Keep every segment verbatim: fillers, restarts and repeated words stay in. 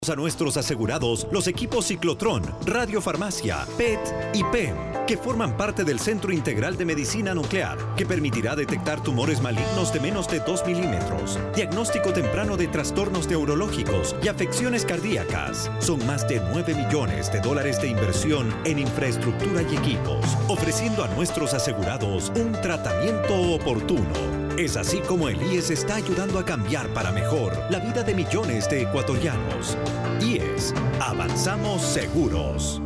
A nuestros asegurados los equipos Ciclotrón, Radiofarmacia, P E T y P E M, que forman parte del Centro Integral de Medicina Nuclear, que permitirá detectar tumores malignos de menos de dos milímetros, diagnóstico temprano de trastornos neurológicos y afecciones cardíacas. Son más de nueve millones de dólares de inversión en infraestructura y equipos, ofreciendo a nuestros asegurados un tratamiento oportuno. Es así como el I E S está ayudando a cambiar para mejor la vida de millones de ecuatorianos. I E S, avanzamos seguros.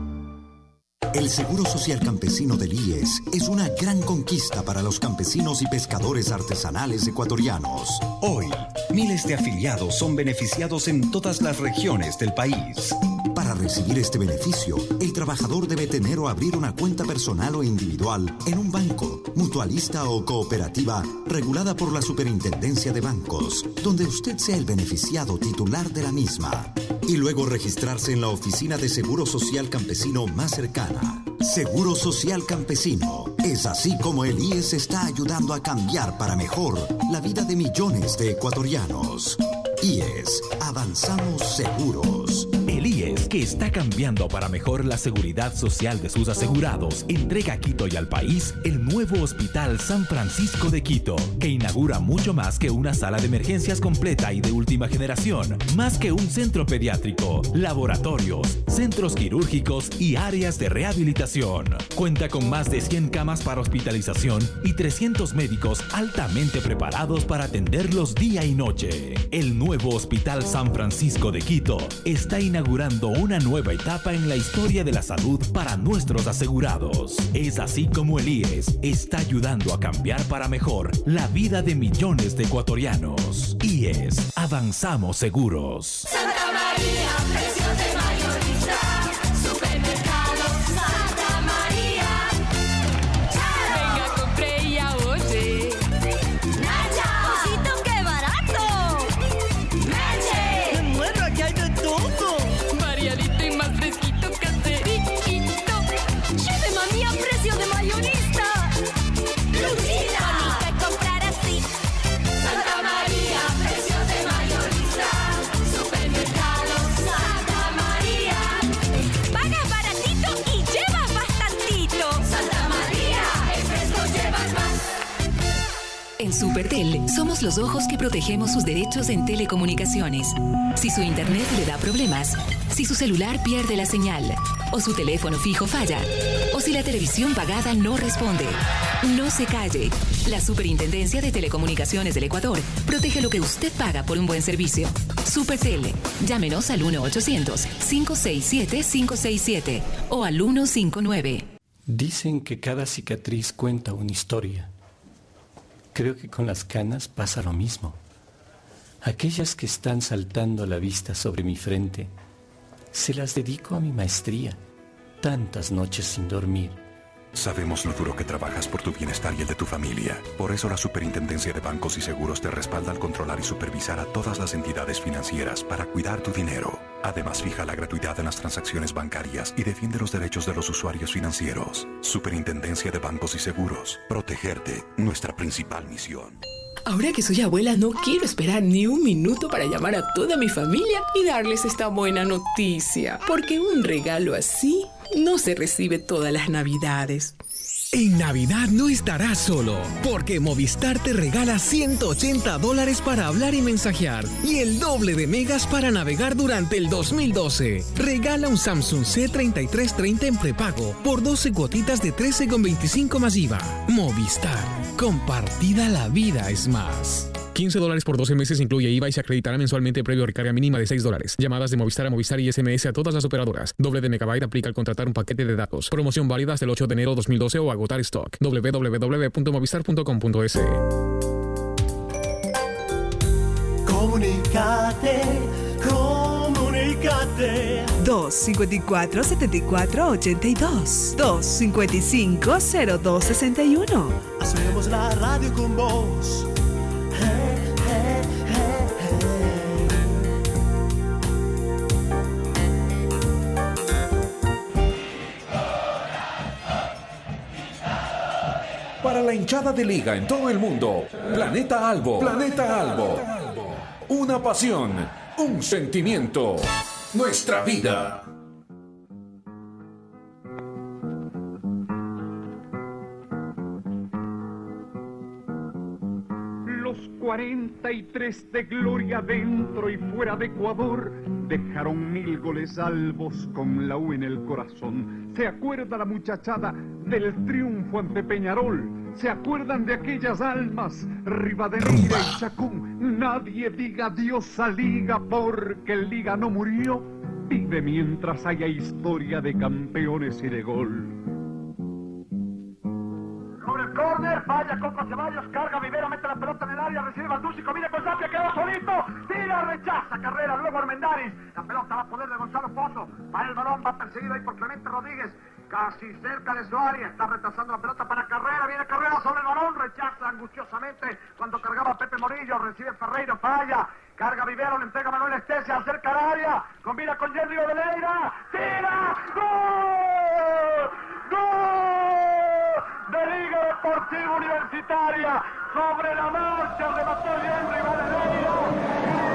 El Seguro Social Campesino del I E S es una gran conquista para los campesinos y pescadores artesanales ecuatorianos. Hoy, miles de afiliados son beneficiados en todas las regiones del país. Para recibir este beneficio, el trabajador debe tener o abrir una cuenta personal o individual en un banco, mutualista o cooperativa regulada por la Superintendencia de Bancos, donde usted sea el beneficiado titular de la misma. Y luego registrarse en la oficina de Seguro Social Campesino más cercana. Seguro Social Campesino. Es así como el I E S está ayudando a cambiar para mejor la vida de millones de ecuatorianos. I E S, avanzamos seguros. El I E S, que está cambiando para mejor la seguridad social de sus asegurados, entrega a Quito y al país el nuevo Hospital San Francisco de Quito, que inaugura mucho más que una sala de emergencias completa y de última generación, más que un centro pediátrico, laboratorios, centros quirúrgicos y áreas de rehabilitación. Cuenta con más de cien camas para hospitalización y trescientos médicos altamente preparados para atenderlos día y noche. El nuevo Hospital San Francisco de Quito está inaugurando una nueva etapa en la historia de la salud para nuestros asegurados. Es así como el I E S está ayudando a cambiar para mejor la vida de millones de ecuatorianos. I E S, avanzamos seguros. Santa María, precios de mayorista, supermercados Santa María. ¡Chao! Venga, compré y ahorré. ¡Nacha! ¡Cosito, qué barato! ¡Leche! ¡Me muero, aquí hay de todo! Variadito y más fresquito, caserito. ¡Lleve mami a precio de mayorista! ¡Lucina! Bonito es comprar así. Santa María, precios de mayorista, supermercados Santa María. Pagas baratito y llevas bastantito. Santa María, el fresco llevas más. En Supertel, somos los ojos que protegemos sus derechos en telecomunicaciones. Si su internet le da problemas, si su celular pierde la señal, o su teléfono fijo falla, o si la televisión pagada no responde, no se calle. La Superintendencia de Telecomunicaciones del Ecuador protege lo que usted paga por un buen servicio. Supertel, llámenos al uno ochocientos, cinco seis siete, cinco seis siete o al ciento cincuenta y nueve. Dicen que cada cicatriz cuenta una historia. Creo que con las canas pasa lo mismo. Aquellas que están saltando a la vista sobre mi frente, se las dedico a mi maestría. Tantas noches sin dormir. Sabemos lo duro que trabajas por tu bienestar y el de tu familia. Por eso la Superintendencia de Bancos y Seguros te respalda al controlar y supervisar a todas las entidades financieras para cuidar tu dinero. Además, fija la gratuidad en las transacciones bancarias y defiende los derechos de los usuarios financieros. Superintendencia de Bancos y Seguros. Protegerte, nuestra principal misión. Ahora que soy abuela, no quiero esperar ni un minuto para llamar a toda mi familia y darles esta buena noticia, porque un regalo así no se recibe todas las Navidades. En Navidad no estarás solo, porque Movistar te regala ciento ochenta dólares para hablar y mensajear y el doble de megas para navegar durante el dos mil doce. Regala un Samsung C treinta y tres treinta en prepago por doce cuotitas de trece con veinticinco más I V A. Movistar, compartida la vida es más. quince dólares por doce meses incluye I V A y se acreditará mensualmente previo a recarga mínima de seis dólares. Llamadas de Movistar a Movistar y S M S a todas las operadoras. Doble de megabyte aplica al contratar un paquete de datos. Promoción válida hasta el ocho de enero de dos mil doce o agotar stock. doble u doble u doble u punto movistar punto com punto es. Comunicate, comunicate. dos cinco cuatro, siete cuatro, ocho dos. dos cinco cinco, cero dos seis uno. Hacemos la radio con vos. Para la hinchada de liga en todo el mundo, Planeta Albo. Planeta Albo. Una pasión, Un sentimiento. Nuestra vida. Los cuarenta y tres de gloria dentro y fuera de Ecuador dejaron mil goles salvos con la U en el corazón. ¿Se acuerda la muchachada del triunfo ante Peñarol? ¿Se acuerdan de aquellas almas, Rivadeneira y Chacón? Nadie diga adiós a Liga porque el Liga no murió. Vive mientras haya historia de campeones y de gol. Sobre el córner, vaya Coco Ceballos, carga Vivero, mete la pelota en el área, recibe Balducci, combina con Zapia, queda solito, tira, rechaza, Carrera, luego Armendáriz, la pelota va a poder de Gonzalo Pozo, va el balón, va perseguido ahí por Clemente Rodríguez, casi cerca de Suárez, está retrasando la pelota para Carrera, viene Carrera sobre el balón, rechaza angustiosamente cuando cargaba Pepe Morillo, recibe Ferreira, falla, carga Vivero, le entrega a Manuel Estesia, acerca al área, combina con Jerry Rivadeneira, tira, ¡gol! ¡Gol! De Liga Deportiva Universitaria, sobre la marcha remató Jerry Rivadeneira.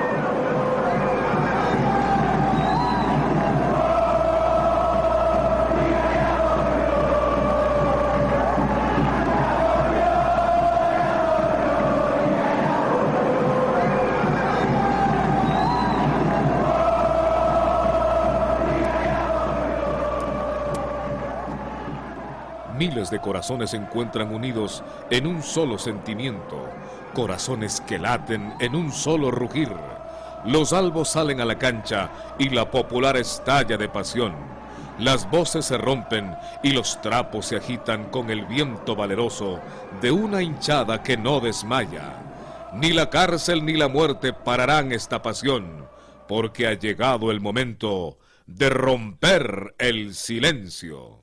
Miles de corazones se encuentran unidos en un solo sentimiento, corazones que laten en un solo rugir. Los albos salen a la cancha y la popular estalla de pasión. Las voces se rompen y los trapos se agitan con el viento valeroso de una hinchada que no desmaya. Ni la cárcel ni la muerte pararán esta pasión, porque ha llegado el momento de romper el silencio.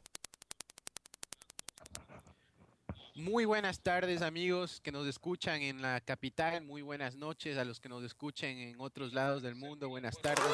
Muy buenas tardes, amigos que nos escuchan en la capital, muy buenas noches a los que nos escuchen en otros lados del mundo, buenas tardes.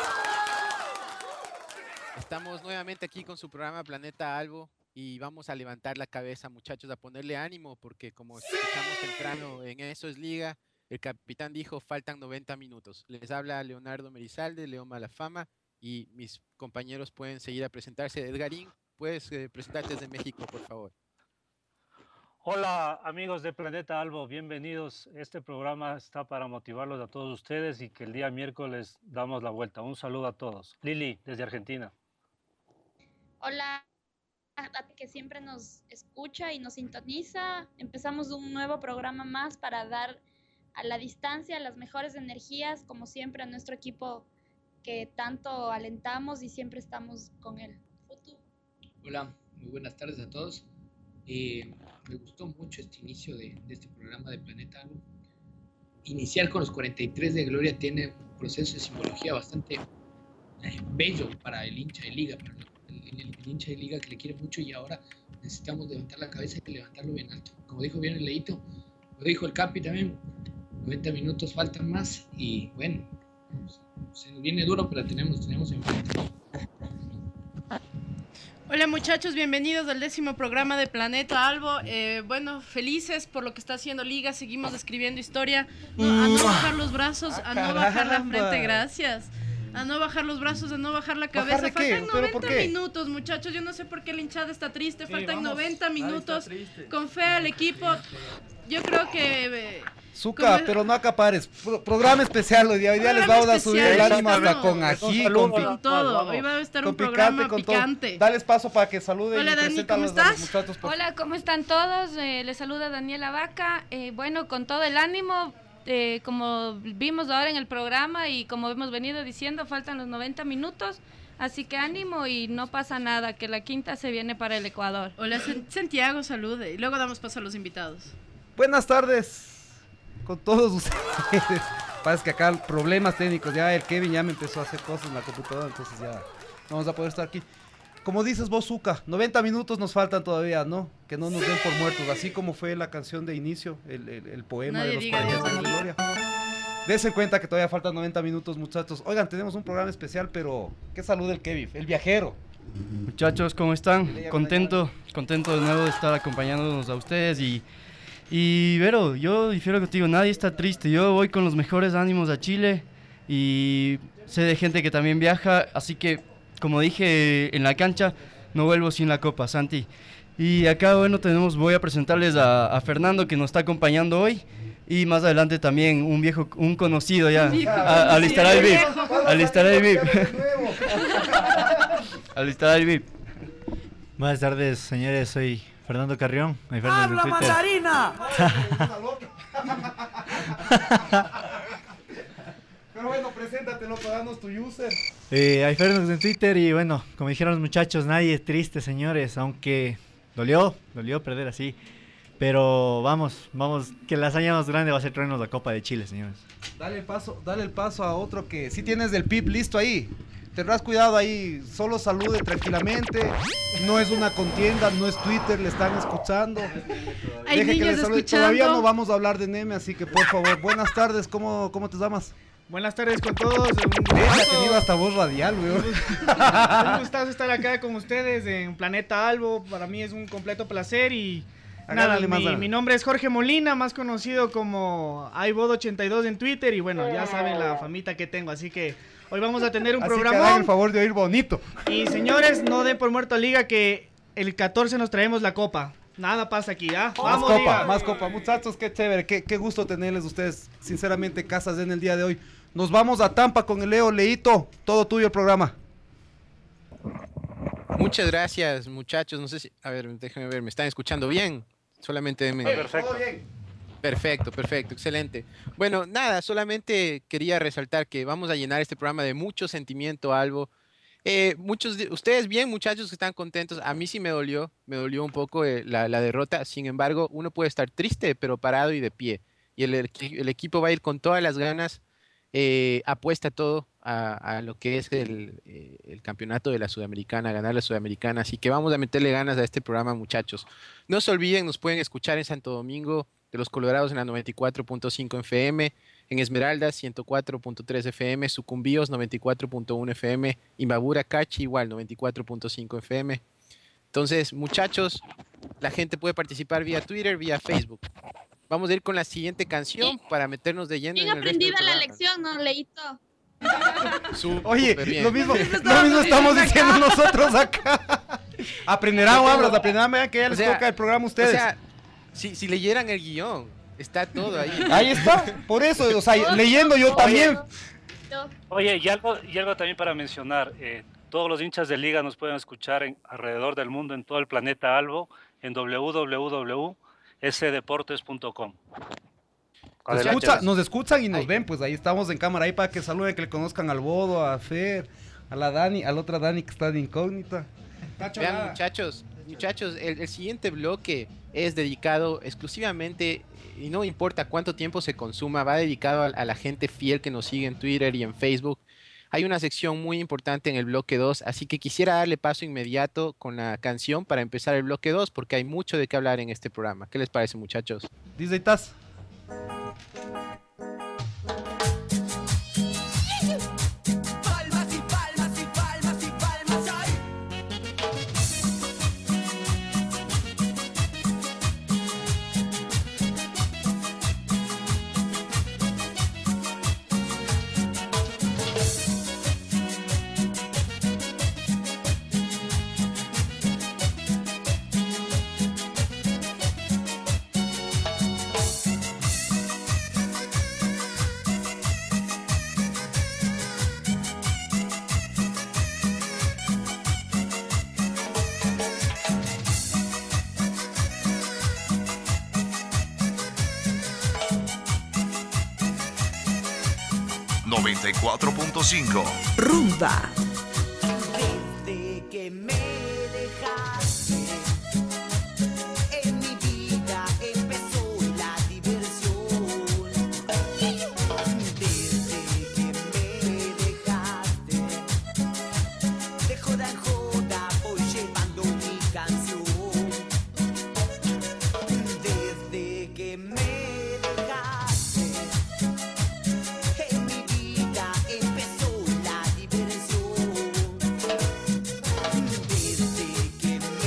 Estamos nuevamente aquí con su programa Planeta Albo y vamos a levantar la cabeza, muchachos, a ponerle ánimo, porque como escuchamos temprano en Eso es Liga, el capitán dijo faltan noventa minutos. Les habla Leonardo Merizalde, León Malafama, y mis compañeros pueden seguir a presentarse. Edgarín, puedes eh, presentarte desde México, por favor. Hola amigos de Planeta Albo, bienvenidos. Este programa está para motivarlos a todos ustedes y que el día miércoles damos la vuelta. Un saludo a todos. Lili, desde Argentina. Hola, que siempre nos escucha y nos sintoniza. Empezamos un nuevo programa más para dar a la distancia las mejores energías, como siempre, a nuestro equipo que tanto alentamos y siempre estamos con él. Futu. Hola, muy buenas tardes a todos. Eh, me gustó mucho este inicio de, de este programa de Planeta Albo. Iniciar con los cuarenta y tres de Gloria tiene un proceso de simbología bastante eh, bello para el hincha de Liga, para el, el, el hincha de Liga que le quiere mucho, y ahora necesitamos levantar la cabeza y levantarlo bien alto. Como dijo bien el Leito, lo dijo el Capi también, noventa minutos faltan más y bueno, se nos viene duro, pero tenemos, tenemos enfrente. Hola muchachos, bienvenidos al décimo programa de Planeta Albo. Eh, bueno, felices por lo que está haciendo Liga, seguimos escribiendo historia. No, a no bajar los brazos, a no bajar la frente, gracias. A no bajar los brazos, a no bajar la cabeza. ¿Bajar de qué? Faltan noventa minutos, muchachos. Yo no sé por qué la hinchada está triste. Sí, Faltan vamos. noventa minutos. Con fe al equipo. Yo creo que... Eh, Zucca, como... pero no acapares. Pro programa especial hoy día. Hoy día les vamos a subir el ánimo hasta con ají, con, con todo. Hoy va a estar un programa picante, picante. Dale paso para que saluden. Hola, y Dani, presenten ¿cómo a los, estás? A los muchachos. Por... Hola, ¿cómo están todos? Eh, les saluda Daniela Vaca. Eh, bueno, con todo el ánimo, eh, como vimos ahora en el programa y como hemos venido diciendo, faltan los noventa minutos. Así que ánimo y no pasa nada, que la quinta se viene para el Ecuador. Hola, Santiago, salude. Y luego damos paso a los invitados. Buenas tardes con todos ustedes. Parece que acá problemas técnicos, ya el Kevin ya me empezó a hacer cosas en la computadora, entonces ya no vamos a poder estar aquí. Como dices vos, Zucca, noventa minutos nos faltan todavía, ¿no? Que no nos den por muertos, así como fue la canción de inicio, el, el, el poema Nadie de los diga Dios cuarenta de Gloria. Dense cuenta que todavía faltan noventa minutos, muchachos. Oigan, tenemos un programa especial, pero ¿qué saluda el Kevin? El viajero. Muchachos, ¿cómo están? Contento, contento de nuevo de estar acompañándonos a ustedes y... Y Vero, yo difiero contigo, nadie está triste, yo voy con los mejores ánimos a Chile y sé de gente que también viaja, así que, como dije en la cancha, no vuelvo sin la copa, Santi. Y acá, bueno, tenemos, voy a presentarles a, a Fernando, que nos está acompañando hoy, y más adelante también un viejo, un conocido ya, a- alistará el V I P, alistará el V I P, alistará el V I P. Buenas tardes, señores, soy Fernando Carrión. mi Fernan en ¡Habla, Twitter. mandarina! Pero bueno, preséntate, loco, danos tu user. Eh, hay Fernan en Twitter y bueno, como dijeron los muchachos, nadie es triste, señores, aunque dolió, dolió perder así. Pero vamos, vamos, que la hazaña más grande va a ser traernos la Copa de Chile, señores. Dale el paso, dale el paso a otro que si tienes del P I B listo ahí. Tendrás cuidado ahí, solo salude tranquilamente. No es una contienda, no es Twitter, le están escuchando. Hay Deje que niños le salude. escuchando. Todavía no vamos a hablar de Neme, así que por favor, buenas tardes, ¿cómo, cómo te llamas? Buenas tardes con todos. Un Deja, gustazo. ha tenido hasta voz radial, weón. Un gustazo estar acá con ustedes en Planeta Albo. Para mí es un completo placer y nada, Agárrale más, mi, dale. mi nombre es Jorge Molina, más conocido como iBod ochenta y dos en Twitter y bueno, ya saben la famita que tengo, así que hoy vamos a tener un Así que programa. hagan el favor de oír bonito. Y señores, no den por muerto a Liga que el catorce nos traemos la copa. Nada pasa aquí, ¿ah? Más Vamos, copa, Liga. más copa. Muchachos, qué chévere, qué, qué gusto tenerles ustedes, sinceramente, casas en el día de hoy. Nos vamos a Tampa con el Leo. Leito, todo tuyo el programa. Muchas gracias, muchachos. No sé si. A ver, déjenme ver, ¿me están escuchando bien? Solamente denme- Perfecto. Perfecto, perfecto, excelente. Bueno, nada, solamente quería resaltar que vamos a llenar este programa de mucho sentimiento, Albo. Eh, muchos de ustedes bien, muchachos, que están contentos. A mí sí me dolió, me dolió un poco eh, la, la derrota. Sin embargo, uno puede estar triste, pero parado y de pie. Y el, el- el equipo va a ir con todas las ganas. Eh, apuesta todo a, a lo que es el, eh, el campeonato de la Sudamericana, ganar la Sudamericana. Así que vamos a meterle ganas a este programa, muchachos. No se olviden, nos pueden escuchar en Santo Domingo de los Colorados en la noventa y cuatro punto cinco F M, en Esmeraldas ciento cuatro punto tres F M, Sucumbíos noventa y cuatro punto uno F M, Imbabura, Cachi igual noventa y cuatro punto cinco F M. Entonces, muchachos, la gente puede participar vía Twitter, vía Facebook. Vamos a ir con la siguiente canción para meternos de lleno Bien en el resto del aprendida la programa. lección, ¿no, Leito? Súper Oye, bien. lo mismo, lo mismo estamos diciendo nosotros acá. Aprenderán, Abras, aprenderán, vean que ya O les sea, toca el programa a ustedes. O sea, si, si leyeran el guión, está todo ahí. Ahí está, por eso, o sea, leyendo yo también. Oye, y algo, y algo también para mencionar, eh, todos los hinchas de Liga nos pueden escuchar en, alrededor del mundo, en todo el planeta Albo, en doble u doble u doble u punto s deportes punto com. Nos, escucha- nos escuchan y nos ven, pues ahí estamos en cámara, ahí para que saluden, que le conozcan al Bodo, a Fer, a la Dani, a la otra Dani que está de incógnita. Vean, muchachos, muchachos, el, el siguiente bloque es dedicado exclusivamente, y no importa cuánto tiempo se consuma, va dedicado a, a la gente fiel que nos sigue en Twitter y en Facebook. Hay una sección muy importante en el bloque dos, así que quisiera darle paso inmediato con la canción para empezar el bloque dos, porque hay mucho de qué hablar en este programa. ¿Qué les parece, muchachos? Dice Taz. Palmas y palmas y palmas y palmas, ay. noventa y cuatro punto cinco. Rumba. Desde que me dejaste, en mi vida empezó la diversión. Desde que me dejaste, de joda en joda voy llevando mi canción. Desde que me dejaste, en mi vida empezó la diversión. Desde que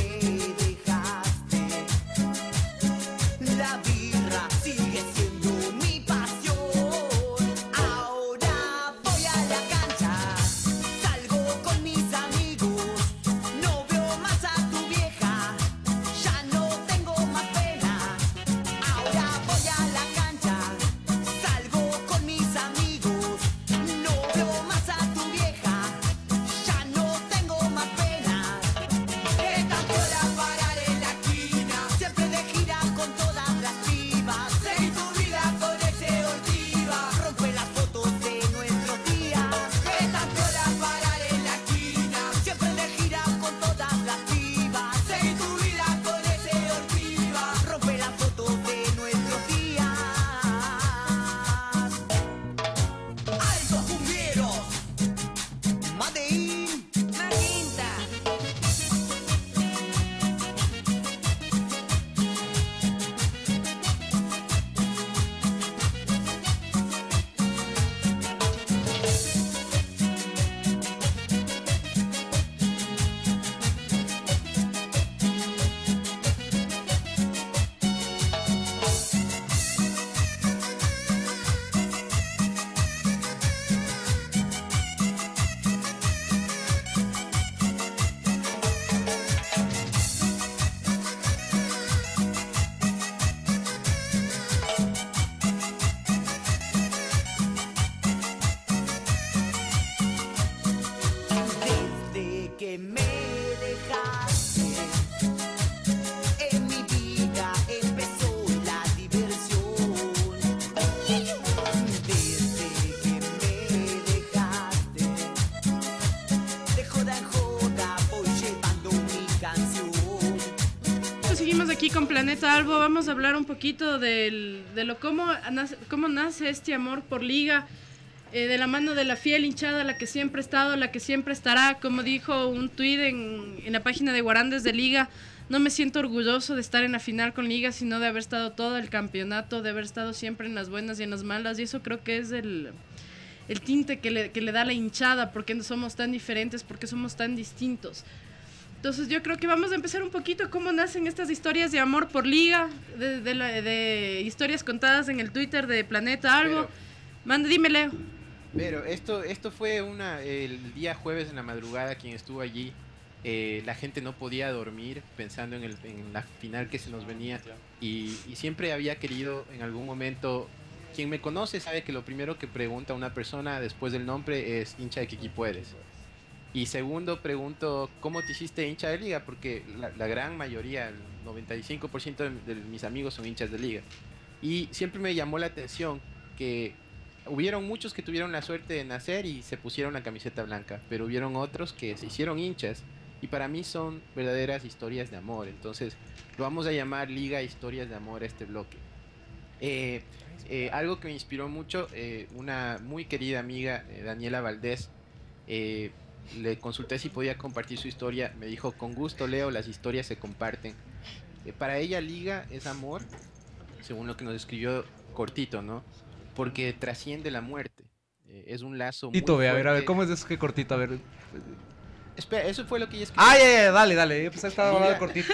seguimos aquí con Planeta Albo. Vamos a hablar un poquito del, de lo cómo nace, cómo nace este amor por Liga, eh, de la mano de la fiel hinchada, la que siempre ha estado, la que siempre estará. Como dijo un tuit en, en la página de Guarandes de Liga, no me siento orgulloso de estar en la final con Liga, sino de haber estado todo el campeonato, de haber estado siempre en las buenas y en las malas. Y eso creo que es el, el tinte que le, que le da la hinchada, porque somos tan diferentes, porque somos tan distintos. Entonces yo creo que vamos a empezar un poquito cómo nacen estas historias de amor por Liga, de, de, la, de historias contadas en el Twitter de Planeta Albo. Manda, dime, Leo. Pero esto, esto fue una, el día jueves en la madrugada, quien estuvo allí, eh, la gente no podía dormir pensando en, el, en la final que se nos venía, y, y siempre había querido en algún momento, quien me conoce sabe que lo primero que pregunta una persona después del nombre es hincha de qué equipo eres. Y segundo, pregunto, ¿cómo te hiciste hincha de Liga? Porque la, la gran mayoría, el noventa y cinco por ciento de, de mis amigos son hinchas de Liga. Y siempre me llamó la atención que hubieron muchos que tuvieron la suerte de nacer y se pusieron la camiseta blanca, pero hubieron otros que se hicieron hinchas, y para mí son verdaderas historias de amor. Entonces, lo vamos a llamar Liga Historias de Amor a este bloque. Eh, eh, algo que me inspiró mucho, eh, una muy querida amiga, eh, Daniela Valdés, eh, le consulté si podía compartir su historia. Me dijo, con gusto, Leo, las historias se comparten. Eh, para ella Liga es amor, según lo que nos escribió cortito, ¿no? Porque trasciende la muerte. Eh, es un lazo muy Tito, ve, a fuerte. ver, a ver, ¿cómo es eso que cortito? A ver. Espera, eso fue lo que ella escribió. Ah, ya, ya, dale, dale. Yo pues estaba hablando cortito.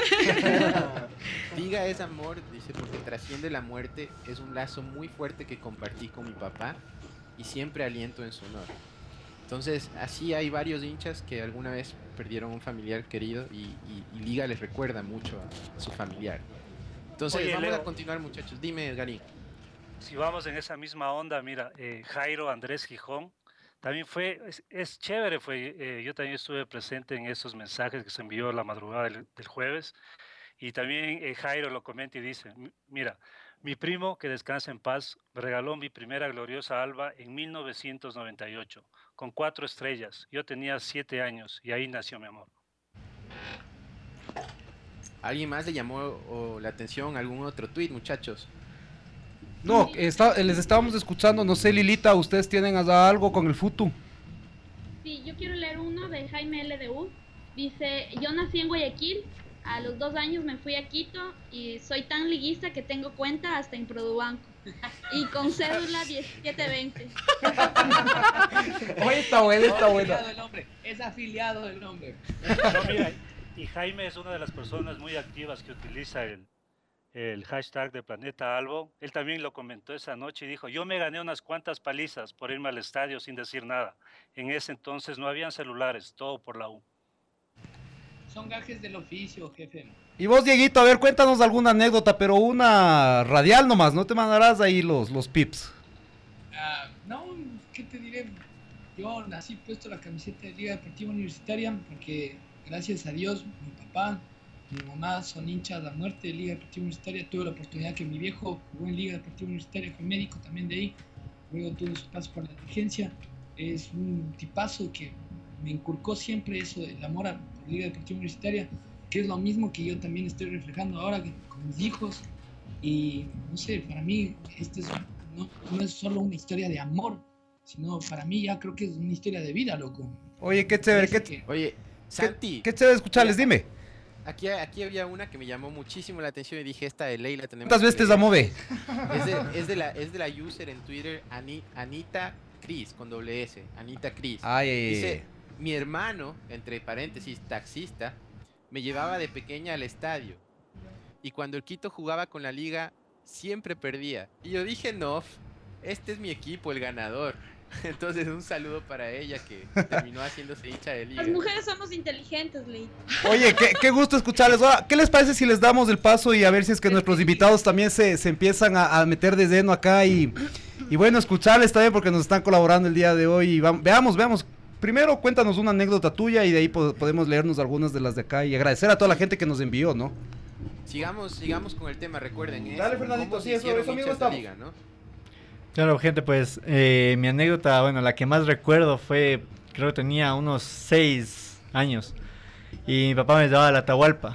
Liga es amor, dice, porque trasciende la muerte. Es un lazo muy fuerte que compartí con mi papá y siempre aliento en su honor. Entonces, así hay varios hinchas que alguna vez perdieron un familiar querido, y, y, y Liga les recuerda mucho a, a su familiar. Entonces, Oye, vamos Leo, a continuar, muchachos. Dime, Garín. si vamos en esa misma onda, mira, eh, Jairo Andrés Gijón, también fue, es, es chévere, fue, eh, yo también estuve presente en esos mensajes que se envió la madrugada del, del jueves, y también eh, Jairo lo comenta y dice, "M- mira, mi primo, que descansa en paz, me regaló mi primera gloriosa alba en mil novecientos noventa y ocho, con cuatro estrellas. Yo tenía siete años y ahí nació mi amor". ¿Alguien más le llamó o, la atención algún otro tweet, muchachos? No, está, les estábamos escuchando, no sé, Lilita, ¿ustedes tienen allá algo con el futu? Sí, yo quiero leer uno de Jaime L D U. Dice, yo nací en Guayaquil, a los dos años me fui a Quito y soy tan liguista que tengo cuenta hasta en Produbanco. Y con cédula diecisiete veinte. Oye, está bueno, está bueno. Es afiliado el hombre, es afiliado el hombre. No, mira, y Jaime es una de las personas muy activas que utiliza el, el hashtag de Planeta Albo. Él también lo comentó esa noche y dijo, yo me gané unas cuantas palizas por irme al estadio sin decir nada. En ese entonces no habían celulares, todo por la U. Son gajes del oficio, jefe. Y vos, Dieguito, a ver, cuéntanos alguna anécdota, pero una radial nomás, no te mandarás ahí los, los pips. Ah, no, ¿qué te diré? Yo nací puesto la camiseta de Liga Deportiva Universitaria porque, gracias a Dios, mi papá, mi mamá son hinchas a muerte de Liga Deportiva Universitaria. Tuve la oportunidad que mi viejo jugó en Liga Deportiva Universitaria, fue médico también de ahí. Luego tuvo su paso por la dirigencia. Es un tipazo que me inculcó siempre eso, el amor a por Liga Deportiva Universitaria, que es lo mismo que yo también estoy reflejando ahora que- con mis hijos. Y no sé, para mí esto es, no, no es solo una historia de amor, sino para mí ya creo que es una historia de vida, loco. Oye, qué chévere, qué, Oye, Santi. qué chévere escucharles, dime. Aquí, aquí había una que me llamó muchísimo la atención y dije, esta de ley la tenemos. ¿Cuántas veces que te llamó, leer. ve? Es de, es, de la, es de la user en Twitter, Ani- Anita Cris, con doble S, Anita Cris. Ay, ay, ay, Dice, ay. mi hermano, entre paréntesis, taxista, me llevaba de pequeña al estadio. Y cuando el Quito jugaba con la liga, siempre perdía. Y yo dije, no, este es mi equipo, el ganador. Entonces, un saludo para ella que terminó haciéndose hincha de liga. Las mujeres somos inteligentes, Ley. Oye, qué, qué gusto escucharles. Ahora, ¿qué les parece si les damos el paso y a ver si es que nuestros invitados también se, se empiezan a, a meter de lleno acá y, y bueno, escucharles también porque nos están colaborando el día de hoy. Y vamos, veamos, veamos. Primero cuéntanos una anécdota tuya y de ahí po- podemos leernos algunas de las de acá y agradecer a toda la gente que nos envió, ¿no? Sigamos, sigamos con el tema, recuerden. ¿eh? Dale, Fernandito, ¿Cómo sí, se eso- hicieron eso mismo hinchas de estamos. liga, ¿no? Claro, gente, pues eh, mi anécdota, bueno, la que más recuerdo fue, creo que tenía unos seis años y mi papá me llevaba a la Atahualpa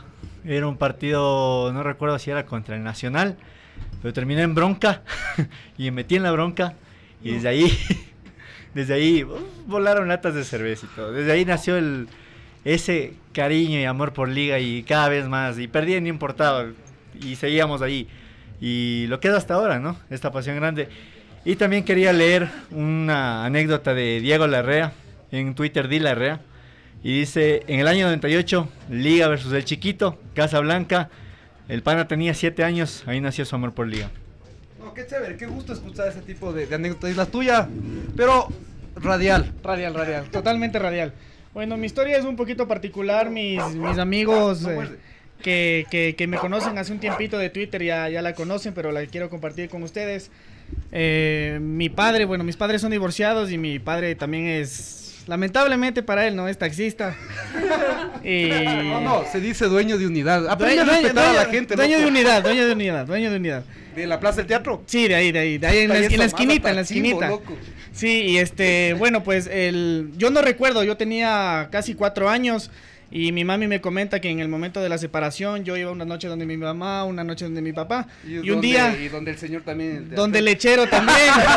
Era un partido, no recuerdo si era contra el Nacional, pero terminé en bronca y me metí en la bronca y desde ahí, desde ahí uh, volaron latas de cerveza y todo. Desde ahí nació el, ese cariño y amor por Liga y cada vez más. Y perdí, no importaba, y seguíamos ahí. Y lo queda hasta ahora, ¿no? Esta pasión grande. Y también quería leer una anécdota de Diego Larrea, en Twitter di Larrea, y dice, en el año noventa y ocho, Liga versus el Chiquito, Casablanca, el pana tenía siete años, ahí nació su amor por Liga. No, qué chévere, qué gusto escuchar ese tipo de, de anécdotas, es la tuya, pero radial. Radial, radial, totalmente radial. Bueno, mi historia es un poquito particular, mis, mis amigos eh, que, que, que me conocen hace un tiempito de Twitter ya, ya la conocen, pero la quiero compartir con ustedes. Eh, mi padre, bueno, mis padres son divorciados y mi padre también es, lamentablemente para él, no es taxista. Y... No, no, se dice dueño de unidad. Aprende Dueño, a respetar dueño, a la gente. dueño loco. de unidad, dueño de unidad, dueño de unidad. ¿De la Plaza del Teatro? Sí, de ahí, de ahí, de ahí en la, en la esquinita, en la Chimbo, esquinita. loco. Sí, y este, bueno, pues el, yo no recuerdo, yo tenía casi cuatro años y mi mami me comenta que en el momento de la separación yo iba una noche donde mi mamá, una noche donde mi papá y, un donde- día Y donde el señor también. donde el lechero también.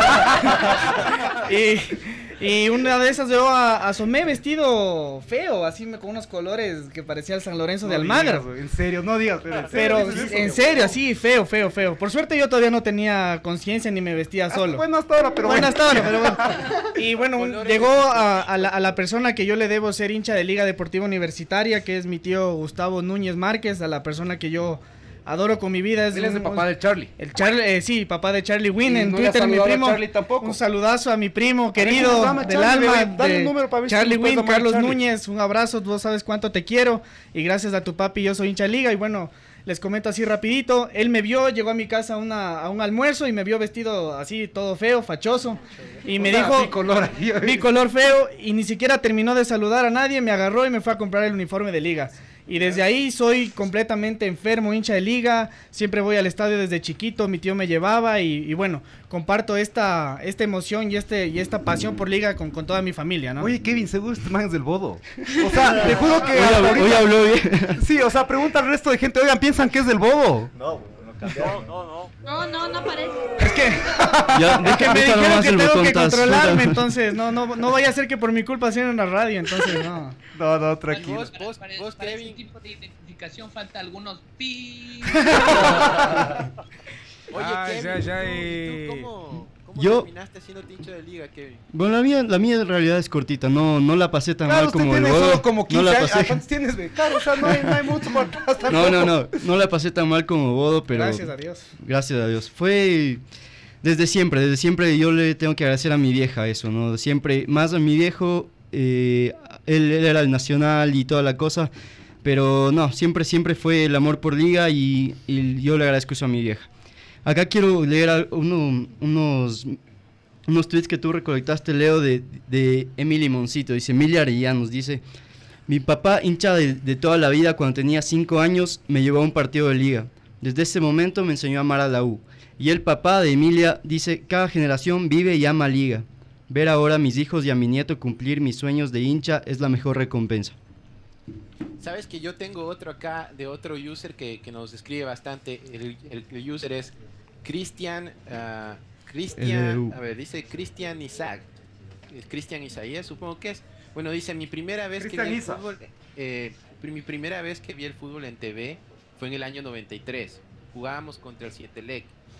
y, y una de esas yo a- asomé vestido feo, así me- con unos colores que parecía el San Lorenzo de No Almagro. digas, güey, en serio, no digas, pero en serio. Pero dices eso, en güey. serio, así, feo, feo, feo. Por suerte yo todavía no tenía conciencia ni me vestía solo. Bueno, hasta ahora, pero bueno. bueno. hasta ahora, pero bueno. Y bueno, un- llegó a, a la, a la persona que yo le debo ser hincha de Liga Deportiva Universitaria, que es mi tío Gustavo Núñez Márquez, a la persona que yo adoro con mi vida. Él es el papá de Charlie. El Charlie, eh, sí, papá de Charlie Wynn Y en no le ha Twitter, mi saludado a primo. Charlie tampoco. Un saludazo a mi primo ver, querido ¿cómo se llama del Charlie? alma, Dale, dale de un número para ver si Charlie tú puedes Wynn, llamar a Carlos Charlie. Núñez, un abrazo, tú sabes cuánto te quiero y gracias a tu papi yo soy hincha de Liga y bueno, les comento así rapidito, él me vio, llegó a mi casa a, una, a un almuerzo y me vio vestido así todo feo, fachoso y me O sea, dijo bicolor ahí, bicolor feo y ni siquiera terminó de saludar a nadie, me agarró y me fue a comprar el uniforme de Liga. Y desde ahí soy completamente enfermo, hincha de Liga, siempre voy al estadio desde chiquito, mi tío me llevaba y, y bueno, comparto esta, esta emoción y, este, y esta pasión por Liga con, con toda mi familia, ¿no? Oye, Kevin, seguro este man es del Bodo. O sea, te juro que. Hoy hasta habló- ahorita- hoy habló bien. Sí, o sea, pregunta al resto de gente, oigan, ¿piensan que es del Bodo? No, No, no, no. No, no, no parece. Es que, Ya, es que me deja dijeron nomás que el tengo botón, que tas, controlarme, suelta. entonces no, no, no vaya a ser que por mi culpa sea en la radio, entonces no. No, no, tranquilo. Vos, vos, vos para ese tipo de identificación falta algunos pi. Oye, Ay, Kevin, ay, ¿tú- ay. ¿tú cómo, cómo Yo- terminaste siendo hincha de Liga, Kevin? Bueno, la mía, la mía en realidad es cortita, no, no la pasé tan Claro, mal usted como el tiene Bodo. solo como no quince la años. pasé. ¿A ¿Cuántos tienes, güey? Claro, o sea, no hay, no hay mucho por atrás No, tampoco. no, no, no la pasé tan mal como Bodo, pero... Gracias a Dios. Gracias a Dios. Fue desde siempre, desde siempre yo le tengo que agradecer a mi vieja eso, ¿no? Siempre, más a mi viejo, eh, él, él era el nacional y toda la cosa, pero no, siempre, siempre fue el amor por Liga y, y yo le agradezco eso a mi vieja. Acá quiero leer al- uno- unos, unos tweets que tú recolectaste, Leo, de, de Emily Moncito. Dice, Emilia Arellanos, dice... Mi papá, hincha de, de toda la vida, cuando tenía cinco años, me llevó a un partido de Liga. Desde ese momento me enseñó a amar a la U. Y el papá de Emilia dice, cada generación vive y ama Liga. Ver ahora a mis hijos y a mi nieto cumplir mis sueños de hincha es la mejor recompensa. Sabes que yo tengo otro acá de otro user que, que nos escribe bastante. El, el- el user es Cristian. ah, Cristian. L D U. A ver, dice Cristian Isaac. Es Cristian Isaías, supongo que es. Bueno, dice: Mi primera vez que Cristian vi el Isa. fútbol. eh, pri- mi primera vez que vi el fútbol en T V fue en el año noventa y tres. Jugábamos contra el Cietelec.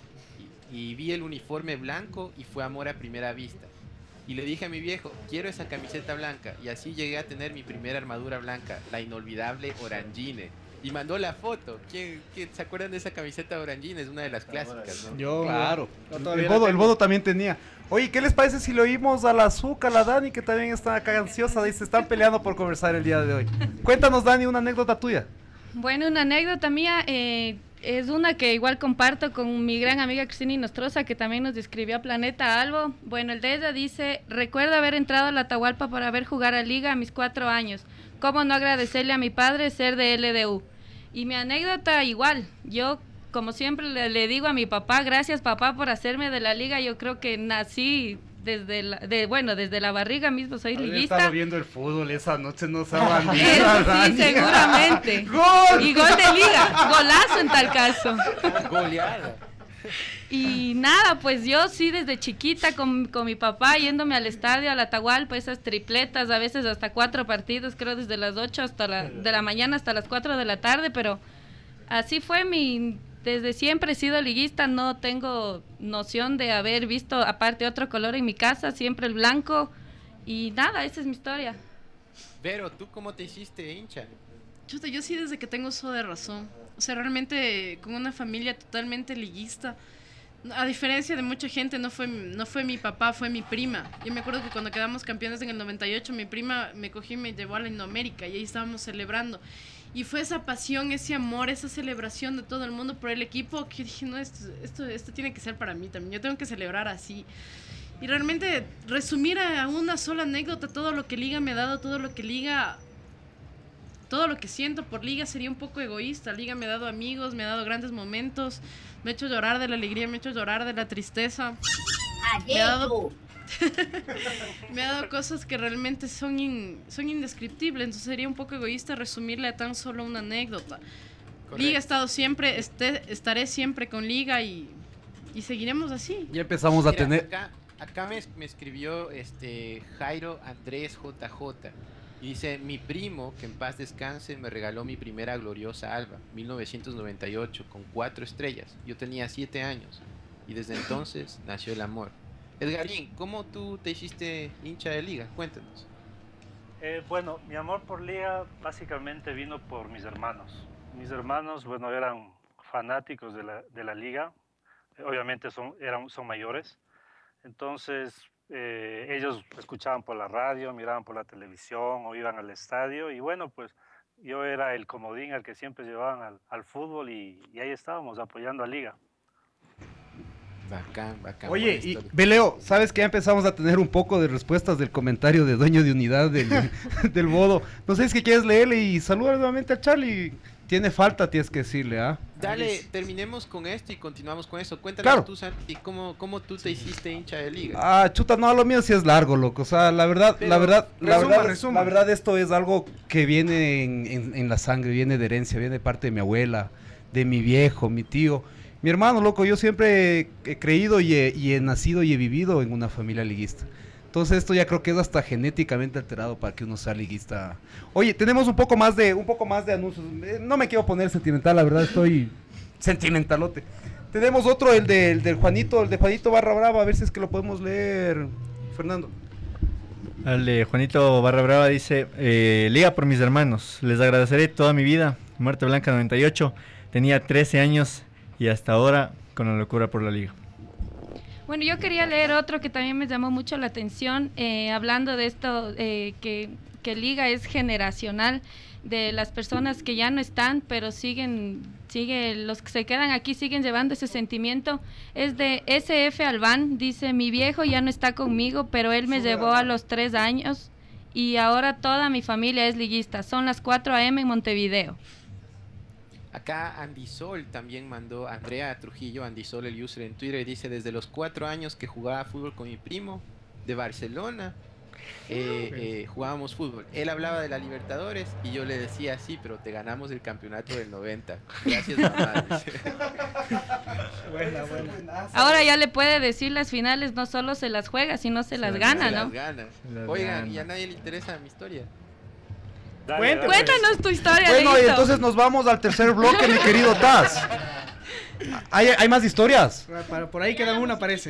Y, y vi el uniforme blanco y fue amor a primera vista. Y le dije a mi viejo, quiero esa camiseta blanca. Y así llegué a tener mi primera armadura blanca, la inolvidable Orangine. Y mandó la foto. ¿Quién, quién- se acuerdan de esa camiseta Orangine? Es una de las clásicas, ¿no? Yo, Claro. yo El todavía la bodo, el tengo. bodo también tenía. Oye, ¿qué les parece si lo oímos a la Azúcar, a la Dani, que también está acá ansiosa? Dice, están peleando por conversar el día de hoy. Cuéntanos, Dani, una anécdota tuya. Bueno, una anécdota mía eh, es una que igual comparto con mi gran amiga Cristina Inostroza, que también nos describió a Planeta Albo. Bueno, el de ella dice, recuerdo haber entrado a la Atahualpa para ver jugar a Liga a mis cuatro años. ¿Cómo no agradecerle a mi padre ser de L D U? Y mi anécdota igual, yo como siempre le, le digo a mi papá, gracias papá por hacerme de la Liga, yo creo que nací desde la, de, bueno, desde la barriga mismo soy Había liguista. estado viendo el fútbol esa noche, no saben. Eso sí, seguramente. ¡Gol! Y gol de liga, golazo en tal caso. Goleada. Y nada, pues yo sí desde chiquita con, con mi papá yéndome al estadio, al Atahualpa, esas tripletas, a veces hasta cuatro partidos, creo desde las ocho hasta la, de la mañana hasta las cuatro de la tarde, pero así fue mi, desde siempre he sido liguista, no tengo noción de haber visto aparte otro color en mi casa, siempre el blanco, y nada, esa es mi historia. Pero, ¿tú cómo te hiciste hincha? Chuta, yo sí desde que tengo uso de razón. O sea, realmente con una familia totalmente liguista. A diferencia de mucha gente, no fue, no fue mi papá, fue mi prima. Yo me acuerdo que cuando quedamos campeones en el noventa y ocho, mi prima me cogió y me llevó a la Indoamérica y ahí estábamos celebrando. Y fue esa pasión, ese amor, esa celebración de todo el mundo por el equipo que yo dije, no, esto, esto, esto tiene que ser para mí también. Yo tengo que celebrar así. Y realmente resumir a una sola anécdota todo lo que Liga me ha dado, todo lo que Liga... Todo lo que siento por Liga sería un poco egoísta. Liga me ha dado amigos, me ha dado grandes momentos, me ha hecho llorar de la alegría, me ha hecho llorar de la tristeza. Me ha dado, me ha dado cosas que realmente son, in, son indescriptibles. Entonces sería un poco egoísta resumirle a tan solo una anécdota. Correcto. Liga ha estado siempre, este, estaré siempre con Liga y, y seguiremos así. Ya empezamos Mira, a tener... Acá, acá me, me escribió este Jairo Andrés J J. Y dice, mi primo, que en paz descanse, me regaló mi primera gloriosa alba, mil novecientos noventa y ocho, con cuatro estrellas. Yo tenía siete años y desde entonces nació el amor. Edgarín, ¿cómo tú te hiciste hincha de Liga? Cuéntanos. Eh, bueno, mi amor por Liga básicamente vino por mis hermanos. Mis hermanos, bueno, eran fanáticos de la, de la Liga. Obviamente son, eran, son mayores. Entonces... Eh, ellos escuchaban por la radio, miraban por la televisión o iban al estadio y bueno, pues yo era el comodín al que siempre llevaban al, al fútbol y, y ahí estábamos apoyando a Liga. Bacán, bacán. Oye, y Beleo, ¿sabes que ya empezamos a tener un poco de respuestas del comentario de dueño de unidad del, del Bodo? No sé si es que quieres leerle y saludar nuevamente a Charlie. Tiene falta, tienes que decirle, ¿ah? ¿eh? Dale, terminemos con esto y continuamos con eso. Cuéntanos claro. tú, Santi, ¿cómo, cómo tú te hiciste hincha de Liga? Ah, chuta, no, lo mío sí es largo, loco. O sea, la verdad, Pero, la verdad, resuma, la verdad, resuma. la verdad, esto es algo que viene en, en, en la sangre, viene de herencia, viene de parte de mi abuela, de mi viejo, mi tío, mi hermano, loco. Yo siempre he creído y he, y he nacido y he vivido en una familia liguista. Entonces esto ya creo que es hasta genéticamente alterado para que uno sea liguista. Oye, tenemos un poco más de un poco más de anuncios. No me quiero poner sentimental, la verdad estoy sentimentalote. Tenemos otro, el, de, el del Juanito, el de Juanito Barra Brava, a ver si es que lo podemos leer, Fernando. El de Juanito Barra Brava dice, eh, Liga por mis hermanos, les agradeceré toda mi vida. Muerte Blanca noventa y ocho, tenía trece años y hasta ahora con la locura por la Liga. Bueno, yo quería leer otro que también me llamó mucho la atención, eh, hablando de esto, eh, que, que Liga es generacional, de las personas que ya no están, pero siguen, sigue, los que se quedan aquí siguen llevando ese sentimiento. Es de S F Albán, dice, mi viejo ya no está conmigo, pero él me llevó a los tres años y ahora toda mi familia es liguista. Son las cuatro a eme en Montevideo. Acá Andy Sol también mandó, Andrea Trujillo, Andy Sol el user en Twitter, dice, desde los cuatro años que jugaba fútbol con mi primo de Barcelona, eh, eh, jugábamos fútbol. Él hablaba de la Libertadores y yo le decía, sí, pero te ganamos el campeonato del noventa. Gracias, mamá. Buena, buena. Ahora ya le puede decir, las finales no solo se las juega, sino se, se las gana, se ¿no? Las gana. Las Oigan, gana. y a nadie le interesa mi historia. Dale, Cuéntanos. dale. Cuéntanos tu historia, Bueno, y Leito. entonces nos vamos al tercer bloque, mi querido Taz. ¿Hay, hay más historias? Para, por ahí queda una, parece.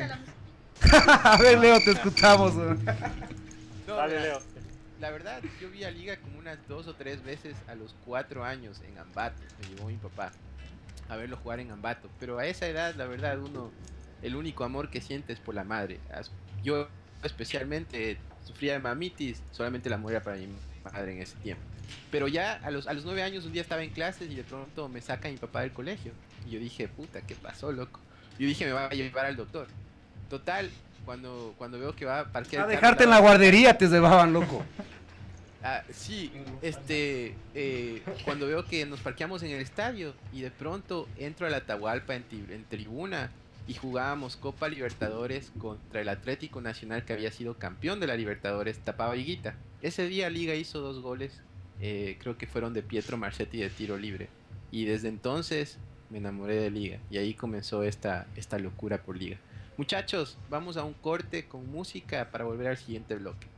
A ver, Leo, te escuchamos. No, Dale, la, Leo. la verdad, yo vi a Liga como unas dos o tres veces a los cuatro años en Ambato. Me llevó mi papá a verlo jugar en Ambato. Pero a esa edad, la verdad, uno, el único amor que siente es por la madre. As- Yo especialmente sufría de mamitis, solamente el amor era para mi madre en ese tiempo. Pero ya a los, a los nueve años un día estaba en clases y de pronto me saca mi papá del colegio. Y yo dije, puta, ¿qué pasó, loco? Yo dije, me va a llevar al doctor. Total, cuando, cuando veo que va a parquear... A el carro dejarte en al la lado- guardería te llevaban, loco. Ah, sí, este, eh, cuando veo que nos parqueamos en el estadio y de pronto entro a la Atahualpa en, ti- en tribuna y jugábamos Copa Libertadores contra el Atlético Nacional, que había sido campeón de la Libertadores, tapaba Higuita. Ese día Liga hizo dos goles, eh, creo que fueron de Pietro Marchetti de tiro libre, y desde entonces me enamoré de Liga y ahí comenzó esta, esta locura por Liga. Muchachos, vamos a un corte con música para volver al siguiente bloque.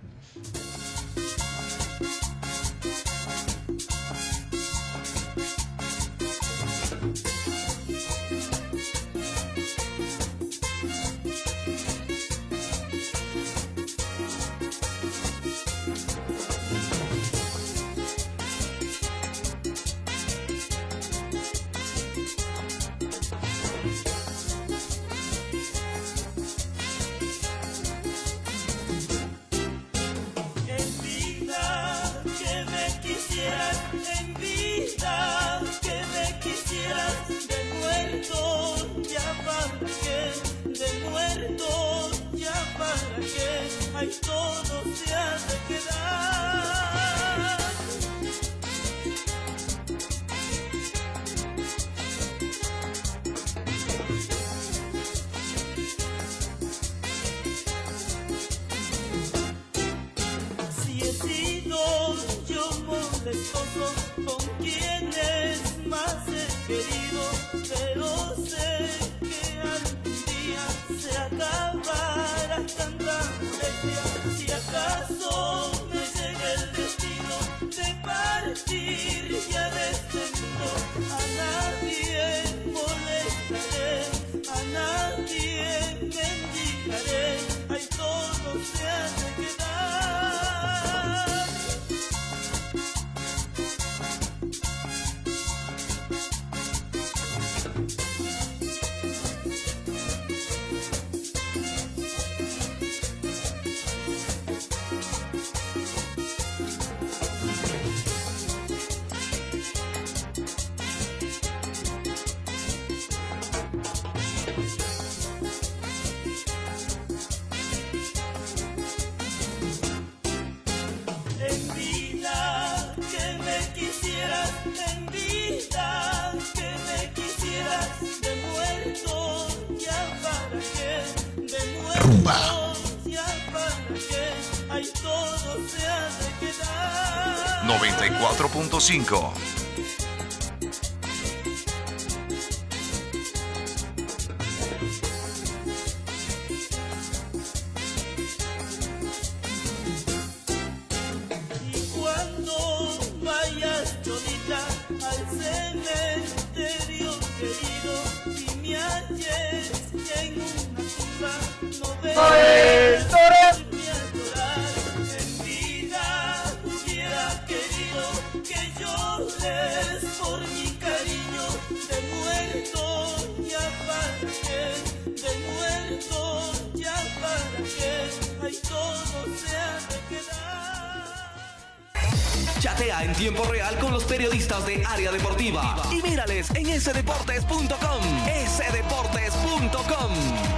Ay, todo se ha de quedar. Si he sido yo molestoso con quienes más he querido, pero sé que algún día se acabará tanta molestia. Si acaso me llega el destino de partir ya de este mundo, a nadie molestaré, a nadie mendigaré, ay, todo se ha de quedar. Rumba. noventa y cuatro punto cinco. Y cuando vayas solita al cementerio querido y me halles en una tumba, no veas ni a llorar. En vida hubiera querido que llores por mi cariño. De muerto ya para qué, de muerto ya para qué, ay, todo se ha de quedar. Chatea en tiempo real con los periodistas de Área Deportiva y mírales en ese deportes punto com. ese deportes punto com.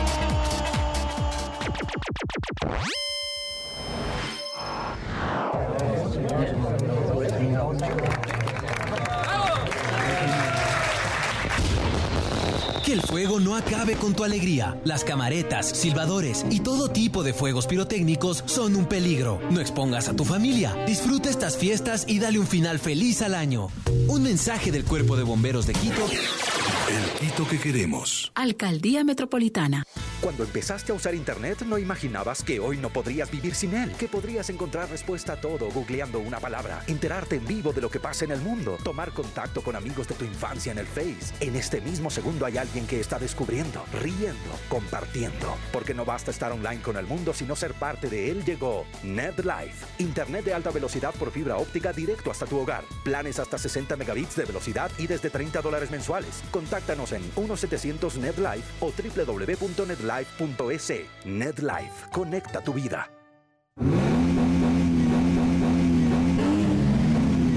Que el fuego no acabe con tu alegría. Las camaretas, silbadores y todo tipo de fuegos pirotécnicos son un peligro. No expongas a tu familia. Disfruta estas fiestas y dale un final feliz al año. Un mensaje del Cuerpo de Bomberos de Quito. El Quito que queremos. Alcaldía Metropolitana. Cuando empezaste a usar Internet, no imaginabas que hoy no podrías vivir sin él, que podrías encontrar respuesta a todo googleando una palabra, enterarte en vivo de lo que pasa en el mundo, tomar contacto con amigos de tu infancia en el Face. En este mismo segundo hay alguien que está descubriendo, riendo, compartiendo. Porque no basta estar online con el mundo, sino ser parte de él. Llegó NetLife, Internet de alta velocidad por fibra óptica directo hasta tu hogar. Planes hasta sesenta megabits de velocidad y desde treinta dólares mensuales. Contáctanos en uno setecientos NetLife o doble u doble u doble u punto netlife punto es. NetLife, conecta tu vida.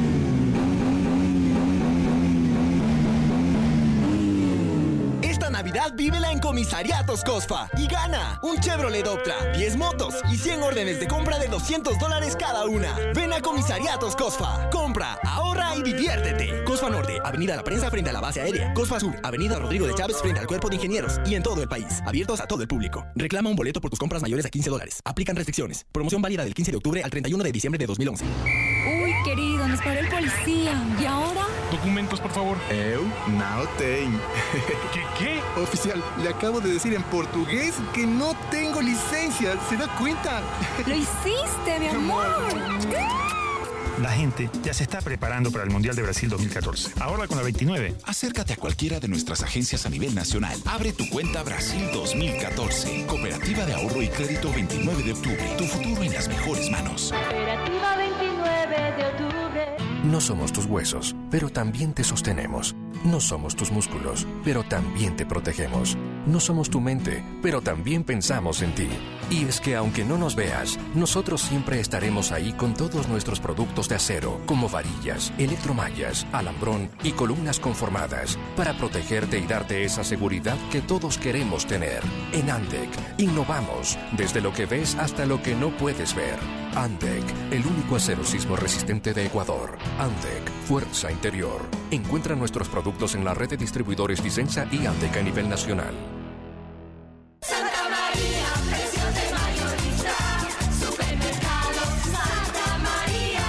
Navidad Navidad vívela en Comisariatos Cosfa y gana un Chevrolet Optra, diez motos y cien órdenes de compra de doscientos dólares cada una. Ven a Comisariatos Cosfa. Compra, ahorra y diviértete. Cosfa Norte, Avenida La Prensa frente a la base aérea. Cosfa Sur, Avenida Rodrigo de Chávez frente al Cuerpo de Ingenieros y en todo el país. Abiertos a todo el público. Reclama un boleto por tus compras mayores a quince dólares. Aplican restricciones. Promoción válida del quince de octubre al treinta y uno de diciembre de dos mil once. Uy, querido, nos paró el policía. ¿Y ahora? Documentos, por favor. Eu não tenho. ¿Qué, qué? Oficial, le acabo de decir en portugués que no tengo licencia. ¿Se da cuenta? Lo hiciste, mi amor. La gente ya se está preparando para el Mundial de Brasil dos mil catorce. Ahora con la veintinueve. Acércate a cualquiera de nuestras agencias a nivel nacional. Abre tu cuenta Brasil dos mil catorce. Cooperativa de Ahorro y Crédito veintinueve de octubre. Tu futuro en las mejores manos. Cooperativa veintinueve de octubre. No somos tus huesos, pero también te sostenemos. No somos tus músculos, pero también te protegemos. No somos tu mente, pero también pensamos en ti. Y es que aunque no nos veas, nosotros siempre estaremos ahí con todos nuestros productos de acero, como varillas, electromallas, alambrón y columnas conformadas, para protegerte y darte esa seguridad que todos queremos tener. En Andec, innovamos desde lo que ves hasta lo que no puedes ver. Andec, el único acero sismo resistente de Ecuador. Andec, fuerza interior. Encuentra nuestros productos en la red de distribuidores Disensa y Andec a nivel nacional. Santa María, precios de mayorista. Supermercado Santa María.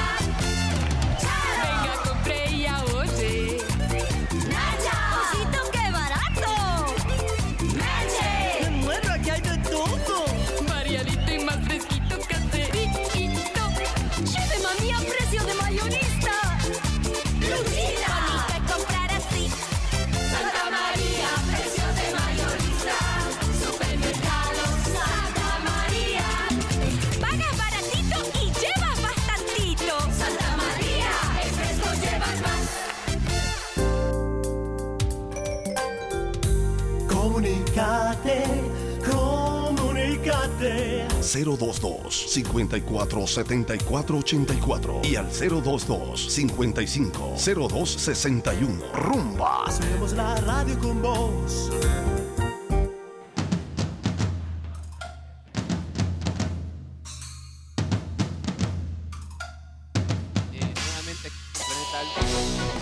Venga, compré y ahorré. Nacha, ¡Cosito, qué barato! Leche. ¡Qué bueno, aquí hay de todo! Variadito y más fresquito, caserito. ¡Chile, mami, a precio de mayorista! Lucina. Bonita comprar así. Santa María, precios de mayorista. Supermercado Santa María. Pagas baratito y llevas bastantito. Santa María, en fresco llevas más. Comunicate, comunicate. cero dos dos, cincuenta y cuatro, setenta y cuatro, ochenta y cuatro y al cero dos dos, cincuenta y cinco, cero dos sesenta y uno. Rumba. Hacemos la radio con vos. Eh, nuevamente aquí en Planeta Alto.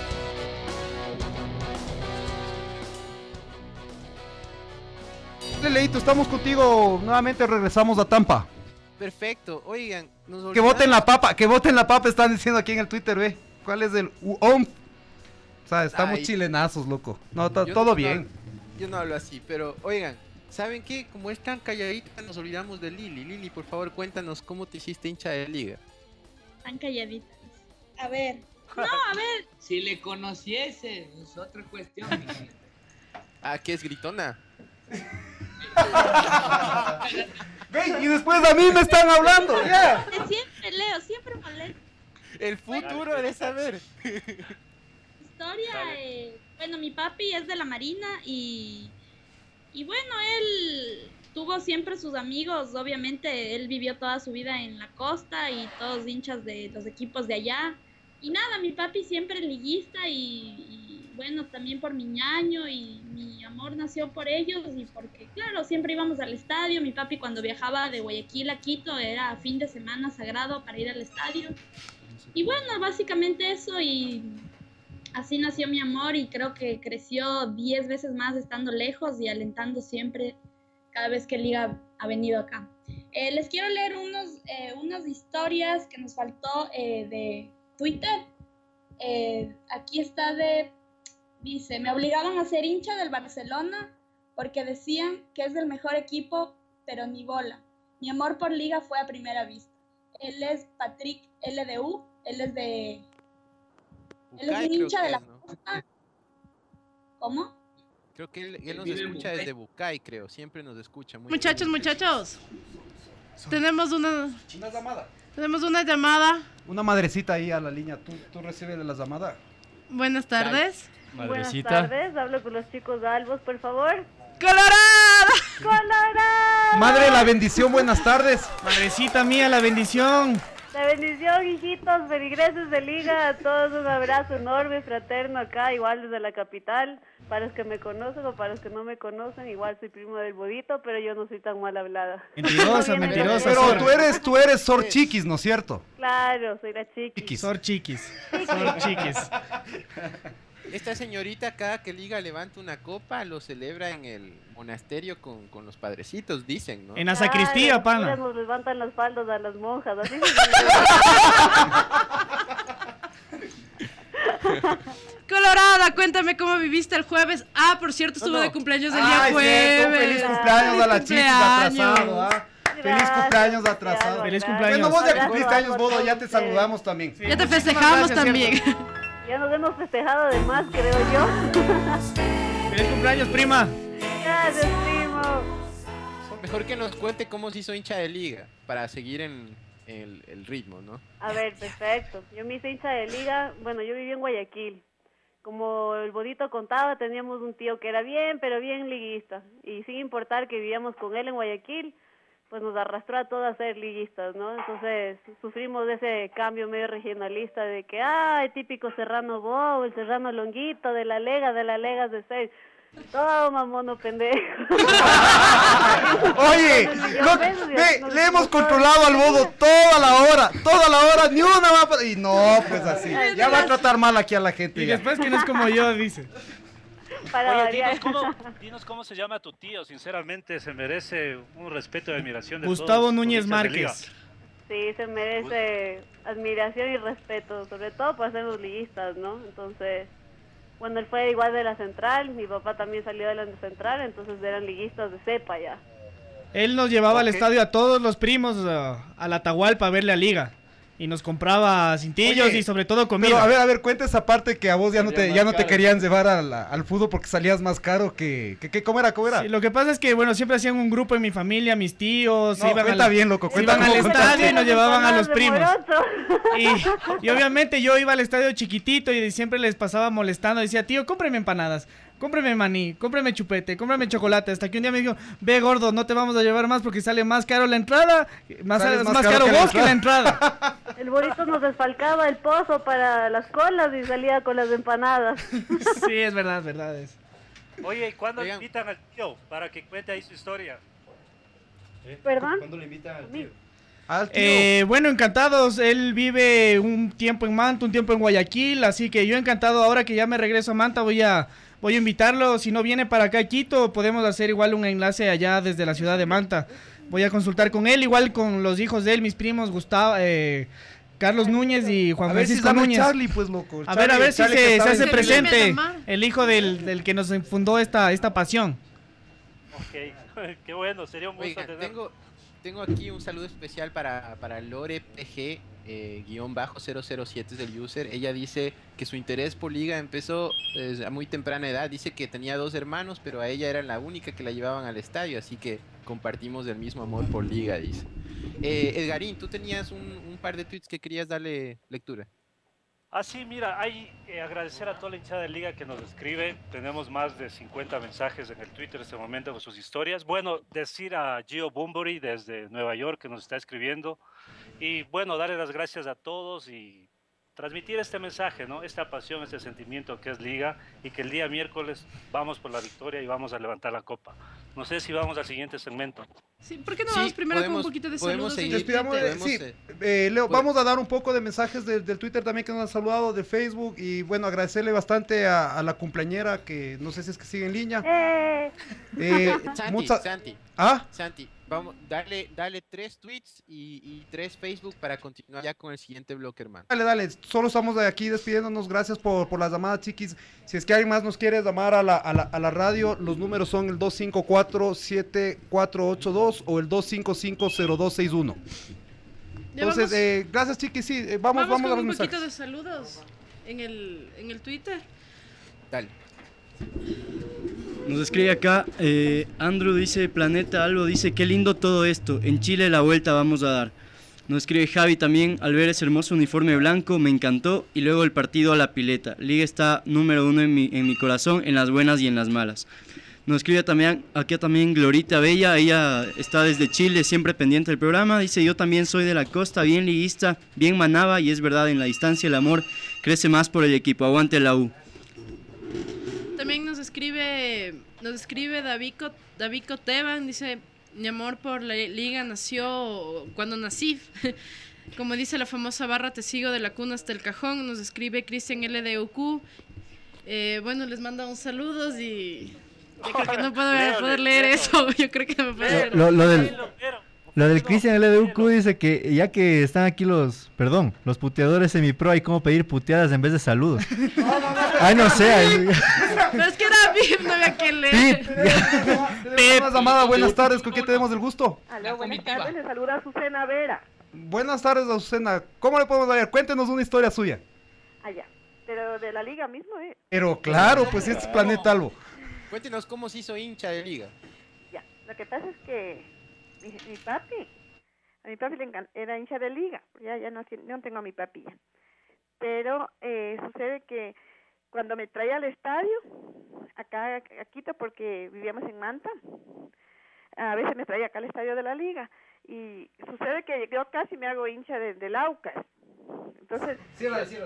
Leito, estamos contigo. Nuevamente regresamos a Tampa. Perfecto. Oigan, nos Que voten la papa, que voten la papa, están diciendo aquí en el Twitter, ve. ¿Cuál es el U O M? O sea, estamos Ay. chilenazos, loco. No, to- Yo todo no bien. hablo- yo no hablo así, pero oigan, ¿saben qué? Como es tan calladita, nos olvidamos de Lili. Lili, por favor, cuéntanos cómo te hiciste hincha de liga. Tan calladitas. A ver. No, a ver. Si le conociese, es otra cuestión. mi gente. Ah, ¿qué es gritona? Ve, y después a mí me están hablando, ya. Siempre leo, siempre molesto. El futuro de saber. Historia, eh, bueno, mi papi es de la Marina y, y bueno, él tuvo siempre sus amigos, obviamente él vivió toda su vida en la costa y todos hinchas de los equipos de allá. Y nada, mi papi siempre liguista y, y bueno, también por mi ñaño y mi amor nació por ellos y porque, claro, siempre íbamos al estadio. Mi papi cuando viajaba de Guayaquil a Quito era fin de semana sagrado para ir al estadio. Y bueno, básicamente eso y así nació mi amor y creo que creció diez veces más estando lejos y alentando siempre cada vez que Liga ha venido acá. Eh, les quiero leer unos, eh, unas historias que nos faltó eh, de Twitter. Eh, aquí está de... Dice, me obligaban a ser hincha del Barcelona porque decían que es el mejor equipo, pero ni bola. Mi amor por Liga fue a primera vista. Él es Patrick L D U, él es de... Él es Bucay, un creo hincha que de la es, ¿no? costa. ¿Cómo? Creo que él, él nos vive en escucha Bucay. desde Bucay, creo. Siempre nos escucha. Muy Muchachos, bien. muchachos. Tenemos una, Una llamada. tenemos una llamada. Una madrecita ahí a la línea. ¿Tú, tú recibes la llamada? Buenas tardes. Madrecita. Buenas tardes, hablo con los chicos de Albos, por favor. ¡Colorada! ¡Colorada! Madre, la bendición, buenas tardes. Madrecita mía, la bendición. La bendición, hijitos, feligreses de Liga, a todos un abrazo enorme, fraterno acá, igual desde la capital, para los que me conocen o para los que no me conocen, igual soy primo del Bodito, pero yo no soy tan mal hablada. Mentirosa, mentirosa. Pero Sor. tú eres, tú eres Sor Chiquis, ¿no es cierto? Claro, soy la chiquis. Sor Chiquis. Sor Chiquis. Esta señorita acá que Liga levanta una copa lo celebra en el monasterio con, con los padrecitos, dicen, ¿no? En la sacristía, Claro, pana. nos levantan las faldas a las monjas, así Colorada, cuéntame cómo viviste el jueves. Ah, por cierto, estuvo No, no. de cumpleaños el Ay, día cierto, jueves. feliz cumpleaños a la Chiquis cumpleaños. atrasado, ¿ah? Feliz cumpleaños atrasado. Feliz cumpleaños. Bueno, vos ya Gracias, cumpliste años, por Bodo, ya te todos saludamos también. Ya te festejamos gracias, también. Ya nos hemos festejado de más, creo yo. Feliz cumpleaños, prima. Gracias, primo. Mejor que nos cuente cómo se hizo hincha de Liga para seguir en el, el ritmo, ¿no? A ver, perfecto. Yo me hice hincha de Liga, bueno, yo viví en Guayaquil. Como el Bodito contaba, teníamos un tío que era bien, pero bien liguista. Y sin importar que vivíamos con él en Guayaquil, pues nos arrastró a todos a ser liguistas, ¿no? Entonces sufrimos de ese cambio medio regionalista de que, ah, el típico Serrano Bow, el Serrano Longuito, de la Lega, de la Legas de seis. Todo mamono pendejo. Oye, no, ve, le hemos controlado al Bodo toda la hora, toda la hora, ni una más. pa- Y no, pues así. Ya va a tratar mal aquí a la gente. Y ya. después que no es como yo, dice. Para Oye, variar. dinos cómo, dinos cómo se llama tu tío. Sinceramente, se merece un respeto y admiración de Gustavo todos. Núñez los hinchas de Liga. Márquez. Sí, se merece admiración y respeto, sobre todo por ser los liguistas, ¿no? Entonces, bueno, él fue igual de la Central, mi papá también salió de la Central, entonces eran liguistas de cepa ya. Él nos llevaba al Ok. estadio a todos los primos uh, a la Atahualpa a verle a Liga. Y nos compraba cintillos Oye, y sobre todo comida. Pero a ver, a ver, cuenta esa parte que a vos ya no Salía te, más ya no te caro. querían llevar al, al fútbol porque salías más caro que, que, que ¿cómo era? ¿Cómo era? Sí, lo que pasa es que, bueno, siempre hacían un grupo en mi familia, mis tíos. No, iban cuenta a la- bien, loco, se cuenta iban al cómo estadio y contaste. nos llevaban a los De primos. morocho. Y, y obviamente yo iba al estadio chiquitito y siempre les pasaba molestando. Decía, tío, cómpreme empanadas, cómpreme maní, cómpreme chupete, cómpreme chocolate. Hasta que un día me dijo, ve gordo, no te vamos a llevar más porque sale más caro la entrada. Más, Sales más, más caro, caro que la vos que la entrada. El Bodito nos desfalcaba el pozo para las colas y salía con las empanadas. Sí, es verdad, es verdad. Es. Oye, ¿y cuándo Oigan. invitan al tío para que cuente ahí su historia? ¿Perdón? ¿Cuándo le invitan al tío? Al tío. Eh, bueno, encantados. Él vive un tiempo en Manta, un tiempo en Guayaquil, así que yo encantado. Ahora que ya me regreso a Manta, voy a voy a invitarlo. Si no viene para acá a Quito, podemos hacer igual un enlace allá desde la ciudad de Manta. Voy a consultar con él, igual con los hijos de él, mis primos, Gustavo, eh, Carlos Núñez y Juan a ver si Francisco llama el Núñez. Charlie, pues, loco. El A ver, a Charlie- ver si Charlie que se, se estaba hace en- pre- presente llamar. el hijo del, del que nos fundó esta, esta pasión. Ok, qué bueno, sería un gusto Oigan, tener. tengo, tengo aquí un saludo especial para, para Lore P G eh, guión bajo cero cero siete es el user. Ella dice que su interés por Liga empezó eh, a muy temprana edad. Dice que tenía dos hermanos, pero a ella era la única que la llevaban al estadio, así que compartimos el mismo amor por Liga, dice. Eh, Edgarín, tú tenías un, un par de tweets que querías darle lectura. Ah, sí, mira, hay eh, agradecer a toda la hinchada de Liga que nos escribe. Tenemos más de cincuenta mensajes en el Twitter en este momento con sus historias. Bueno, decir a Gio Bunbury desde Nueva York que nos está escribiendo. Y bueno, darle las gracias a todos y transmitir este mensaje, ¿no? Esta pasión, este sentimiento que es Liga y que el día miércoles vamos por la victoria y vamos a levantar la copa. No sé si vamos al siguiente segmento. Sí, ¿por qué no Sí, vamos primero con un podemos- poquito de podemos saludos? en seguir. el Despidamos de, Podemos, sí, eh, eh, Leo, pod- vamos a dar un poco de mensajes del, del Twitter también que nos han saludado, de Facebook, y bueno, agradecerle bastante a, a la cumpleañera que no sé si es que sigue en línea. ¡Eh! Eh, Santi, mucha- Santi, ¿Ah? Santi, vamos, darle, darle tres tweets y, y tres Facebook para continuar ya con el siguiente bloque, hermano. Dale, dale, solo estamos de aquí despidiéndonos, gracias por, por las llamadas, chiquis. Si es que alguien más nos quiere llamar a la, a la, a la radio, los números son el dos cinco cuatro, siete cuatro ocho dos o el dos cinco cinco, cero dos seis uno. Ya Entonces, vamos- eh, gracias, chiquis, sí, eh, vamos, vamos, con a los un mensajes. poquito de saludos en el, en el Twitter. Dale. Nos escribe acá, eh, Andrew dice, Planeta Albo dice, qué lindo todo esto, en Chile la vuelta vamos a dar. Nos escribe Javi también, al ver ese hermoso uniforme blanco, me encantó, y luego el partido a la pileta. Liga está número uno en mi, en mi corazón, en las buenas y en las malas. Nos escribe también, aquí también Glorita Bella, ella está desde Chile, siempre pendiente del programa, dice, yo también soy de la costa, bien liguista, bien manaba, y es verdad, en la distancia el amor crece más por el equipo, aguante la U. También nos escribe, nos escribe Davico, Davico Teban, dice, mi amor por la liga nació cuando nací. Como dice la famosa barra, te sigo de la cuna hasta el cajón. Nos escribe Cristian L D U Q. Eh, bueno, les manda un saludos y yo creo que no puedo Leo, poder Leo, leer Leo. eso. Yo creo que me puede Lo, lo del, lo del Cristian L D U Q dice que ya que están aquí los, perdón, los puteadores semipro, hay como pedir puteadas en vez de saludos. Ay, no sé. ay- Pero es que era Pip, no había que leer. Tenemos llamada, buenas tardes, ¿con qué tenemos el gusto? Aló, buenas tardes, le saluda Azucena Vera. Buenas tardes, Azucena. ¿Cómo le podemos ayudar? Cuéntenos una historia suya. Allá, pero de la liga mismo, ¿eh? Pero claro, pues este es Planeta Albo. Cuéntenos cómo se hizo hincha de liga. Ya, lo que pasa es que mi, mi papi, a mi papi le encan- era hincha de liga, ya, ya no, no tengo a mi papi ya. Pero eh, sucede que cuando me traía al estadio, acá a Quito, porque vivíamos en Manta, a veces me traía acá al estadio de la liga, y sucede que yo casi me hago hincha de, del Aucas. Entonces... Cierra, cierra,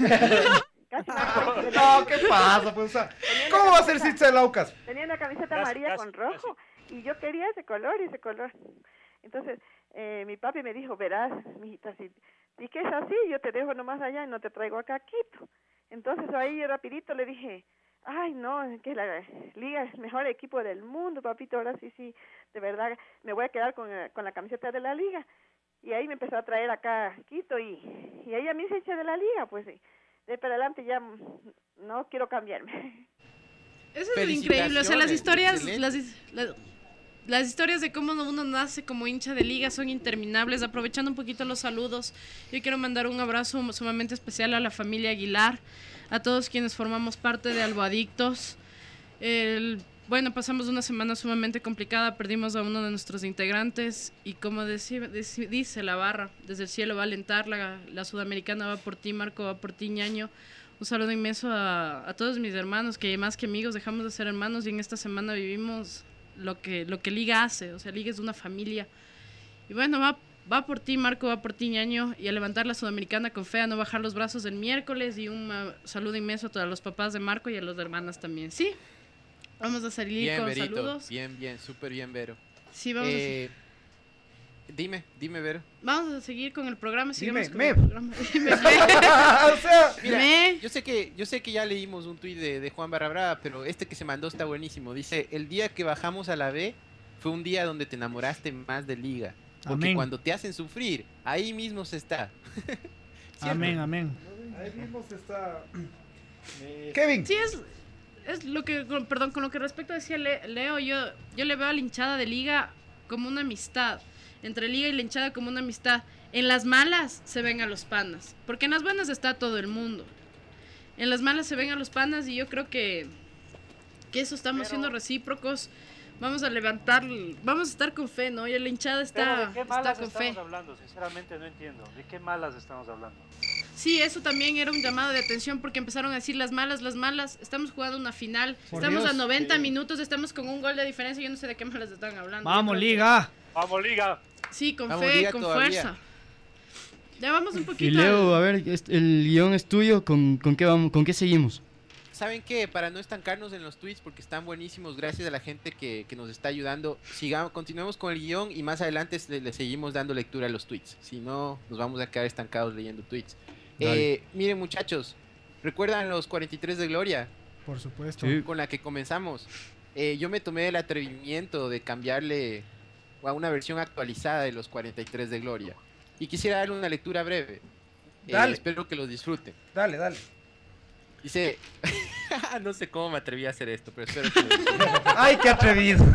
No, ¿qué pasa? Pues, o sea, ¿cómo va a ser hincha del Aucas? Tenía una camiseta Casi, amarilla casi, con rojo y yo quería ese color y ese color. Entonces, eh, mi papi me dijo, verás, mijita, si, si que es así, yo te dejo nomás allá y no te traigo acá a Quito. Entonces ahí yo rapidito le dije, ay no, es que la liga es el mejor equipo del mundo, papito, ahora sí, sí, de verdad, me voy a quedar con, eh, con la camiseta de la liga. Y ahí me empezó a traer acá a Quito y, y ahí a mí se echa de la liga, pues sí. De ahí para adelante ya mm, no quiero cambiarme. Eso es lo increíble, o sea, las Felicitaciones, historias, excelente. las, his- la- las historias de cómo uno nace como hincha de liga son interminables. Aprovechando un poquito los saludos, yo quiero mandar un abrazo sumamente especial a la familia Aguilar, a todos quienes formamos parte de Alboadictos. El, bueno, pasamos una semana sumamente complicada, perdimos a uno de nuestros integrantes y como deci- deci- dice la barra, desde el cielo va a alentar, la, la sudamericana va por ti, Marco, va por ti, Ñaño. Un saludo inmenso a, a todos mis hermanos, que más que amigos dejamos de ser hermanos y en esta semana vivimos lo que, lo que Liga hace, o sea, Liga es una familia. Y bueno, va, va por ti, Marco, va por ti, Ñaño, y a levantar la sudamericana con fe, a no bajar los brazos el miércoles, y un uh, saludo inmenso a todos los papás de Marco y a las hermanas también. Sí, vamos a salir Bien, con Verito. saludos. Bien, bien, súper bien, Vero. Sí, vamos a Eh, Dime, dime, Vero. Vamos a seguir con el programa. Sigamos Dime, con me. el programa. Dime, me. O sea, mira, Me. yo sé que yo sé que ya leímos un tuit de, de Juan Barra Brava, pero este que se mandó está buenísimo. Dice, el día que bajamos a la B fue un día donde te enamoraste más de Liga. Porque Amén. cuando te hacen sufrir, ahí mismo se está. Amén, amén. Ahí mismo se está... Kevin. Sí, es, es lo que, con- perdón, con lo que respecto decía Le- Leo, yo, yo le veo a la hinchada de Liga como una amistad. Entre Liga y la hinchada como una amistad. En las malas se ven a los panas, porque en las buenas está todo el mundo. En las malas se ven a los panas y yo creo que, que eso estamos siendo recíprocos. Vamos a levantar, vamos a estar con fe, ¿no? Y la hinchada Pero está, ¿de qué está malas con estamos fe. hablando? Sinceramente no entiendo. ¿De qué malas estamos hablando? Sí, eso también era un llamado de atención porque empezaron a decir las malas, las malas. Estamos jugando una final, Por estamos Dios, a noventa sí. minutos, estamos con un gol de diferencia. Yo no sé de qué malas están hablando. Vamos, Yo creo que- Liga. Vamos, Liga. Sí, con Vamos, fe, Liga con todavía. fuerza. Ya vamos un Y poquito. Leo, al- a ver, est- el guión es tuyo, ¿con, con qué vamos, con qué seguimos? ¿Saben qué? Para no estancarnos en los tweets, porque están buenísimos, gracias a la gente que, que nos está ayudando, sigamos, continuemos con el guión y más adelante le, le seguimos dando lectura a los tweets. Si no, nos vamos a quedar estancados leyendo tweets. Dale. Eh, miren, muchachos, ¿recuerdan los cuarenta y tres de Gloria? Por supuesto. Con la que comenzamos. Eh, yo me tomé el atrevimiento de cambiarle a una versión actualizada de los cuarenta y tres de Gloria. Y quisiera darle una lectura breve. Eh, Dale. espero que los disfruten. Dale, dale. Dice, no sé cómo me atreví a hacer esto, pero espero que lo disfruten. ¡Ay, qué atrevido!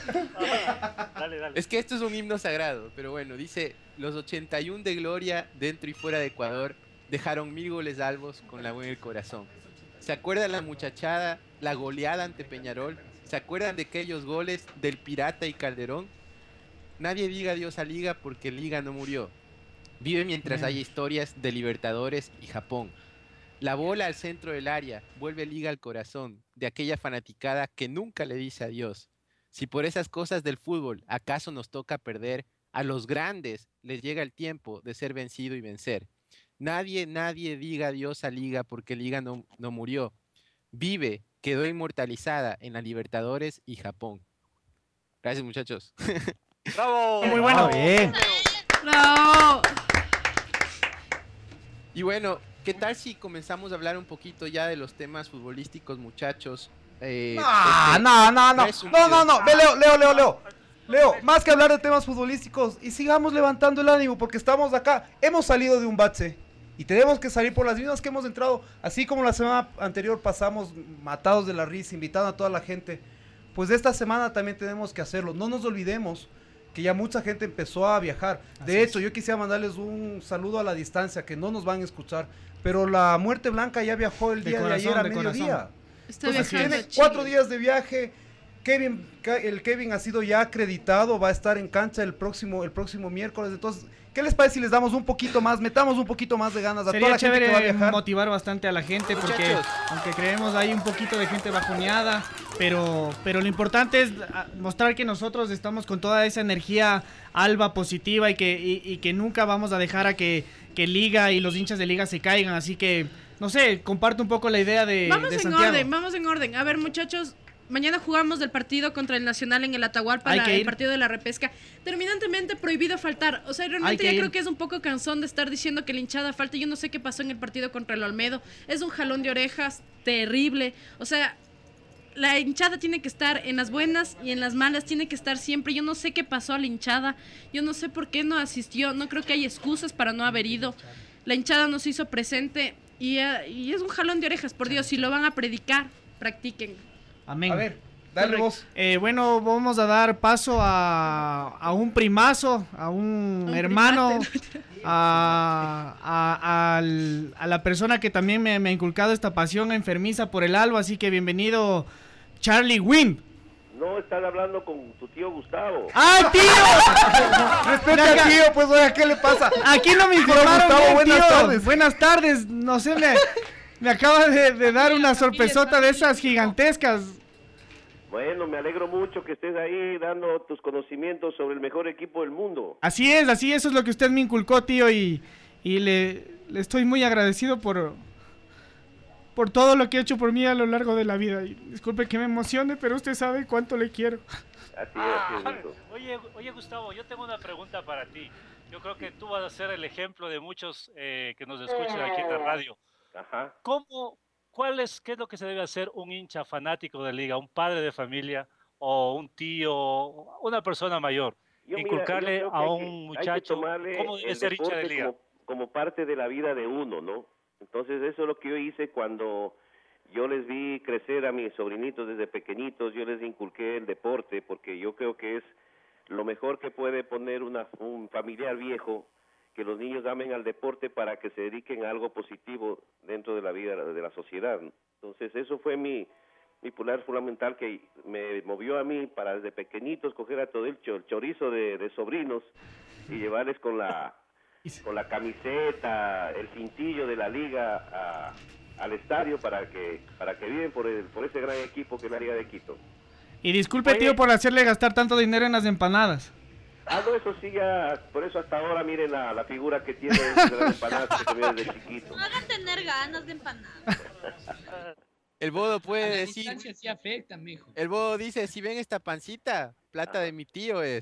Dale, dale. Es que esto es un himno sagrado, pero bueno, dice, los ochenta y uno de Gloria, dentro y fuera de Ecuador, dejaron mil goles albos con la U en el corazón. ¿Se acuerdan la muchachada, la goleada ante Peñarol? ¿Se acuerdan de aquellos goles del Pirata y Calderón? Nadie diga adiós a Liga porque Liga no murió. Vive mientras Bien. haya historias de Libertadores y Japón. La bola al centro del área, vuelve Liga al corazón de aquella fanaticada que nunca le dice adiós. Si por esas cosas del fútbol acaso nos toca perder, a los grandes les llega el tiempo de ser vencido y vencer. Nadie, nadie diga adiós a Liga porque Liga no, no murió. Vive, quedó inmortalizada en la Libertadores y Japón. Gracias, muchachos. ¡Bravo! Muy bueno. bien. ¡Bravo! Y bueno, ¿qué tal si comenzamos a hablar un poquito ya de los temas futbolísticos, muchachos? Eh, No, este, no, no, no, resumido. no, no, no, ve, Leo, Leo, Leo, Leo, Leo, más que hablar de temas futbolísticos, y sigamos levantando el ánimo, porque estamos acá, hemos salido de un bache, y tenemos que salir por las mismas que hemos entrado, así como la semana anterior pasamos matados de la risa, invitando a toda la gente, pues esta semana también tenemos que hacerlo, no nos olvidemos que ya mucha gente empezó a viajar, de hecho, yo quisiera mandarles un saludo a la distancia, que no nos van a escuchar, pero la Muerte Blanca ya viajó el De día corazón, de ayer a de mediodía. corazón. Está Entonces, viajando tiene a cuatro Chile. días de viaje. Kevin, Ca- el Kevin ha sido ya acreditado, va a estar en cancha el próximo, el próximo miércoles. Entonces, ¿qué les parece si les damos un poquito más, metamos un poquito más de ganas a toda Sería la gente que va a chévere viajar? motivar bastante a la gente porque Muchachos. aunque creemos hay un poquito de gente bajoneada, pero, pero lo importante es ah, mostrar que nosotros estamos con toda esa energía alba positiva y que, y, y que nunca vamos a dejar a que, que Liga y los hinchas de Liga se caigan. Así que, no sé, comparto un poco la idea de, Vamos de en Santiago. orden, vamos en orden. A ver, muchachos, mañana jugamos el partido contra el Nacional en el Atahualpa, Hay la- que el ir. partido de la repesca. Terminantemente prohibido faltar. O sea, Hay realmente que ya ir. creo que es un poco cansón de estar diciendo que la hinchada falta. Yo no sé qué pasó en el partido contra el Olmedo. Es un jalón de orejas terrible. O sea, la hinchada tiene que estar en las buenas y en las malas, tiene que estar siempre. Yo no sé qué pasó a la hinchada, yo no sé por qué no asistió, no creo que hay excusas para no haber ido. La hinchada no se hizo presente y, eh, y es un jalón de orejas, por Dios, si lo van a predicar, practiquen. Amén. A ver, dale vos. Eh, bueno, vamos a dar paso a, a un primazo, a un, Un hermano, primate. a, a- al- a la persona que también me, me ha inculcado esta pasión enfermiza por el alba, así que bienvenido, Charlie Wimp. No, estás hablando con tu tío Gustavo. ¡Ay, tío! Respete al tío, pues, oiga, ¿qué le pasa? Aquí no me Tío informaron Gustavo, bien, buenas tío. tardes. Buenas tardes, no sé, me, me acaba de, de dar una sorpresota de esas gigantescas. Bueno, me alegro mucho que estés ahí dando tus conocimientos sobre el mejor equipo del mundo. Así es, así eso es lo que usted me inculcó, tío, y, y le, le estoy muy agradecido por, por todo lo que ha hecho por mí a lo largo de la vida. Y disculpe que me emocione, pero usted sabe cuánto le quiero. Así es, así es, Ah, Nico. oye, oye, Gustavo, yo tengo una pregunta para ti. Yo creo que tú vas a ser el ejemplo de muchos eh, que nos escuchan aquí en la radio. Ajá. ¿Cómo, cuál es, qué es lo que se debe hacer un hincha fanático de Liga, un padre de familia o un tío, una persona mayor? Yo, mira, Inculcarle yo creo que a hay un que- hay que muchacho tomarle cómo debe el ser hincha de deporte Liga. Como, como parte de la vida de uno, ¿no? Entonces eso es lo que yo hice cuando yo les vi crecer a mis sobrinitos desde pequeñitos, yo les inculqué el deporte porque yo creo que es lo mejor que puede poner una, un familiar viejo, que los niños amen al deporte para que se dediquen a algo positivo dentro de la vida de la sociedad. Entonces eso fue mi, mi pilar fundamental que me movió a mí para desde pequeñitos coger a todo el, cho- el chorizo de, de sobrinos y llevarles con la con la camiseta, el cintillo de la liga a- al estadio para que para que viven por el, por ese gran equipo que es la Liga de Quito. Y disculpe, Oye. tío, por hacerle gastar tanto dinero en las empanadas. Ah, no, eso sí ya, por eso hasta ahora miren la, la figura que tiene de las empanadas que comía desde chiquito. No hagan tener ganas de empanadas. El bodo A puede la decir, distancia sí afecta, mijo. el bodo dice, si ven esta pancita, plata de mi tío es.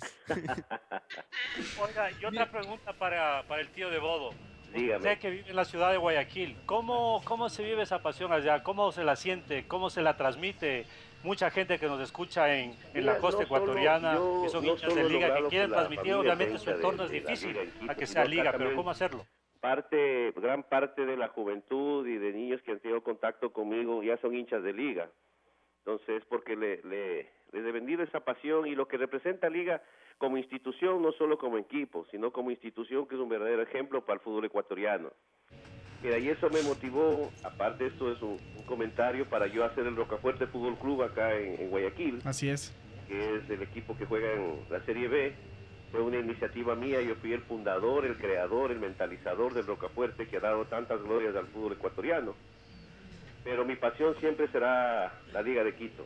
Oiga, y otra pregunta para, para el tío de Bodo. Dígame. Usted que vive en la ciudad de Guayaquil, ¿cómo, ¿cómo se vive esa pasión allá? ¿Cómo se la siente? ¿Cómo se la transmite? Mucha gente que nos escucha en, en Mira, la costa no solo- ecuatoriana, yo que son no hinchas solo de he liga, que logrado quieren que la transmitir, familia obviamente sea su hincha entorno de- es de la difícil Liga en Quito, a que sino sea acá liga, pero también ¿cómo hacerlo? Parte, gran parte de la juventud y de niños que han tenido contacto conmigo ya son hinchas de liga. Entonces, porque le, le, les he vendido esa pasión y lo que representa Liga como institución, no solo como equipo, sino como institución que es un verdadero ejemplo para el fútbol ecuatoriano. Mira, y eso me motivó, aparte esto es un, un comentario para yo hacer el Rocafuerte Fútbol Club acá en, en Guayaquil, Así es. que es el equipo que juega en la Serie B. Fue una iniciativa mía, yo fui el fundador, el creador, el mentalizador del Rocafuerte que ha dado tantas glorias al fútbol ecuatoriano. Pero mi pasión siempre será la Liga de Quito.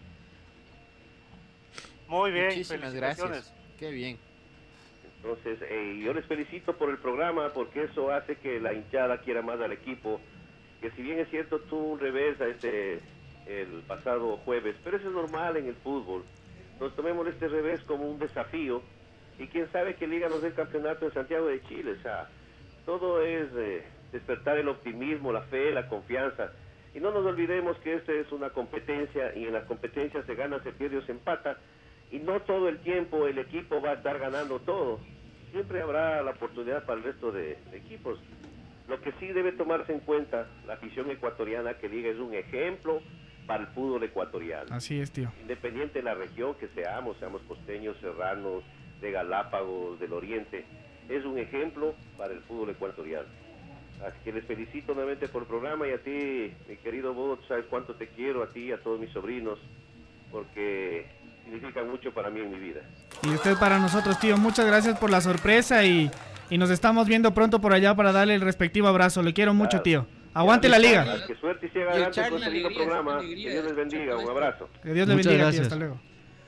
Muy bien, Muchísimas felicitaciones. gracias. Qué bien. Entonces, eh, yo les felicito por el programa porque eso hace que la hinchada quiera más al equipo. Que si bien es cierto, tú un revés a este, el pasado jueves, pero eso es normal en el fútbol. Nos tomemos este revés como un desafío y quién sabe que Liga nos dé el campeonato en Santiago de Chile. O sea, todo es eh, despertar el optimismo, la fe, la confianza. Y no nos olvidemos que esta es una competencia y en las competencias se gana, se pierde o se empata. Y no todo el tiempo el equipo va a estar ganando todo. Siempre habrá la oportunidad para el resto de, de equipos. Lo que sí debe tomarse en cuenta la afición ecuatoriana, que Liga es un ejemplo para el fútbol ecuatoriano. Así es, tío. Independiente de la región que seamos, seamos costeños, serranos, de Galápagos, del Oriente, es un ejemplo para el fútbol ecuatoriano. Así que les felicito nuevamente por el programa y a ti, mi querido Bodo, sabes cuánto te quiero, a ti y a todos mis sobrinos, porque significan mucho para mí en mi vida. Y usted para nosotros, tío. Muchas gracias por la sorpresa y, y nos estamos viendo pronto por allá para darle el respectivo abrazo. Le quiero mucho, tío. Aguante la liga. Que suerte y siga adelante con este lindo programa. Que Dios les bendiga. Un abrazo. Que Dios le bendiga, tío. Hasta luego.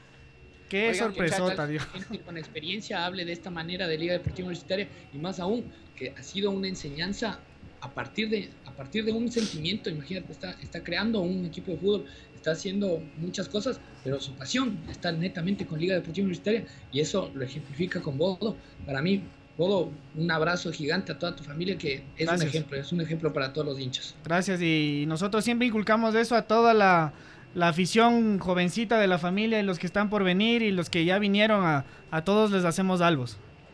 Qué Oigan, sorpresota, muchachos, Dios. gente con experiencia hable de esta manera de Liga Deportiva Universitaria y más aún que ha sido una enseñanza a partir de a partir de un sentimiento. Imagínate, está, está creando un equipo de fútbol, está haciendo muchas cosas, pero su pasión está netamente con Liga Deportiva Universitaria y eso lo ejemplifica con Bodo. Para mí, Bodo, un abrazo gigante a toda tu familia, que es Gracias. un ejemplo, es un ejemplo para todos los hinchas. Gracias, y nosotros siempre inculcamos eso a toda la, la afición jovencita de la familia y los que están por venir y los que ya vinieron, a, a todos les hacemos albos.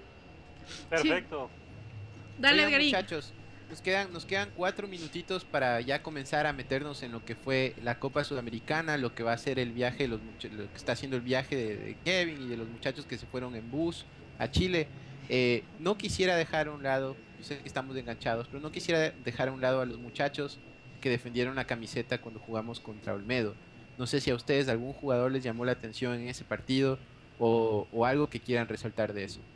Perfecto. Dale, Oigan, Edgarín. muchachos, nos quedan, nos quedan cuatro minutitos para ya comenzar a meternos en lo que fue la Copa Sudamericana, lo que va a ser el viaje, de los mucha- lo que está haciendo el viaje de, de Kevin y de los muchachos que se fueron en bus a Chile. Eh, no quisiera dejar a un lado, yo sé que estamos enganchados, pero no quisiera dejar a un lado a los muchachos que defendieron la camiseta cuando jugamos contra Olmedo. No sé si a ustedes algún jugador les llamó la atención en ese partido o, o algo que quieran resaltar de eso.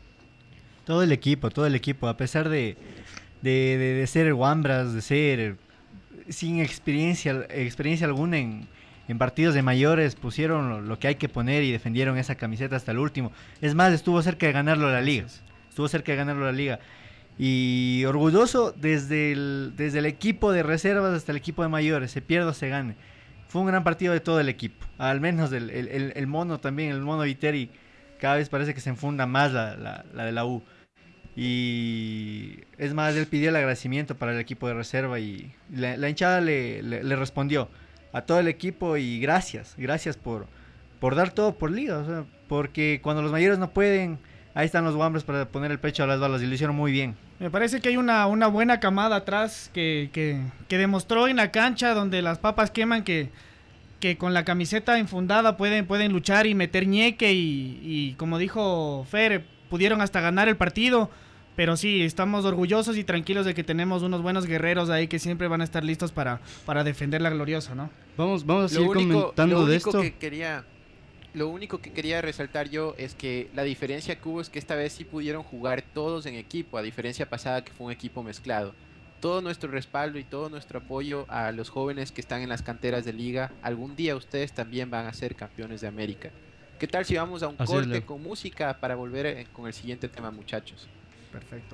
Todo el equipo, todo el equipo, a pesar de, de, de, de ser Wambras, de ser sin experiencia, experiencia alguna en, en partidos de mayores, pusieron lo, lo que hay que poner y defendieron esa camiseta hasta el último. Es más, estuvo cerca de ganarlo la liga, estuvo cerca de ganarlo la liga. Y orgulloso desde el, desde el equipo de reservas hasta el equipo de mayores, se pierda o se gane. Fue un gran partido de todo el equipo, al menos el, el, el, el mono también, el mono Viteri, cada vez parece que se enfunda más la, la, la de la U. Y es más, él pidió el agradecimiento para el equipo de reserva y la, la hinchada le, le, le respondió a todo el equipo y gracias, gracias por, por dar todo por liga, o sea, porque cuando los mayores no pueden, ahí están los Wambras para poner el pecho a las balas y lo hicieron muy bien. Me parece que hay una, una buena camada atrás que, que, que demostró en la cancha donde las papas queman que, que con la camiseta infundada pueden, pueden luchar y meter ñeque y, y como dijo Fer, pudieron hasta ganar el partido, pero sí, estamos orgullosos y tranquilos de que tenemos unos buenos guerreros ahí que siempre van a estar listos para, para defender la gloriosa, ¿no? Vamos, vamos a Lo seguir único- comentando lo de único esto. que quería, lo único que quería resaltar yo es que la diferencia que hubo es que esta vez sí pudieron jugar todos en equipo, a diferencia pasada que fue un equipo mezclado. Todo nuestro respaldo y todo nuestro apoyo a los jóvenes que están en las canteras de liga. Algún día ustedes también van a ser campeones de América. ¿Qué tal si vamos a un Así es, corte Leo. con música para volver eh, con el siguiente tema, muchachos? Perfecto.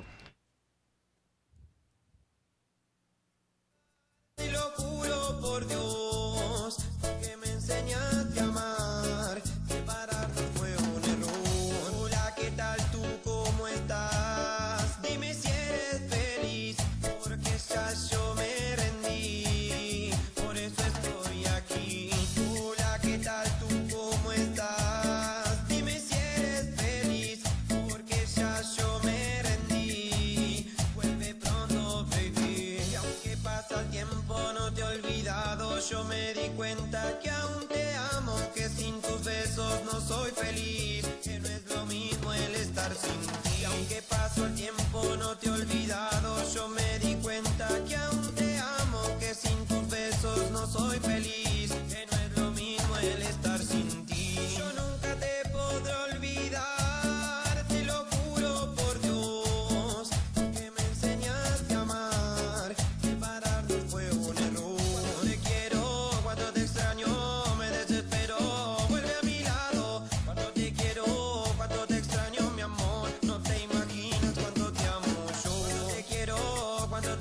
Y lo juro por Dios que me enseñaste a amar, que parar no fue un error. Hola, ¿qué tal tú? ¿Cómo estás? Dime si eres feliz, porque ya yo me rendí, por eso estoy aquí. Hola, ¿qué tal tú? ¿Cómo estás? Dime si eres feliz, porque ya yo me rendí. Vuelve pronto, baby. Y aunque pasa el tiempo no te he olvidado, yo me di cuenta que aún te amo, que sin tus besos no soy feliz, que no es lo mismo el estar sin ti. Y aunque pasó el tiempo no te he olvidado, yo me di cuenta que aún te amo, que sin tus besos no soy feliz, que no es lo mismo el estar sin ti. Yo nunca te podré olvidar, te lo juro por Dios, que me enseñaste a amar, que parar no fue un error. Cuando te quiero, cuando te extraño, me desespero, vuelve a mi lado. Cuando te quiero, cuando te extraño, mi amor, no te imaginas cuánto te amo yo. Cuando te quiero, cuando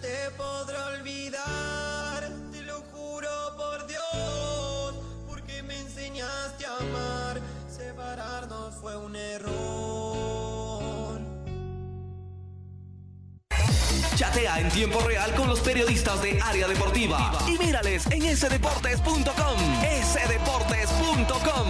te podré olvidar, te lo juro por Dios, porque me enseñaste a amar. Separarnos fue un error. Chatea en tiempo real con los periodistas de Área Deportiva y mírales en ese deportes punto com. ese deportes punto com.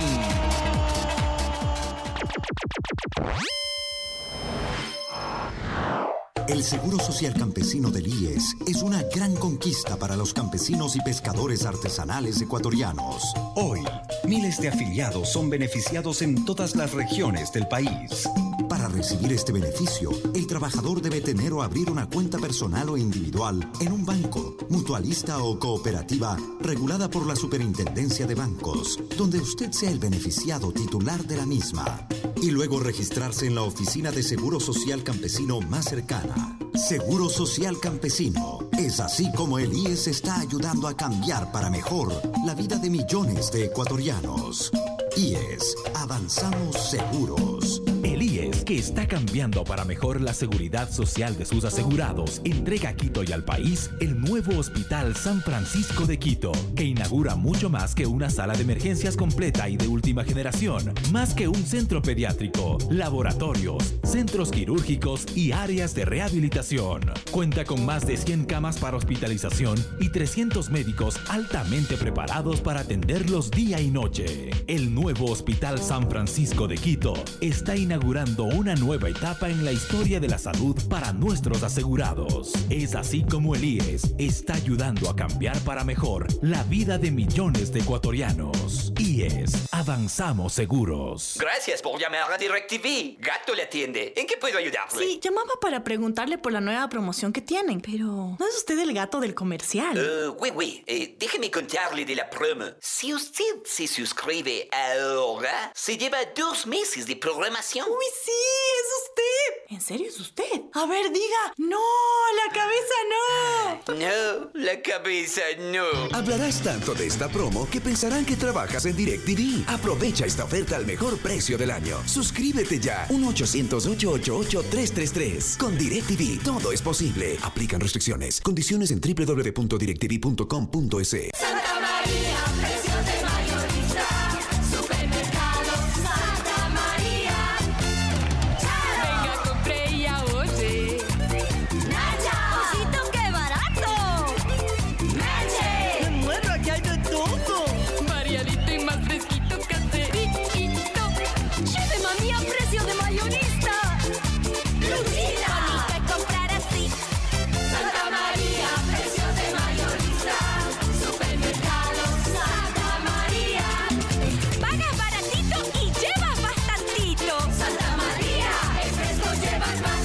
El Seguro Social Campesino del I E S es una gran conquista para los campesinos y pescadores artesanales ecuatorianos. Hoy, miles de afiliados son beneficiados en todas las regiones del país. Para recibir este beneficio, el trabajador debe tener o abrir una cuenta personal o individual en un banco, mutualista o cooperativa regulada por la Superintendencia de Bancos, donde usted sea el beneficiado titular de la misma. Y luego registrarse en la oficina de Seguro Social Campesino más cercana. Seguro Social Campesino. Es así como el I E S está ayudando a cambiar para mejor la vida de millones de ecuatorianos. I E S, avanzamos seguros. El I E S, que está cambiando para mejor la seguridad social de sus asegurados, entrega a Quito y al país el nuevo Hospital San Francisco de Quito, que inaugura mucho más que una sala de emergencias completa y de última generación, más que un centro pediátrico, laboratorios, centros quirúrgicos y áreas de rehabilitación. Cuenta con más de cien camas para hospitalización y trescientos médicos altamente preparados para atenderlos día y noche. El nuevo Hospital San Francisco de Quito está inaugurando una nueva etapa en la historia de la salud para nuestros asegurados. Es así como el I E S está ayudando a cambiar para mejor la vida de millones de ecuatorianos. I E S, avanzamos seguros. Gracias por llamar a DirecTV. Gato le atiende. ¿En qué puedo ayudarle? Sí, llamaba para preguntarle por la nueva promoción que tienen, pero ¿no es usted el gato del comercial? Uh, oui, oui. Eh, déjeme contarle de la promo. Si usted se suscribe ahora, se lleva dos meses de programación. ¡Uy, sí! ¡Es usted! ¿En serio es usted? A ver, diga. ¡No! ¡La cabeza no! No, la cabeza no. Hablarás tanto de esta promo que pensarán que trabajas en DirecTV. Aprovecha esta oferta al mejor precio del año. Suscríbete ya. uno ochocientos, ocho ocho ocho, tres tres tres. Con DirecTV todo es posible. Aplican restricciones. Condiciones en doble u doble u doble u punto directv punto com punto es. Santa María, precios de mayorista. Supermercado Santa María. Venga, compré y ahorré. Nacha, cosito, qué barato. Meche, bueno, aquí hay de todo. variadito y más fresquito, caserito. Che de mami a precio de mayorista. Lucina, bonito comprar así. Santa María, precios de mayorista. Supermercado Santa María. Pagas baratito y llevas bastantito. Santa María, es fresco, llevas más.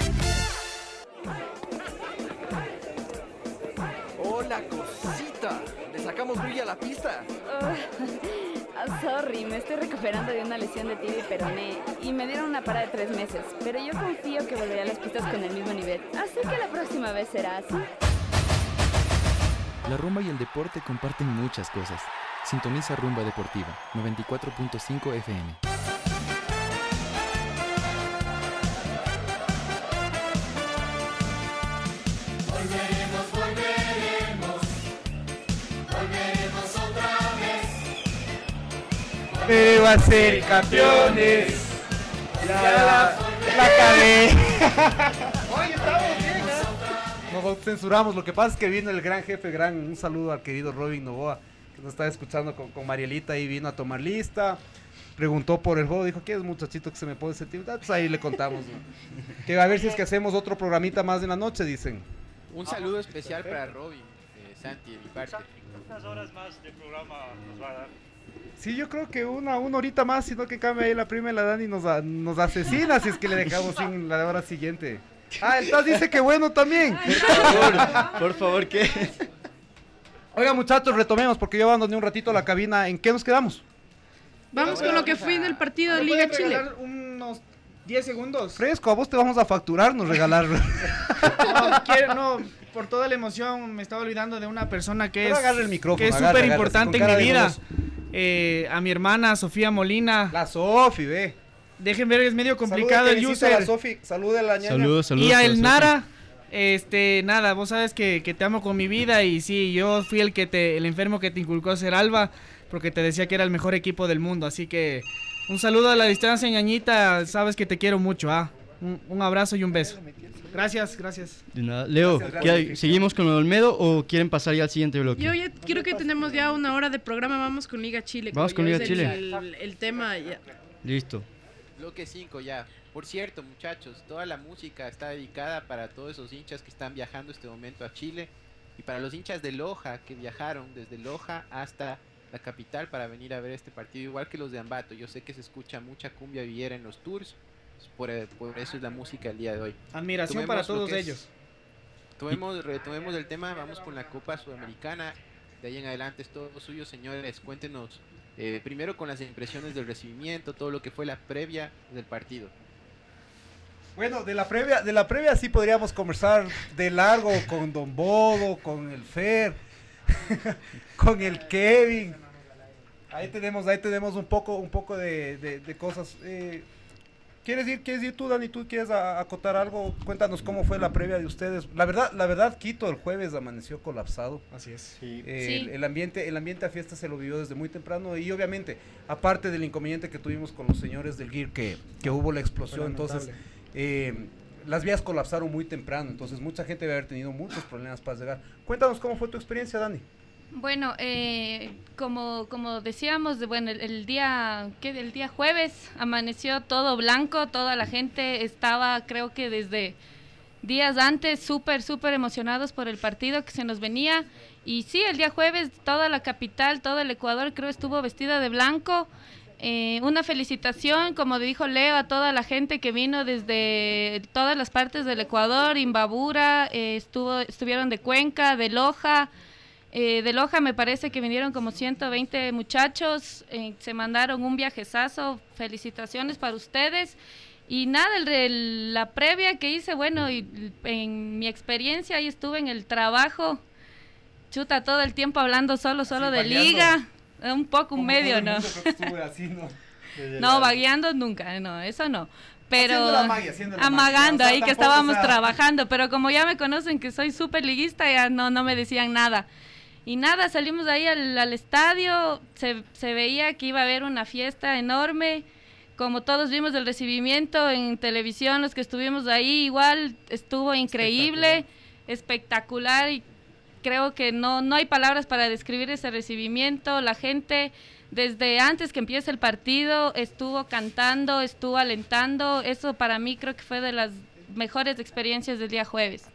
Hola, cosita. ¿Le sacamos brillo a la pista? Ah, sorry, me estoy recuperando de una lesión de tibia y peroné y me dieron una parada de tres meses, pero yo confío que volveré a las pistas con el mismo nivel, así que la próxima vez será así. La rumba y el deporte comparten muchas cosas. Sintoniza Rumba Deportiva, noventa y cuatro punto cinco F M. Volveremos, volveremos. Volveremos otra vez. Eh, va a ser campeones. Ya la, la cagué. Oye, estamos bien, ¿eh? Nos censuramos. Lo que pasa es que vino el gran jefe, gran, un saludo al querido Robin Novoa, que nos está escuchando con, con Marielita y vino a tomar lista. Preguntó por el juego, dijo, ¿qué es muchachito que se me puede sentir? Ah, pues ahí le contamos, ¿no? Que a ver si es que hacemos otro programita más en la noche, dicen. Un saludo especial para Robin, eh, Santi, de mi parte. ¿Cuántas horas más de programa nos va a dar? Sí, yo creo que una, una horita más, sino que cambia ahí la prima y la Dani nos, a- nos asesina si es que le dejamos sin la hora siguiente. Ah, el Taz dice que bueno también. Por favor, por favor, ¿qué? Oiga, muchachos, retomemos porque yo abandoné un ratito la cabina. ¿En qué nos quedamos? Vamos con lo que fue en el partido de ¿Me Liga pueden Chile. regalar unos diez segundos? Fresco, a vos te vamos a facturar, nos regalar. No, quiero, no, por toda la emoción me estaba olvidando de una persona que Pero es agarre el micrófono, que es agarre, súper agarre, importante con en cara mi de vida. goloso. Eh, a mi hermana Sofía Molina. La Sofi, ve. Dejen ver, es medio complicado Saluda, el Teresita, user. la Sofi, saluda a la ñaña. Saludos, saludos. Y a para el Sofi. Nara, Este, nada, vos sabes que, que te amo con mi vida y sí, yo fui el que te, el enfermo que te inculcó a ser Alba, porque te decía que era el mejor equipo del mundo, así que un saludo a la distancia, ñañita, sabes que te quiero mucho, ah, un, un abrazo y un beso. Gracias, gracias. De nada. Leo, Gracias, ¿qué hay? gracias. ¿Seguimos con el Olmedo o quieren pasar ya al siguiente bloque? Yo ya quiero que tenemos ya una hora de programa, vamos con Liga Chile. Vamos como con ya Liga es Chile. El, el- el tema ya. Listo. Bloque cinco ya. Por cierto, muchachos, toda la música está dedicada para todos esos hinchas que están viajando este momento a Chile y para los hinchas de Loja que viajaron desde Loja hasta la capital para venir a ver este partido, igual que los de Ambato. Yo sé que se escucha mucha cumbia villera en los tours, por, eh, por eso es la música el día de hoy. Admiración Tomemos para lo todos que es- ellos. Tomemos, retomemos el tema, vamos con la Copa Sudamericana. De ahí en adelante es todo suyo, señores. Cuéntenos eh, primero con las impresiones del recibimiento, todo lo que fue la previa del partido. Bueno, de la previa, de la previa sí podríamos conversar de largo con Don Bodo, con el Fer, con el Kevin. Ahí tenemos, ahí tenemos un poco, un poco de, de- de cosas. Eh, ¿Quieres ir, quieres ir tú, Dani? ¿Tú quieres a- acotar algo? Cuéntanos cómo fue la previa de ustedes. La verdad, la verdad, Quito el jueves amaneció colapsado. Así es. Eh, Sí. el, el ambiente, el ambiente a fiesta se lo vivió desde muy temprano y obviamente, aparte del inconveniente que tuvimos con los señores del G I R que, que hubo la explosión, Fue entonces lamentable. eh, las vías colapsaron muy temprano, entonces mucha gente debe haber tenido muchos problemas para llegar. Cuéntanos cómo fue tu experiencia, Dani. Bueno, eh, como, como decíamos, de- bueno, el, el día ¿qué? El día jueves amaneció todo blanco, toda la gente estaba, creo que desde días antes, súper, súper emocionados por el partido que se nos venía. Y sí, el día jueves toda la capital, todo el Ecuador, creo, estuvo vestida de blanco. Eh, una felicitación, como dijo Leo, a toda la gente que vino desde todas las partes del Ecuador, Imbabura, eh, estuvo, estuvieron de Cuenca, de Loja. Eh, de Loja me parece que vinieron como ciento veinte muchachos, eh, se mandaron un viajezazo, felicitaciones para ustedes. Y nada, el, el- la previa que hice, bueno, y, en mi experiencia ahí estuve en el trabajo, chuta, todo el tiempo hablando solo, solo de vagueando. liga, un poco, un Como medio, todo el ¿no? mundo, creo que estuve así, ¿no? Desde No, la- vagueando nunca, no, eso no. Pero Haciendo la magia, haciendo la amagando magia, o sea, ahí que tampoco, estábamos o sea- trabajando, pero como ya me conocen que soy súper liguista, ya no, no me decían nada. Y nada, salimos de ahí al, al estadio, se, se veía que iba a haber una fiesta enorme, como todos vimos el recibimiento en televisión, los que estuvimos ahí, igual estuvo increíble, espectacular, y creo que no, no hay palabras para describir ese recibimiento. La gente desde antes que empiece el partido estuvo cantando, estuvo alentando, eso para mí creo que fue de las mejores experiencias del día jueves.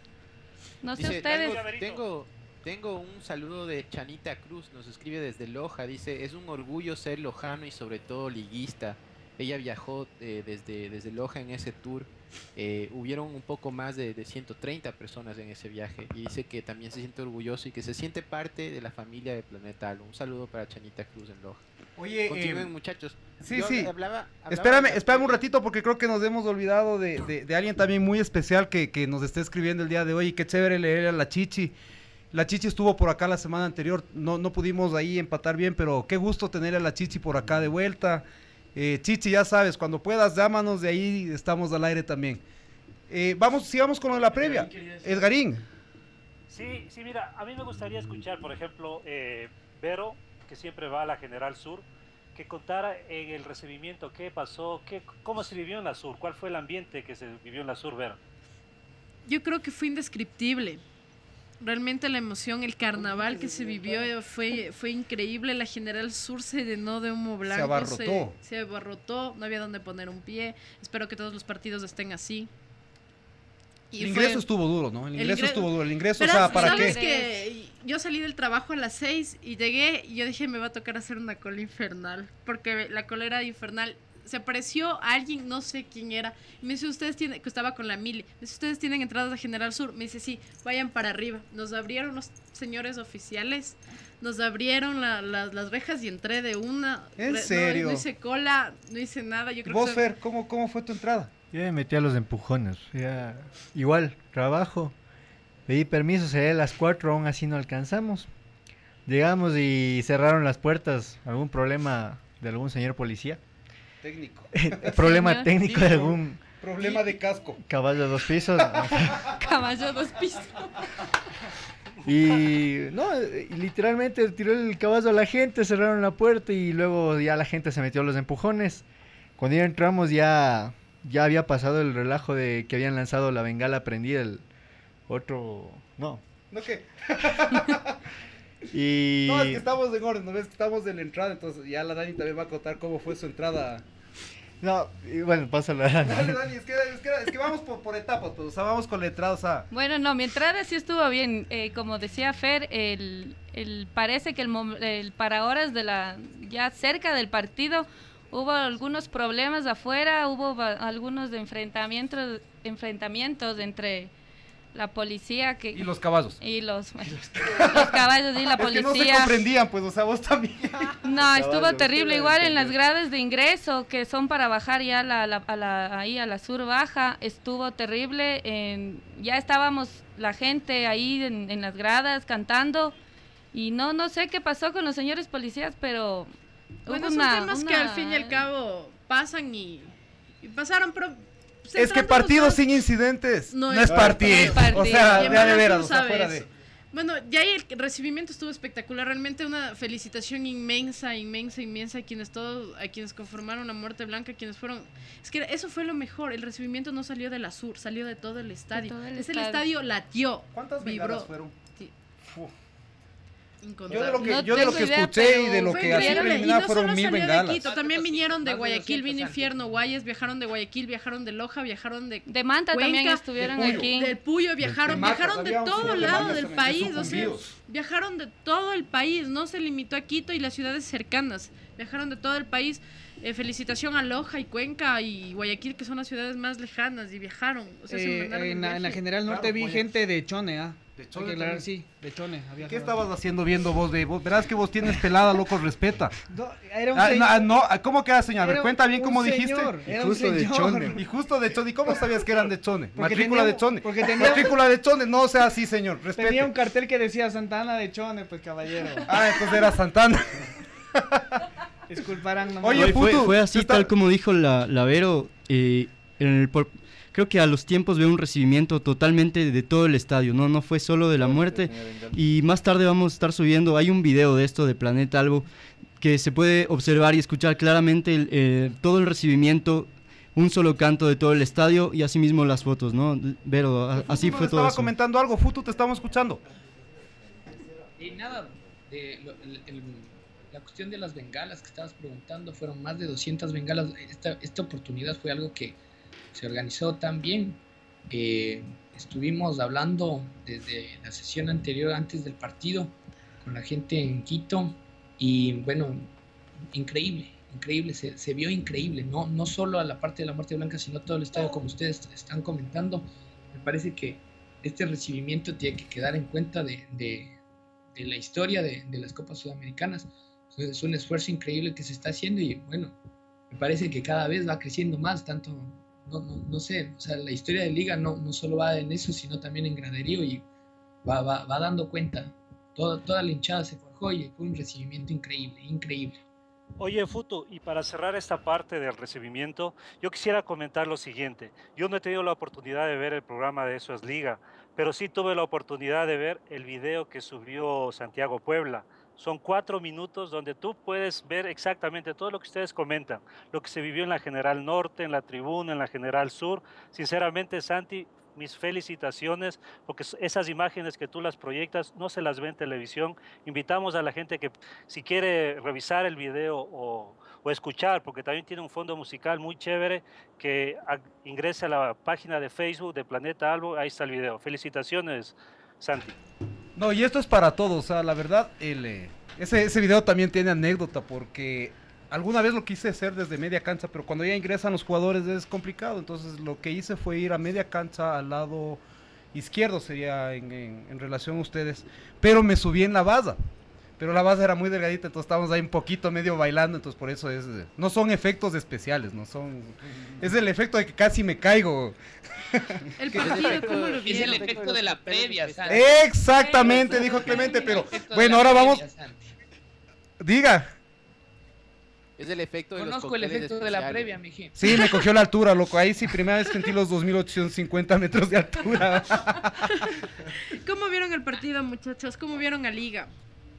No sé Dice, ustedes. Tengo, tengo, tengo un saludo de Chanita Cruz, nos escribe desde Loja, dice, es un orgullo ser lojano y sobre todo liguista. Ella viajó eh, desde, desde Loja en ese tour, eh, hubieron un poco más de, de ciento treinta personas en ese viaje y dice que también se siente orgulloso y que se siente parte de la familia de Planeta Albo. Un saludo para Chanita Cruz en Loja. Oye, Continúen, eh, muchachos. Sí, Yo sí. hablaba- hablaba espérame, de la espérame un previa. ratito porque creo que nos hemos olvidado de, de- de alguien también muy especial que, que nos está escribiendo el día de hoy. Y qué chévere leer a la Chichi. La Chichi estuvo por acá la semana anterior. No, no pudimos ahí empatar bien, pero qué gusto tener a la Chichi por acá de vuelta. Eh, Chichi, ya sabes, cuando puedas, llámanos, de ahí estamos al aire también. Eh, vamos, sigamos con lo de la previa. Edgarín. Sí, sí, mira, a mí me gustaría escuchar, por ejemplo, eh, Vero, que siempre va a la General Sur, que contara en el recibimiento qué pasó, qué, cómo se vivió en la Sur, cuál fue el ambiente que se vivió en la Sur, Vero. Yo creo que fue indescriptible. Realmente la emoción, el carnaval que se vivió eh, fue, fue increíble. La General Sur se llenó de humo blanco. abarrotó. Se, se abarrotó, no había donde poner un pie. Espero que todos los partidos estén así. Y El fue- ingreso estuvo duro, ¿no? El el ingreso ingre- estuvo duro. El ingreso, o Verás, sea, ¿para ¿sabes qué? que yo salí del trabajo a las seis y llegué y yo dije me va a tocar hacer una cola infernal? Porque la cola era infernal. Se apareció alguien, no sé quién era, y me dice, ustedes tienen, que estaba con la mili, me dice, ustedes tienen entradas a General Sur, me dice, sí, vayan para arriba. Nos abrieron los señores oficiales, nos abrieron la- la- las rejas y entré de una. ¿En Re- no- serio? No, hice cola, no hice nada, yo creo Vos, que... soy- Fer, ¿cómo, ¿cómo fue tu entrada? Yo me metí a los empujones. Ya, igual, trabajo. Pedí permiso, sería a las cuatro, aún así no alcanzamos. Llegamos y cerraron las puertas. ¿Algún problema de algún señor policía? Técnico. Problema Señor. técnico de Dijo. algún Problema de casco. Caballo de dos pisos. Caballo dos pisos. Y no, eh, literalmente tiró el caballo a la gente, cerraron la puerta y luego ya la gente se metió a los empujones. Cuando ya entramos ya, ya había pasado el relajo de que habían lanzado la bengala prendida, el otro... No. ¿No qué? Y... No, es que estamos en orden, ¿no ves? Que estamos en la entrada, entonces ya la Dani también va a contar cómo fue su entrada. No, y bueno, pásalo a Dani. Dale, Dani, es que, es que, es que vamos por, por etapas, pues, o sea, vamos con la entrada, o sea... Bueno, no, mi entrada sí estuvo bien. Eh, como decía Fer, el, el, parece que el, mom- el para horas de la... ya cerca del partido hubo algunos problemas afuera, hubo ba- algunos de enfrentamientos, enfrentamientos entre la policía que... Y los caballos. Y los, los caballos y la Es que policía. no se comprendían, pues, o sea, vos también. No, estuvo terrible. Igual en las gradas de ingreso, que son para bajar ya la, la- a la, ahí a la sur baja, estuvo terrible. En- ya estábamos la gente ahí en, en las gradas cantando y no no sé qué pasó con los señores policías, pero Bueno, hubo son una- temas que una- al fin y al cabo pasan y, y pasaron, pero... se Es que trata de partido usar- sin incidentes no, No es es partido. partido. No es O partido. sea, Y ya además de tú veras, o sea, sabes. fuera de... Bueno, ya ahí el recibimiento estuvo espectacular, realmente una felicitación inmensa, inmensa, inmensa a quienes todos, a quienes conformaron la Muerte Blanca, quienes fueron, es que eso fue lo mejor, el recibimiento no salió de la sur, salió de todo el estadio, todo el es el estadio. estadio latió, ¿Cuántas vibró. bengalas fueron? Sí. Fu. Incontable. Yo de lo que, No yo de lo tengo que idea, escuché y de pero lo Fue que así increíble, y preliminar no fueron solo mil salió de bengalas. Quito, también vinieron de Más de Guayaquil, vino doscientos, Infierno Guayas, viajaron de Guayaquil, viajaron de Loja, viajaron de De Manta también Cuenca, estuvieron del Puyo. aquí. Del Puyo, viajaron, Temacas, viajaron de había un todo señor de lado Temacas del también, de país, o sea, Sucumbíos. viajaron de todo el país, no se limitó a Quito y las ciudades cercanas, viajaron de todo el país. Eh, felicitación a Loja y Cuenca y Guayaquil, que son las ciudades más lejanas, y viajaron. O sea, se Eh, mandaron en, el la, en la viaje. General Norte Claro, vi pues. gente de Chone, ¿ah? De Hay Chone que aclarar, también. sí, de Chone. Había ¿Qué gente. estabas haciendo viendo vos de vos? Verás que vos tienes pelada, loco, respeta. No, era un Ah, señor- no, ah, no, ah, ¿cómo queda, señor? A ver, Era cuenta bien un cómo dijiste. señor, era un justo de señor. Chone. Y justo de Chone. ¿Y cómo sabías que eran de Chone? Porque Matrícula tenía- de Chone. porque tenía- Matrícula de Chone, no sea así, señor. Respete. Tenía un cartel que decía Santana de Chone, pues caballero. Ah, entonces era Santana. Disculparán, no Oye, Oye, fue, puto, fue así está- tal como dijo la, la Vero, eh, en el por- creo que a los tiempos veo un recibimiento totalmente de todo el estadio, no no fue solo de la muerte, y más tarde vamos a estar subiendo, hay un video de esto de Planeta Albo que se puede observar y escuchar claramente el, eh, todo el recibimiento, un solo canto de todo el estadio y asimismo las fotos, ¿no? Vero, a- así Futu fue nos todo estaba eso. comentando algo, Futu, te estamos escuchando. Y nada, de lo- el- el- la cuestión de las bengalas que estabas preguntando, fueron más de doscientas bengalas. Esta, esta oportunidad fue algo que se organizó tan bien. Eh, estuvimos hablando desde la sesión anterior, antes del partido, con la gente en Quito y bueno, increíble, increíble, se, se vio increíble, no, no solo a la parte de la Muerte Blanca, sino todo el estadio, como ustedes están comentando. Me parece que este recibimiento tiene que quedar en cuenta de, de, de la historia de, de las Copas Sudamericanas. Es un esfuerzo increíble que se está haciendo y bueno, me parece que cada vez va creciendo más, tanto, no, no, no sé, o sea, la historia de Liga no, no solo va en eso, sino también en graderío y va, va, va dando cuenta. Toda, toda la hinchada se forjó y fue un recibimiento increíble, increíble. Oye, Futu, y para cerrar esta parte del recibimiento, yo quisiera comentar lo siguiente. Yo no he tenido la oportunidad de ver el programa de Eso es Liga, pero sí tuve la oportunidad de ver el video que subió Santiago Puebla. Son cuatro minutos donde tú puedes ver exactamente todo lo que ustedes comentan, lo que se vivió en la General Norte, en la Tribuna, en la General Sur. Sinceramente, Santi, mis felicitaciones, porque esas imágenes que tú las proyectas no se las ve en televisión. Invitamos a la gente que si quiere revisar el video o, o escuchar, porque también tiene un fondo musical muy chévere, que a, ingrese a la página de Facebook de Planeta Albo, ahí está el video. Felicitaciones, Santi. No, y esto es para todos, o sea, la verdad, el, eh, ese, ese video también tiene anécdota porque alguna vez lo quise hacer desde media cancha, pero cuando ya ingresan los jugadores es complicado, entonces lo que hice fue ir a media cancha al lado izquierdo, sería en, en, en relación a ustedes, pero me subí en la base, pero la base era muy delgadita, entonces estábamos ahí un poquito medio bailando, entonces por eso es, no son efectos especiales, no son, es el efecto de que casi me caigo. El partido, ¿cómo lo Es vieron? el efecto de la previa, Santi. Exactamente, dijo Clemente, pero bueno, ahora vamos, diga. Es el efecto de los Conozco el cócteles efecto de la especiales. previa, mijín. Sí, me cogió la altura, loco. Ahí sí, primera vez sentí los dos mil ochocientos cincuenta metros de altura. ¿Cómo vieron el partido, muchachos? ¿Cómo vieron a Liga?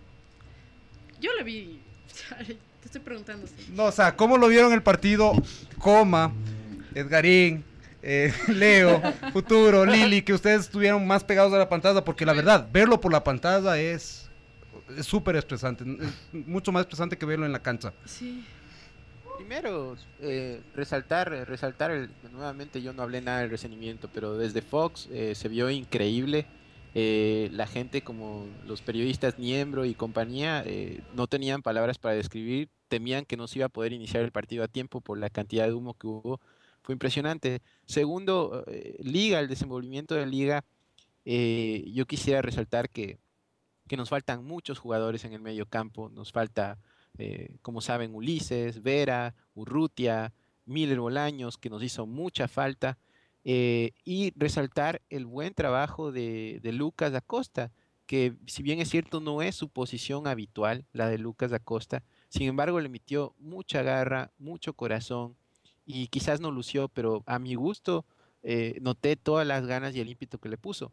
Yo lo vi. Te estoy preguntando. Sí. No, o sea, ¿cómo lo vieron el partido? Coma, Edgarín, eh, Leo, Futuro, Lili, que ustedes estuvieron más pegados a la pantalla, porque la verdad, verlo por la pantalla es es súper estresante, es mucho más estresante que verlo en la cancha. Sí. Primero, eh, resaltar, resaltar el, nuevamente yo no hablé nada del recibimiento, pero desde Fox eh, se vio increíble. Eh, la gente, como los periodistas Niembro y compañía, eh, no tenían palabras para describir, temían que no se iba a poder iniciar el partido a tiempo por la cantidad de humo que hubo. Fue impresionante. Segundo, eh, Liga, el desenvolvimiento de Liga, eh, yo quisiera resaltar que, que nos faltan muchos jugadores en el medio campo. Nos falta, eh, como saben, Ulises, Vera, Urrutia, Miller Bolaños, que nos hizo mucha falta. Eh, y resaltar el buen trabajo de, de Lucas Acosta, que si bien es cierto no es su posición habitual, la de Lucas Acosta, sin embargo le metió mucha garra, mucho corazón y quizás no lució, pero a mi gusto eh, noté todas las ganas y el ímpetu que le puso.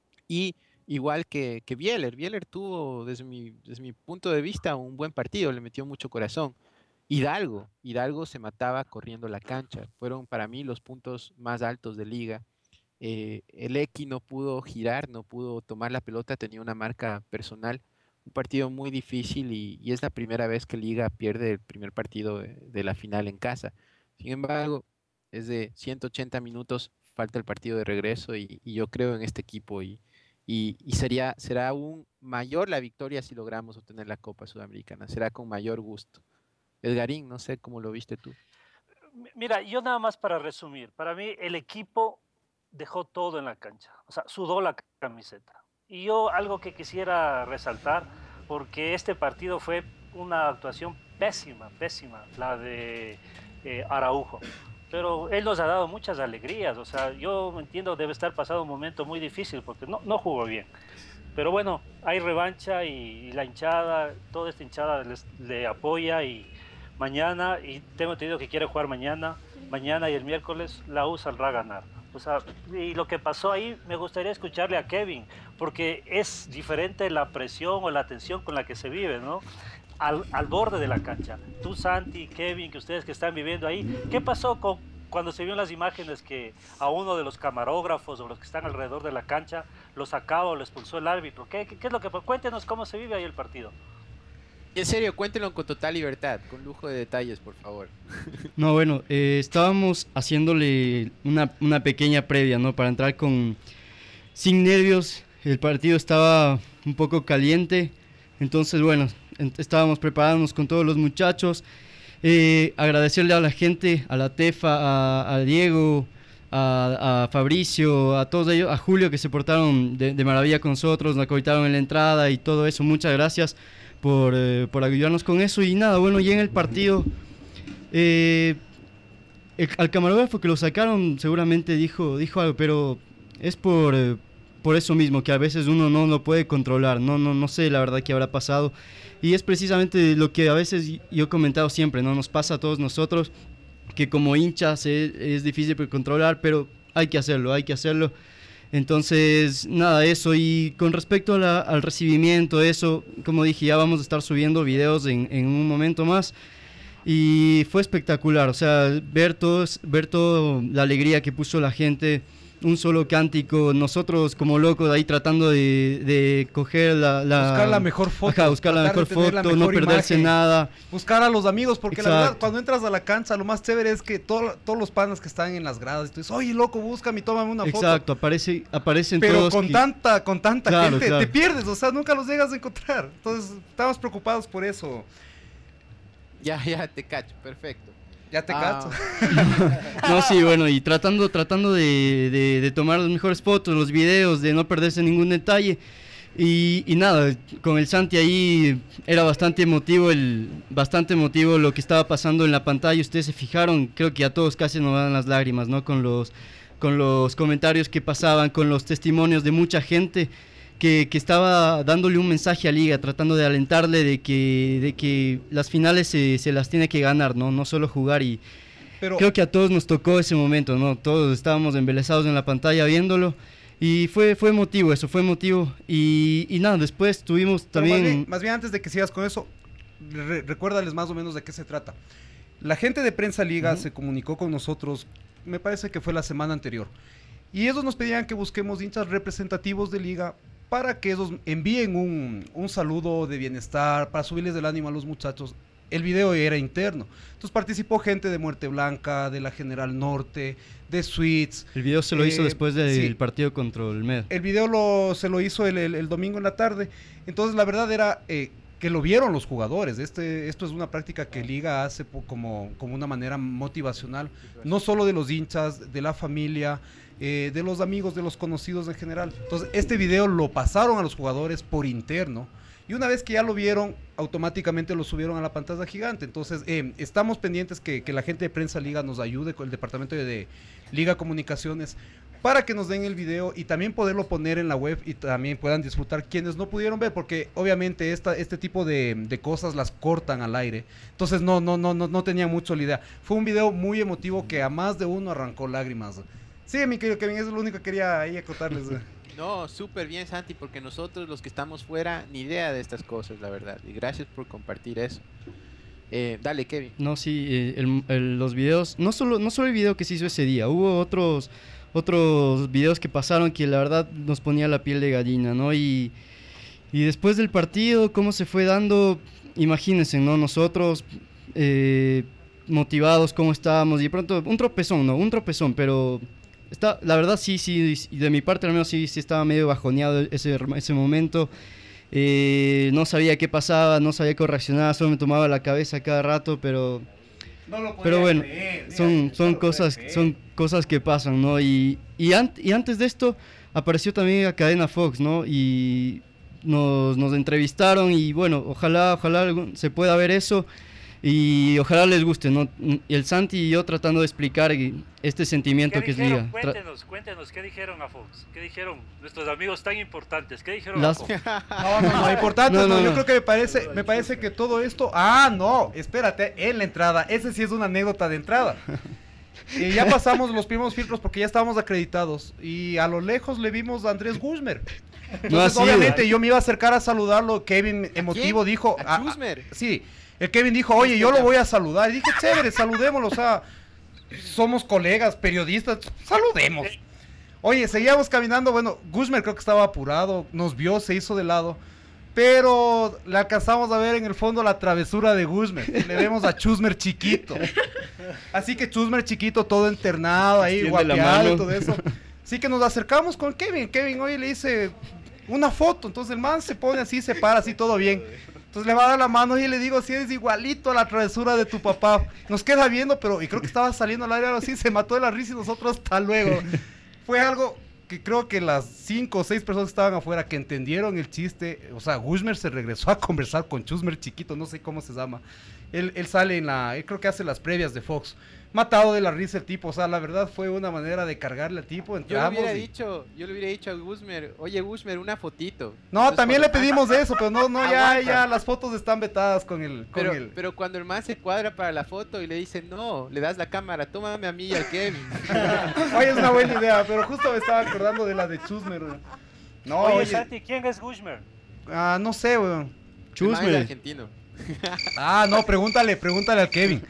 Y igual que, que Bieler, Bieler tuvo desde mi, desde mi punto de vista un buen partido, le metió mucho corazón. Hidalgo, Hidalgo se mataba corriendo la cancha, fueron para mí los puntos más altos de Liga. Eh, el X no pudo girar, no pudo tomar la pelota, tenía una marca personal, un partido muy difícil y, y es la primera vez que Liga pierde el primer partido de, de la final en casa. Sin embargo, es de ciento ochenta minutos, falta el partido de regreso y, y yo creo en este equipo y, y, y sería, será aún mayor la victoria si logramos obtener la Copa Sudamericana, será con mayor gusto. Edgarín, no sé cómo lo viste tú. Mira, yo nada más para resumir, para mí el equipo dejó todo en la cancha, o sea, sudó la camiseta. Y yo algo que quisiera resaltar, porque este partido fue una actuación pésima, pésima, la de eh, Araujo. Pero él nos ha dado muchas alegrías, o sea, yo entiendo debe estar pasando un momento muy difícil porque no, no jugó bien. Pero bueno, hay revancha y, y la hinchada, toda esta hinchada les, le apoya y mañana, y tengo entendido que quiere jugar mañana, mañana y el miércoles la U saldrá a ganar. O sea, y lo que pasó ahí, me gustaría escucharle a Kevin, porque es diferente la presión o la tensión con la que se vive, ¿no? Al, al borde de la cancha. Tú, Santi, Kevin, que ustedes que están viviendo ahí, ¿qué pasó con, cuando se vieron las imágenes que a uno de los camarógrafos o los que están alrededor de la cancha lo sacaba o lo expulsó el árbitro? ¿Qué, qué, qué es lo que... Cuéntenos cómo se vive ahí el partido. En serio, cuéntenlo con total libertad, con lujo de detalles, por favor. No, bueno, eh, estábamos haciéndole una, una pequeña previa, ¿no? Para entrar con sin nervios. El partido estaba un poco caliente, entonces, bueno, en- estábamos preparándonos con todos los muchachos. Eh, agradecerle a la gente, a la Tefa, a, a Diego, a, a Fabricio, a todos ellos, a Julio, que se portaron de, de maravilla con nosotros, nos acreditaron en la entrada y todo eso. Muchas gracias por, eh, por ayudarnos con eso. Y nada, bueno, ya en el partido, eh, el- al camarógrafo que lo sacaron seguramente dijo, dijo algo, pero es por, eh, por eso mismo, que a veces uno no lo puede controlar. No, no, no sé la verdad qué habrá pasado. Y es precisamente lo que a veces yo he comentado siempre, ¿no? Nos pasa a todos nosotros, que como hinchas es, es difícil de controlar, pero hay que hacerlo, hay que hacerlo. Entonces, nada, eso. Y con respecto a la- al recibimiento, eso, como dije, ya vamos a estar subiendo videos en, en un momento más. Y fue espectacular, o sea, ver todos, ver toda la alegría que puso la gente, un solo cántico, nosotros como locos ahí tratando de, de coger la, la... Buscar la mejor foto. Ajá, buscar la tratar mejor de tener la foto, no mejor perderse imagen, nada. Buscar a los amigos, porque la verdad, Exacto. cuando entras a la cancha, lo más chévere es que todo- todos los panas que están en las gradas, y tú dices, oye, loco, búscame y tómame una foto. Exacto, aparece, aparecen Pero todos. con que- tanta, con tanta Claro, gente, claro. te pierdes, o sea, nunca los llegas a encontrar. Entonces, estamos preocupados por eso. Ya, ya te cacho, perfecto. Ya te Ah. cacho. No, sí, bueno, y tratando, tratando de, de- de tomar las mejores fotos, los videos, de no perderse ningún detalle. Y, y nada, con el Santi ahí era bastante emotivo, el, bastante emotivo lo que estaba pasando en la pantalla. Ustedes se fijaron, creo que a todos casi nos dan las lágrimas, ¿no? Con los, con los comentarios que pasaban, con los testimonios de mucha gente que, que estaba dándole un mensaje a Liga, tratando de alentarle de que, de que las finales se, se las tiene que ganar, no, no solo jugar. Y Pero, creo que a todos nos tocó ese momento, ¿no? Todos estábamos embelesados en la pantalla viéndolo. Y fue, fue emotivo eso, fue emotivo. Y, y nada, después tuvimos también... Más bien, más bien antes de que sigas con eso, re recuérdales más o menos de qué se trata. La gente de Prensa Liga uh-huh. se comunicó con nosotros, me parece que fue la semana anterior. Y ellos nos pedían que busquemos hinchas representativos de Liga para que ellos envíen un, un saludo de bienestar, para subirles el ánimo a los muchachos. El video era interno. Entonces participó gente de Muerte Blanca, de la General Norte, de Suites. El video se lo eh, hizo después del sí. partido contra el Med. El video lo, se lo hizo el, el, el domingo en la tarde. Entonces la verdad era eh, que lo vieron los jugadores. Este, esto es una práctica que Liga hace como, como una manera motivacional, no solo de los hinchas, de la familia, eh, de los amigos, de los conocidos en general. Entonces este video lo pasaron a los jugadores por interno. Y una vez que ya lo vieron, automáticamente lo subieron a la pantalla gigante. Entonces, eh, estamos pendientes que, que la gente de Prensa Liga nos ayude con el departamento de, de Liga Comunicaciones para que nos den el video y también poderlo poner en la web y también puedan disfrutar quienes no pudieron ver, porque obviamente esta, este tipo de, de cosas las cortan al aire. Entonces no, no, no, no, no tenía mucho la idea. Fue un video muy emotivo que a más de uno arrancó lágrimas. Sí, mi querido Kevin, eso es lo único que quería ahí acotarles. No, súper bien, Santi, porque nosotros los que estamos fuera, ni idea de estas cosas, la verdad. Y gracias por compartir eso. Eh, dale, Kevin. No, sí, eh, el, el, los videos, no solo, no solo el video que se hizo ese día, hubo otros, otros videos que pasaron que la verdad nos ponía la piel de gallina, ¿no? Y, y después del partido, cómo se fue dando, imagínense, ¿no? Nosotros eh, motivados, cómo estábamos, y de pronto, un tropezón, ¿no? Un tropezón, pero... Está, la verdad sí, sí, de mi parte al menos sí, sí estaba medio bajoneado ese, ese momento. Eh, no sabía qué pasaba, no sabía cómo reaccionar, solo me tomaba la cabeza cada rato, pero... No lo pero bueno, creer, son, son, no cosas, son cosas que pasan, ¿no? Y, y, an y antes de esto apareció también a Cadena Fox, ¿no? Y nos, nos entrevistaron y bueno, ojalá, ojalá se pueda ver eso. Y ojalá les guste, ¿no? Y el Santi y yo tratando de explicar este sentimiento que es Liga. Cuéntenos, cuéntenos, ¿qué dijeron a Fox? ¿Qué dijeron nuestros amigos tan importantes? ¿Qué dijeron Las... a Fox? No, no, no, importantes, no, no, no, yo no. creo que me parece, me parece que todo esto... Ah, no, espérate, en la entrada, ese sí es una anécdota de entrada. Y ya pasamos los primeros filtros porque ya estábamos acreditados y a lo lejos le vimos a Andrés Guzmer. Entonces, no, así, obviamente, güey. Yo me iba a acercar a saludarlo, Kevin emotivo dijo... ¿A Guzmer? Sí. El Kevin dijo, oye, yo lo voy a saludar. Y dije, chévere, saludémoslo, o sea, somos colegas, periodistas, saludemos. Oye, seguíamos caminando, bueno, Guzmer creo que estaba apurado, nos vio, se hizo de lado, pero le alcanzamos a ver en el fondo la travesura de Guzmer. Le vemos a Chusmer chiquito. Así que Chusmer chiquito, todo internado, ahí guapeado y todo eso. Así que nos acercamos con Kevin. Kevin, oye, le dice una foto, entonces el man se pone así, se para así, todo bien. Entonces le va a dar la mano y le digo, si eres igualito a la travesura de tu papá. Nos queda viendo, pero y creo que estaba saliendo al aire algo así, se mató de la risa y nosotros hasta luego. Fue algo que creo que las cinco o seis personas que estaban afuera que entendieron el chiste, o sea, Guzmer se regresó a conversar con Chusmer chiquito, no sé cómo se llama. Él, él sale en la, él creo que hace las previas de Fox. Matado de la risa el tipo, o sea, la verdad fue una manera de cargarle al tipo. Yo le hubiera y... dicho, yo le hubiera dicho a Guzmer, oye Guzmer, una fotito. No, Entonces, también cuando... le pedimos eso, pero no, no, ya, ya las fotos están vetadas con el, con pero, el... pero cuando el man se cuadra para la foto y le dice, no, le das la cámara, tómame a mí y al Kevin. Oye, es una buena idea, pero justo me estaba acordando de la de Chusmer. No, oye, oye, Santi, ¿quién es Guzmer? Ah, no sé, weón. Chusmer. Es argentino. Ah, no, pregúntale, pregúntale al Kevin.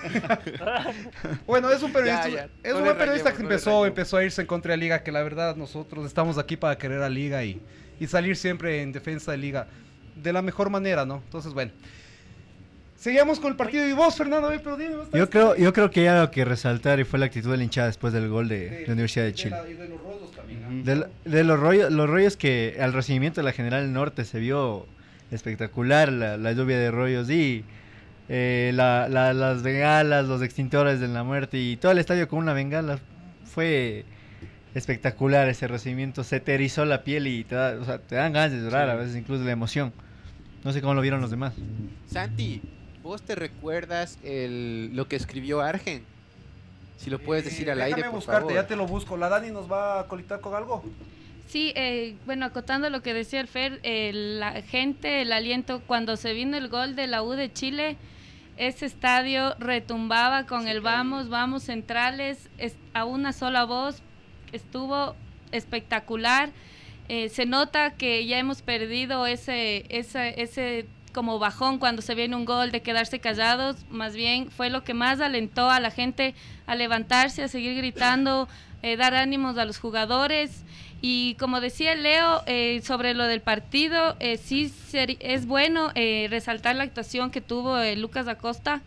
Bueno, es un periodista, ya, ya. es no un buen periodista que empezó, no empezó a irse en contra de Liga, que la verdad nosotros estamos aquí para querer a Liga y, y salir siempre en defensa de Liga de la mejor manera, ¿no? Entonces, bueno. Seguimos con el partido y vos, Fernando, pero dime, ¿vos yo creo, yo creo que ya lo que resaltar y fue la actitud de la hinchada después del gol de, de la Universidad de Chile. De, la, de los rollos también, ¿no? De, de los rollos, los rollos que al recibimiento de la General Norte se vio espectacular, la, la lluvia de rollos y eh, la, la, las bengalas, los extintores de la muerte y todo el estadio con una bengala. Fue espectacular ese recibimiento, se te erizó la piel y te, da, o sea, te dan ganas de llorar, sí. A veces incluso la emoción. No sé cómo lo vieron los demás. Santi, ¿vos te recuerdas el, lo que escribió Argen? Si lo puedes decir eh, al aire, por buscarte, favor. Ya te lo busco. ¿La Dani nos va a conectar con algo? Sí, eh, bueno, acotando lo que decía el Fer, eh, la gente, el aliento, cuando se vino el gol de la U de Chile, ese estadio retumbaba con sí, el vamos, vamos centrales, es, a una sola voz, estuvo espectacular. Eh, se nota que ya hemos perdido ese, ese, ese como bajón cuando se viene un gol de quedarse callados, más bien fue lo que más alentó a la gente a levantarse, a seguir gritando, eh, dar ánimos a los jugadores. Y como decía Leo, eh, sobre lo del partido, eh, sí ser, es bueno eh, resaltar la actuación que tuvo eh, Lucas Acosta.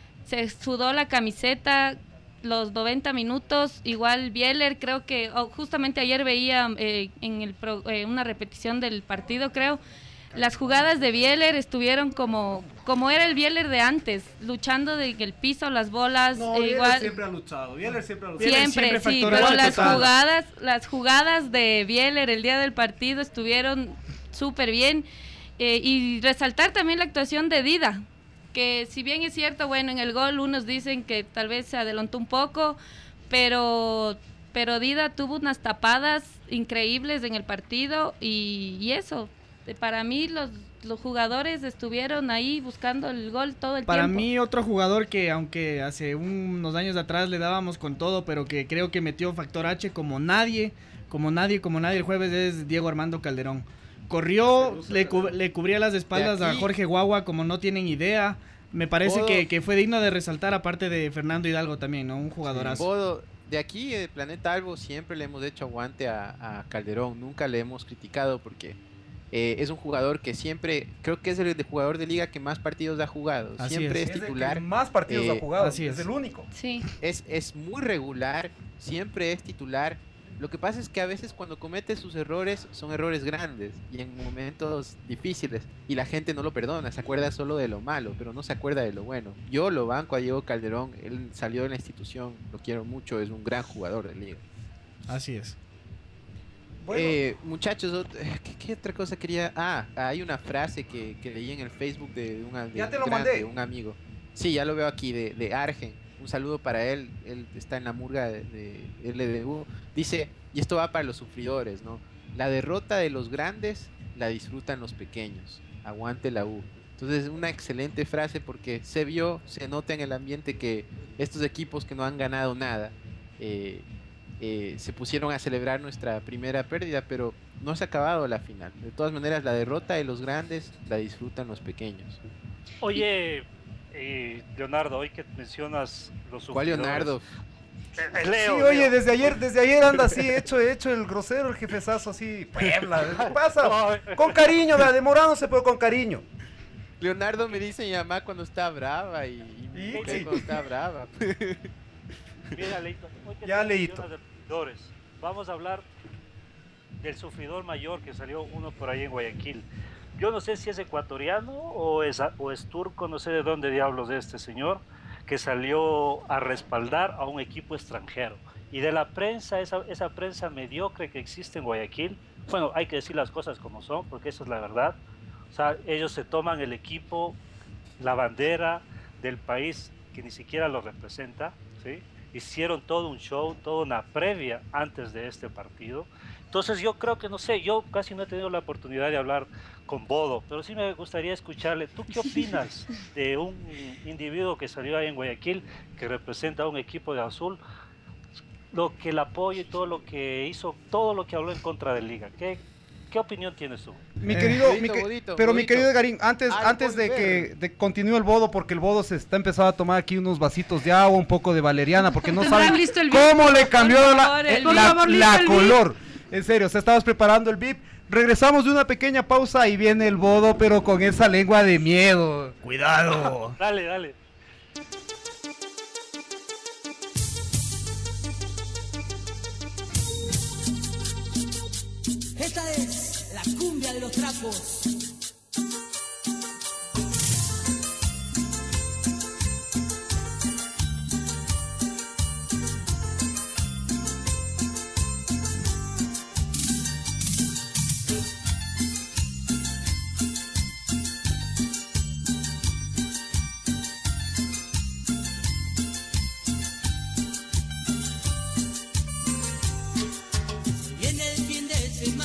Se sudó la camiseta los noventa minutos, igual Bieler, creo que oh, justamente ayer veía eh, en el pro, eh, una repetición del partido, creo, las jugadas de Bieler estuvieron como como era el Bieler de antes, luchando de el piso, las bolas. No, eh, Bieler igual, siempre ha luchado, Bieler siempre ha luchado. Siempre, siempre sí, pero las jugadas, las jugadas de Bieler el día del partido estuvieron súper bien. Eh, y resaltar también la actuación de Dida, que si bien es cierto, bueno, en el gol unos dicen que tal vez se adelantó un poco, pero... pero Dida tuvo unas tapadas increíbles en el partido y, y eso, para mí los, los jugadores estuvieron ahí buscando el gol todo el para tiempo. Para mí otro jugador que aunque hace unos años atrás le dábamos con todo, pero que creo que metió factor H como nadie, como nadie, como nadie el jueves es Diego Armando Calderón. Corrió, le, cu le cubría las espaldas a Jorge Guagua como no tienen idea. Me parece que, que fue digno de resaltar, aparte de Fernando Hidalgo también, ¿no? Un jugadorazo. Bodo, de aquí, de Planeta Albo, siempre le hemos hecho aguante a, a Calderón, nunca le hemos criticado porque eh, es un jugador que siempre, creo que es el de jugador de liga que más partidos ha jugado, Así siempre es, es, es titular. el que más partidos eh, ha jugado, así es. es. es el único. Sí. Es, es muy regular, siempre es titular. Lo que pasa es que a veces cuando comete sus errores son errores grandes y en momentos difíciles y la gente no lo perdona, se acuerda solo de lo malo, pero no se acuerda de lo bueno. Yo lo banco a Diego Calderón, él salió de la institución, lo quiero mucho, es un gran jugador de liga. Así es. Bueno. Eh, muchachos, ¿qué, ¿qué otra cosa quería? Ah, hay una frase que, que leí en el Facebook de, una, de ya te un, lo grande, mandé. un amigo. Sí, ya lo veo aquí, de, de Argen. Un saludo para él, él está en la murga de, de L D U. Dice, y esto va para los sufridores, ¿no? La derrota de los grandes la disfrutan los pequeños. Aguante la U. Entonces, una excelente frase porque se vio, se nota en el ambiente que estos equipos que no han ganado nada eh, eh, se pusieron a celebrar nuestra primera pérdida, pero no se ha acabado la final. De todas maneras, la derrota de los grandes la disfrutan los pequeños. Oye... Eh, Leonardo, hoy que mencionas los ¿Cuál Leonardo? Eh, Leo, sí, oye, Leo. desde ayer, desde ayer anda así, hecho, hecho el grosero, el jefezazo así, Puebla, ¿qué pasa? Con cariño, vea, demorándose, pero con cariño. Leonardo me dice mi mamá cuando está brava y, y mi mujer sí. cuando está brava. Mira, Leito, hoy que ya te Leito. mencionas de sufridores, vamos a hablar del sufridor mayor que salió uno por ahí en Guayaquil. Yo no sé si es ecuatoriano o es, o es turco, no sé de dónde diablos es este señor, que salió a respaldar a un equipo extranjero. Y de la prensa, esa, esa prensa mediocre que existe en Guayaquil, bueno, hay que decir las cosas como son, porque eso es la verdad. O sea, ellos se toman el equipo, la bandera del país que ni siquiera lo representa, ¿sí? Hicieron todo un show, toda una previa antes de este partido. Entonces yo creo que, no sé, yo casi no he tenido la oportunidad de hablar con Bodo, pero sí me gustaría escucharle. ¿Tú qué opinas de un individuo que salió ahí en Guayaquil, que representa a un equipo de azul, lo que el apoyo y todo lo que hizo, todo lo que habló en contra de Liga? ¿Qué, qué opinión tienes tú? Mi querido, Bodito, mi que- Bodito, pero mi Bodito. querido Garín, antes, Al antes de volver. que de continúe el bodo, porque el bodo se está empezando a tomar aquí unos vasitos de agua, un poco de valeriana, porque no ¿Tendrán saben listo el cómo VIP? le cambió Por la, favor, el eh, VIP. la- Por favor, la listo el VIP. color. En serio, o sea, estabas preparando el V I P. Regresamos de una pequeña pausa y viene el bodo, pero con esa lengua de miedo. Cuidado. Dale, dale. Esta es la cumbia de los trapos. Viene el fin de semana.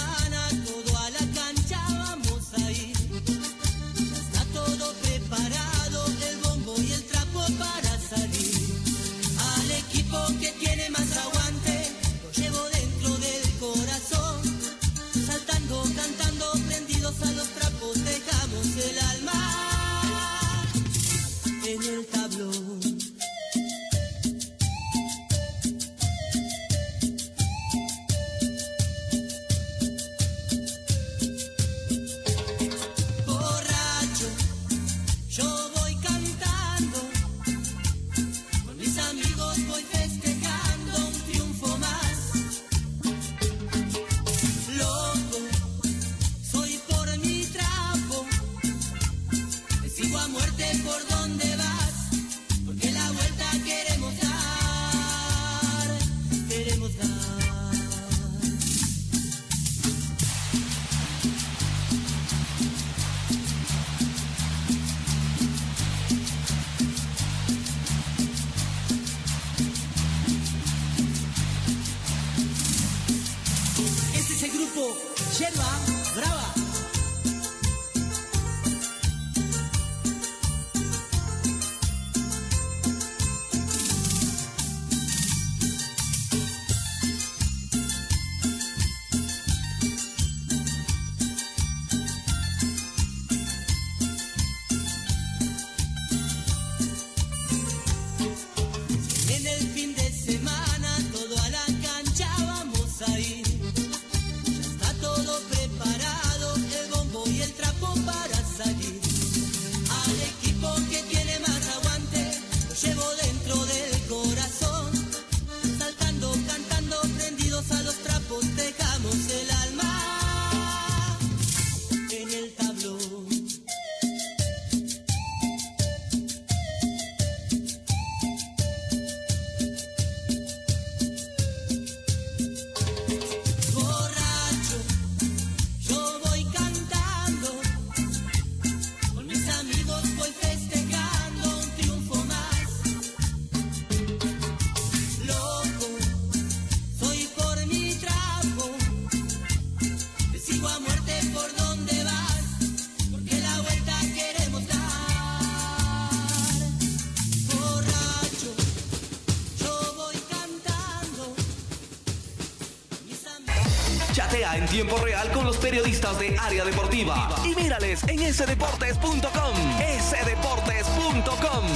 Chatea en tiempo real con los periodistas de Área Deportiva y mírales en ese deportes punto com. ese deportes punto com.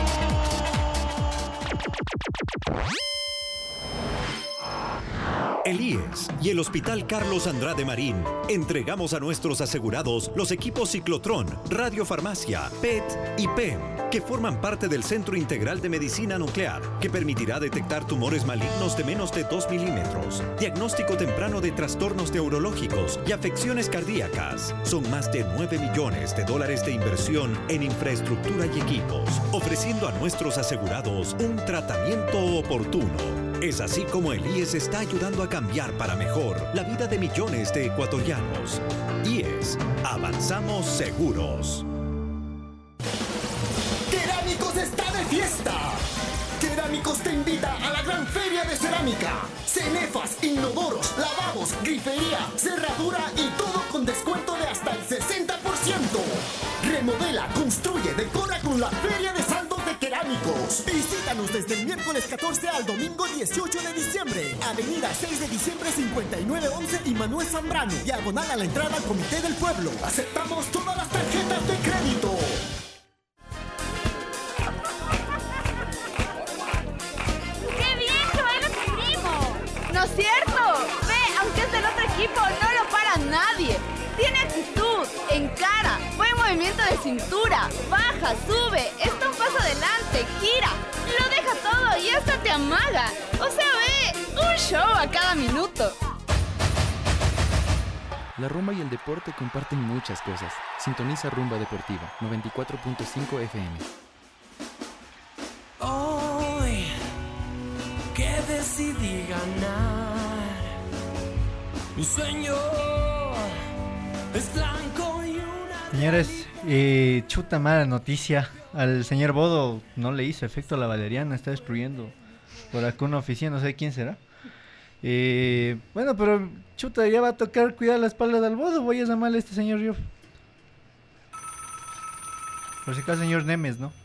El I E S y el Hospital Carlos Andrade Marín entregamos a nuestros asegurados los equipos Ciclotrón, Radiofarmacia, P E T y P E M, que forman parte del Centro Integral de Medicina Nuclear, que permitirá detectar tumores malignos de menos de dos milímetros, diagnóstico temprano de trastornos neurológicos y afecciones cardíacas. Son más de nueve millones de dólares de inversión en infraestructura y equipos, ofreciendo a nuestros asegurados un tratamiento oportuno. Es así como el I E S está ayudando a cambiar para mejor la vida de millones de ecuatorianos. I E S, avanzamos seguros. Cerámicos está de fiesta. Cerámicos te invita a la gran feria de cerámica. Cenefas, inodoros, lavabos, grifería, cerradura y todo con descuento de hasta el sesenta por ciento. Remodela, construye, decora con la feria de saldos de Cerámicos. Visítanos desde el miércoles catorce al domingo dieciocho de diciembre. Avenida seis de diciembre cincuenta y nueve once y Manuel Zambrano. Diagonal a la entrada al Comité del Pueblo. Aceptamos todas las tarjetas de crédito. ¡Qué bien que baila tu primo! ¿No es cierto? Ve, aunque es del otro equipo, no lo para nadie. Tiene actitud, encara, buen movimiento de cintura, baja, sube, está un paso adelante, gira, lo deja todo y hasta te amaga. O sea, ve, un show a cada minuto. La rumba y el deporte comparten muchas cosas. Sintoniza Rumba Deportiva noventa y cuatro punto cinco F M. Hoy que decidí ganar, mi sueño es blanco y una... Señores, eh, chuta mala noticia. Al señor Bodo no le hizo efecto la valeriana, está destruyendo por acá una oficina, no sé quién será. Eh, bueno, pero chuta, ya va a tocar cuidar la espalda del Bodo. Voy a llamarle a este señor yo. Por si acaso, señor Nemes, ¿no?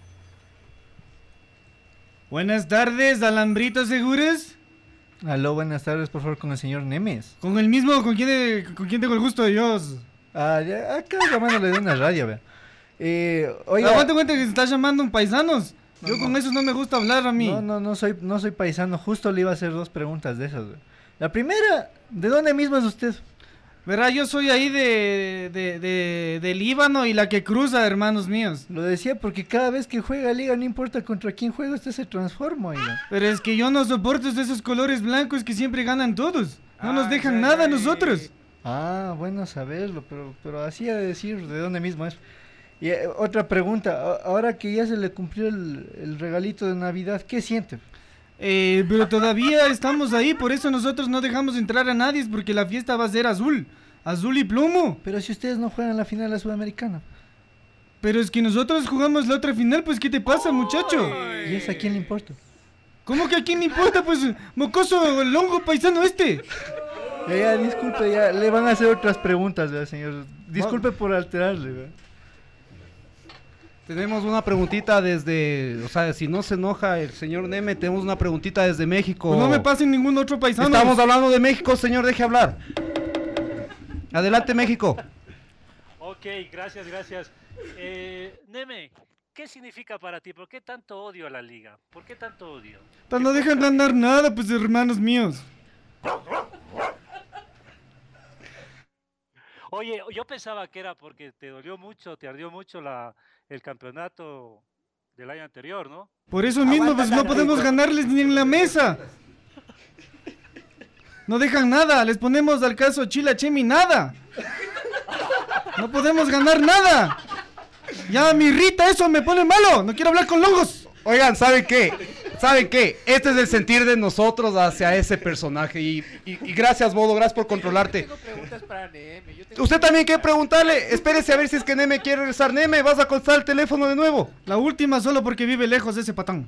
Buenas tardes, Alambritos Seguros. Aló, buenas tardes, por favor, con el señor Nemes. Con el mismo, ¿con quién, de, con quién tengo el gusto de Dios? Ah, ya, acá llamándole de una radio, vea. Eh, oiga. Aguante cuenta que se está llamando un paisanos. Yo no, con no. esos no me gusta hablar a mí. No, no, no soy, no soy paisano. Justo le iba a hacer dos preguntas de esas, güey. La primera, ¿de dónde mismo es usted? Verá, yo soy ahí de, de, de, de Líbano y la que cruza, hermanos míos. Lo decía porque cada vez que juega Liga, no importa contra quién juega, usted se transforma, oiga. Pero es que yo no soporto esos colores blancos que siempre ganan todos. No ah, nos dejan ay, nada a nosotros. Ah, bueno saberlo, pero, pero así a decir de dónde mismo es. Y eh, otra pregunta, ahora que ya se le cumplió el, el regalito de Navidad, ¿qué siente? Eh, pero todavía estamos ahí, por eso nosotros no dejamos entrar a nadie, porque la fiesta va a ser azul, azul y plomo. Pero si ustedes no juegan la final de la Sudamericana. Pero es que nosotros jugamos la otra final, pues ¿qué te pasa, muchacho? ¿Y eso a quién le importa? ¿Cómo que a quién le importa? Pues mocoso, el longo paisano este. Ya, ya, disculpe, ya le van a hacer otras preguntas, ¿verdad, señor? Disculpe por alterarle, ¿verdad? Tenemos una preguntita desde, o sea, si no se enoja el señor Neme, tenemos una preguntita desde México. Pues no me pasen ningún otro paisano. Estamos hablando de México, señor, deje hablar. Adelante, México. Ok, gracias, gracias. Eh, Neme, ¿qué significa para ti? ¿Por qué tanto odio a la liga? ¿Por qué tanto odio? Pues no dejan ganar nada, pues, hermanos míos. Oye, yo pensaba que era porque te dolió mucho, te ardió mucho la, el campeonato del año anterior, ¿no? Por eso mismo, pues no podemos ganarles ni en la mesa. No dejan nada, les ponemos al caso Chila Chemi nada. No podemos ganar nada. Ya me irrita eso, me pone malo, no quiero hablar con longos. Oigan, ¿saben qué? ¿Saben qué? Este es el sentir de nosotros hacia ese personaje y, y, y gracias, Bodo, gracias por controlarte. Yo tengo preguntas para Neme. Yo tengo... Usted también quiere preguntarle, espérese a ver si es que Neme quiere regresar. Neme, ¿vas a contestar el teléfono de nuevo? La última solo porque vive lejos de ese patán.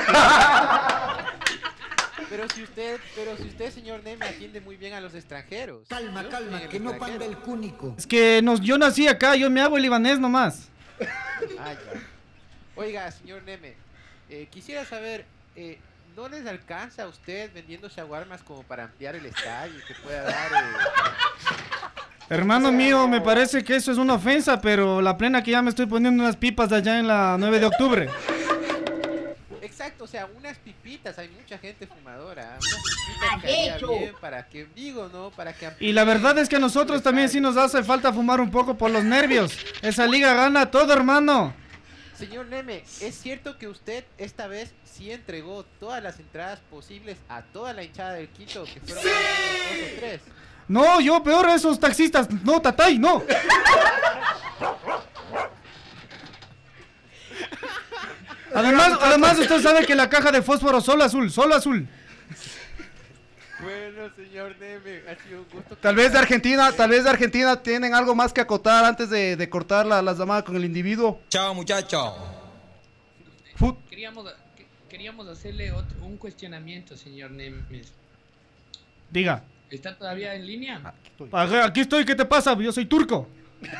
Pero si usted, pero si usted, señor Neme, atiende muy bien a los extranjeros. Calma, ¿no? calma, que no panda el cúnico. Es que nos, yo nací acá, yo me hago el libanés nomás. Ah, ya. Oiga, señor Neme, eh, quisiera saber, eh, no les alcanza a usted vendiendo shawarmas como para ampliar el estadio y que pueda dar... Eh... Hermano mío, me parece que eso es una ofensa, pero la plena que ya me estoy poniendo unas pipas allá en la nueve de octubre. Exacto, o sea, unas pipitas, hay mucha gente fumadora, unas pipitas caería bien para que, digo, ¿no? Para que... Y la verdad es que a nosotros también sí nos hace falta fumar un poco por los nervios. Esa liga gana todo, hermano. Señor Neme, ¿es cierto que usted esta vez sí entregó todas las entradas posibles a toda la hinchada del Quito, que fueron dos o tres? No, yo peor a esos taxistas. No, Tatay, no. Además, además usted sabe que la caja de fósforo solo azul, solo azul. Bueno, señor Neme, ha sido un gusto. Tal vez de Argentina, tal vez de Argentina tienen algo más que acotar antes de, de cortar la, la llamada con el individuo. Chao, muchacho. Queríamos, queríamos hacerle otro, un cuestionamiento, señor Nemes. Diga. ¿Está todavía en línea? Aquí estoy. Ajá, aquí estoy, ¿qué te pasa? Yo soy turco.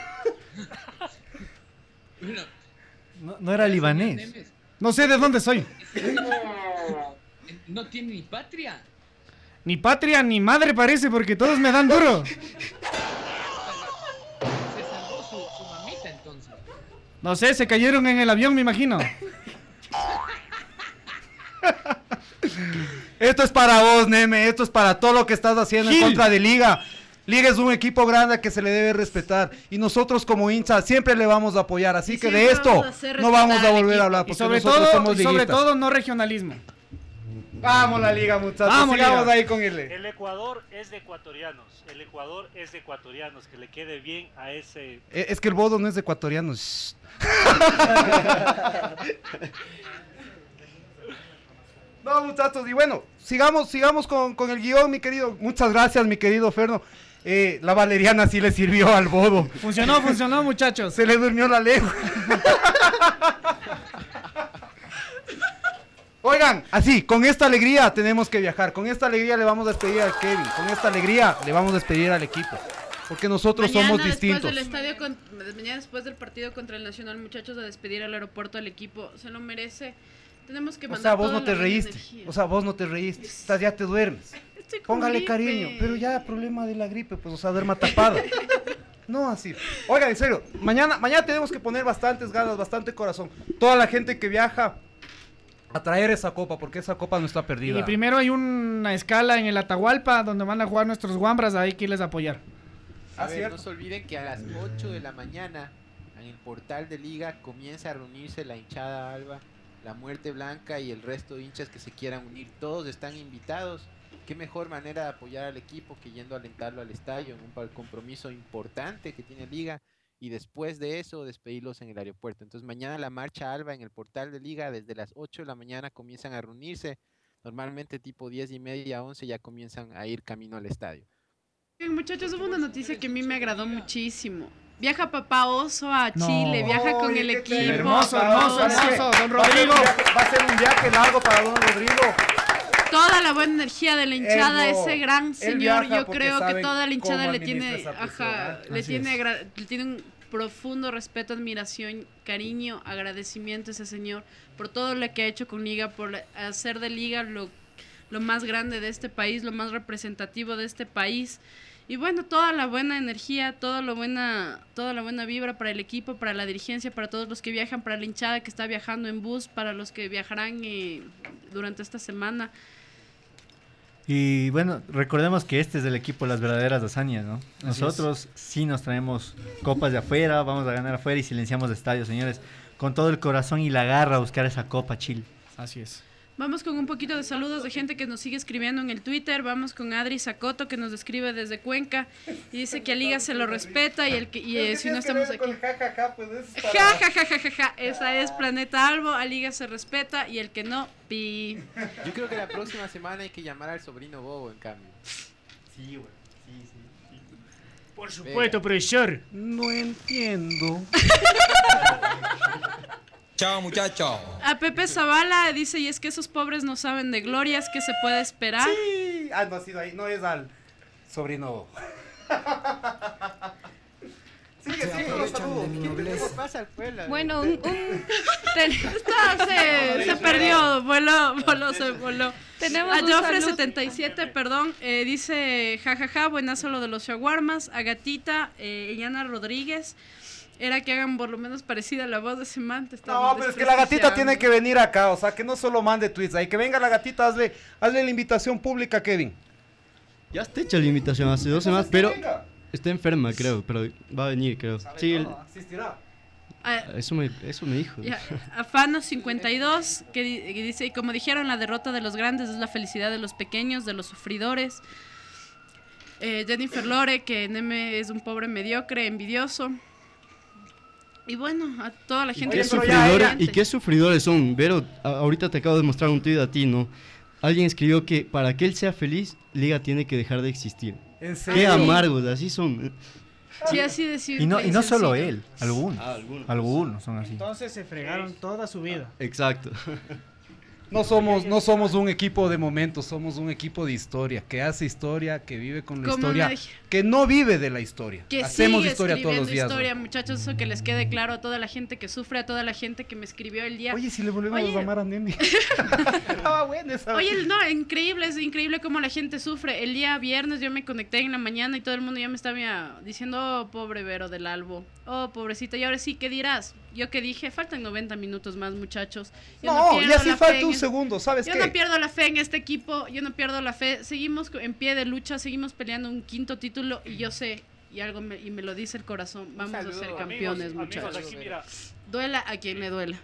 Bueno, No, no era libanés. No sé de dónde soy. ¿No tiene ni patria? Ni patria ni madre parece, porque todos me dan duro. Se salvó su, su mamita entonces. No sé, se cayeron en el avión, me imagino. Esto es para vos, Neme, esto es para todo lo que estás haciendo Gil. en contra de Liga. Liga es un equipo grande que se le debe respetar y nosotros como hinchas siempre le vamos a apoyar, así Y que siempre de esto vamos a hacer no vamos a respetar al volver a equipo. hablar Y porque sobre nosotros todo, somos y sobre liguistas. todo no regionalismo. Vamos la Liga, muchachos, Vamos, sigamos Liga. ahí con él. El Ecuador es de ecuatorianos. El Ecuador es de ecuatorianos. Que le quede bien a ese. Eh, Es que el bodo no es de ecuatorianos. No, muchachos, y bueno, sigamos, sigamos con, con el guión, mi querido. Muchas gracias, mi querido Ferno. Eh, la valeriana sí le sirvió al bodo. Funcionó, funcionó, muchachos. Se le durmió la lengua. Oigan, así, con esta alegría tenemos que viajar. Con esta alegría le vamos a despedir al Kevin. Con esta alegría le vamos a despedir al equipo. Porque nosotros Mañana, somos distintos. Después del estadio con- mañana después del partido contra el Nacional, muchachos, a despedir al aeropuerto al equipo. Se lo merece. Tenemos que O mandar sea, vos toda no te la buena reíste. energía. O sea, vos no te reíste. Estás, ya te duermes. Estoy con Póngale gripe. cariño. Pero ya, problema de la gripe, pues, o sea, duerma tapada. No así. Oigan, en serio, mañana, mañana tenemos que poner bastantes ganas, bastante corazón. Toda la gente que viaja a traer esa copa, porque esa copa no está perdida. Y primero hay una escala en el Atahualpa donde van a jugar nuestros guambras, ahí que irles a apoyar. A Ah, ver, cierto. no se olviden que a las ocho de la mañana en el portal de Liga comienza a reunirse la hinchada alba, la Muerte Blanca y el resto de hinchas que se quieran unir. Todos están invitados. Qué mejor manera de apoyar al equipo que yendo a alentarlo al estadio en un pa- compromiso importante que tiene Liga y después de eso despedirlos en el aeropuerto. Entonces mañana la marcha alba en el portal de Liga desde las ocho de la mañana comienzan a reunirse. Normalmente tipo diez y media, once ya comienzan a ir camino al estadio. Bien, muchachos, hubo una noticia que a mí me agradó muchísimo. Viaja papá Oso a Chile, viaja con el equipo. Hermoso, hermoso, hermoso, don Va a ser un Rodrigo. viaje- Va a ser un viaje largo para don Rodrigo. Toda la buena energía de la hinchada, Él no- ese gran él señor, viaja yo porque creo que saben toda la hinchada cómo le tiene, administra esa presión, ajá, ¿ah? le Así tiene, es. agra- le tiene un profundo respeto, admiración, cariño, agradecimiento a ese señor por todo lo que ha hecho con Liga, por hacer de Liga lo, lo más grande de este país, lo más representativo de este país. Y bueno, toda la buena energía, toda la buena, toda la buena vibra para el equipo, para la dirigencia, para todos los que viajan, para la hinchada que está viajando en bus, para los que viajarán eh, durante esta semana. Y bueno, recordemos que este es el equipo de las verdaderas hazañas, ¿no? Nosotros sí nos traemos copas de afuera, vamos a ganar afuera y silenciamos estadios, señores. Con todo el corazón y la garra a buscar esa copa, Chile. Así es. Vamos con un poquito de saludos de gente que nos sigue escribiendo en el Twitter. Vamos con Adri Sacoto, que nos escribe desde Cuenca y dice que a Liga se lo respeta y el que y, eh, si no estamos aquí. Ja, ja, ja, pues eso es para- Ja, ja, ja, ja, ja, ja. Esa es Planeta Albo, a Liga se respeta y el que no, pi. Yo creo que la próxima semana hay que llamar al sobrino Bobo, en cambio. Sí, güey. Sí, sí. Por supuesto, profesor. No entiendo. Chao, muchacho. A Pepe Zavala dice, y es que esos pobres no saben de glorias, ¿qué se puede esperar? Sí. Ah, no ha sido ahí, no es al sobrino. Sigue, sigue con los saludos. ¿Qué pasa al Puebla? Bueno, un... un ten- Está, se, se perdió, voló, voló, se voló. Tenemos A un Joffre saludo. setenta y siete, perdón, eh, dice jajaja, buenazo lo de los shawarmas. A Gatita, eh, Eliana Rodríguez, era que hagan por lo menos parecida a la voz de ese man. te estaban No, pero es que la gatita desprestigiando. tiene que venir acá, o sea, que no solo mande tweets, ahí que venga la gatita, hazle, hazle la invitación pública, Kevin. Ya está hecha la invitación hace dos semanas, pero está enferma, creo, pero va a venir, creo. Sí, el- Asistirá. Ah, eso, me, eso me dijo. ya, Afano cincuenta y dos, que, di- que dice, y como dijeron, la derrota de los grandes es la felicidad de los pequeños, de los sufridores. Eh, Jennifer Lore, que Neme es un pobre mediocre, envidioso. Y bueno, a toda la ¿Y gente qué, que sufridores, ¿Y qué sufridores son? Vero, a- ahorita te acabo de mostrar un tuit a ti, ¿no? Alguien escribió que para que él sea feliz, Liga tiene que dejar de existir. ¿En Qué serio? amargos, así son. Sí, así de simple Y no, y no solo sencillo. él, algunos. Ah, algunos. Algunos son así. Entonces se fregaron toda su vida. Exacto. No somos, no somos un equipo de momentos, somos un equipo de historia, que hace historia, que vive con la Como historia, nadie. que no vive de la historia. Que Hacemos sigue historia todos los escribiendo días. historia, ¿no? muchachos, eso que les quede claro a toda la gente que sufre, a toda la gente que me escribió el día. Oye, si le volvemos Oye. a llamar a Nemi. Estaba buena esa. Oye, no, increíble, es increíble cómo la gente sufre. El día viernes yo me conecté en la mañana y todo el mundo ya me estaba diciendo, oh, pobre Vero del Albo, oh, pobrecita. Y ahora sí, ¿qué dirás? Yo que dije, faltan noventa minutos más, muchachos. Yo No, pierdo ya sí la fe falta en un es- segundo, ¿sabes Yo qué? no pierdo la fe en este equipo, yo no pierdo la fe. Seguimos co- en pie de lucha, seguimos peleando un quinto título y yo sé, y algo me, y me lo dice el corazón, vamos a ser campeones, Amigos, muchachos. amigos, aquí mira, Duela a quien le duela.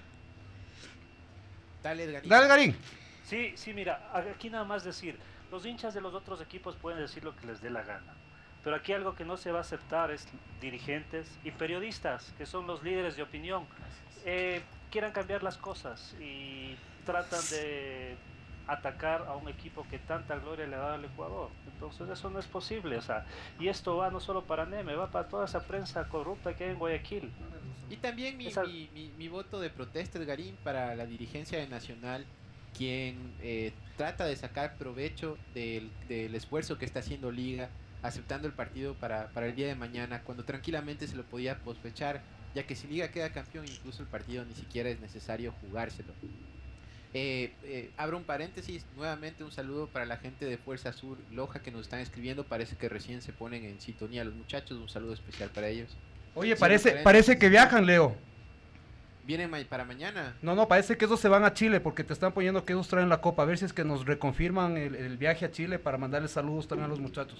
Dale, Edgarín. Dale, Garín. sí, sí, mira, aquí nada más decir, los hinchas de los otros equipos pueden decir lo que les dé la gana, pero aquí algo que no se va a aceptar es dirigentes y periodistas, que son los líderes de opinión, eh, quieran cambiar las cosas y tratan de atacar a un equipo que tanta gloria le ha dado al Ecuador. Entonces eso no es posible, o sea, y esto va no solo para Neme, va para toda esa prensa corrupta que hay en Guayaquil. Y también mi, Esa- mi, mi, mi voto de protesta, Edgarín, para la dirigencia de Nacional, quien eh, trata de sacar provecho del, del esfuerzo que está haciendo Liga, aceptando el partido para, para el día de mañana, cuando tranquilamente se lo podía sospechar, ya que si Liga queda campeón, incluso el partido ni siquiera es necesario jugárselo. Eh, eh, abro un paréntesis, nuevamente un saludo para la gente de Fuerza Sur Loja que nos están escribiendo, parece que recién se ponen en sintonía los muchachos, un saludo especial para ellos. Oye, Sí, parece, referente. parece que viajan, Leo. ¿Vienen ma- para mañana? No, no, parece que esos se van a Chile porque te están poniendo que ellos traen la copa. A ver si es que nos reconfirman el, el viaje a Chile para mandarles saludos también a los muchachos.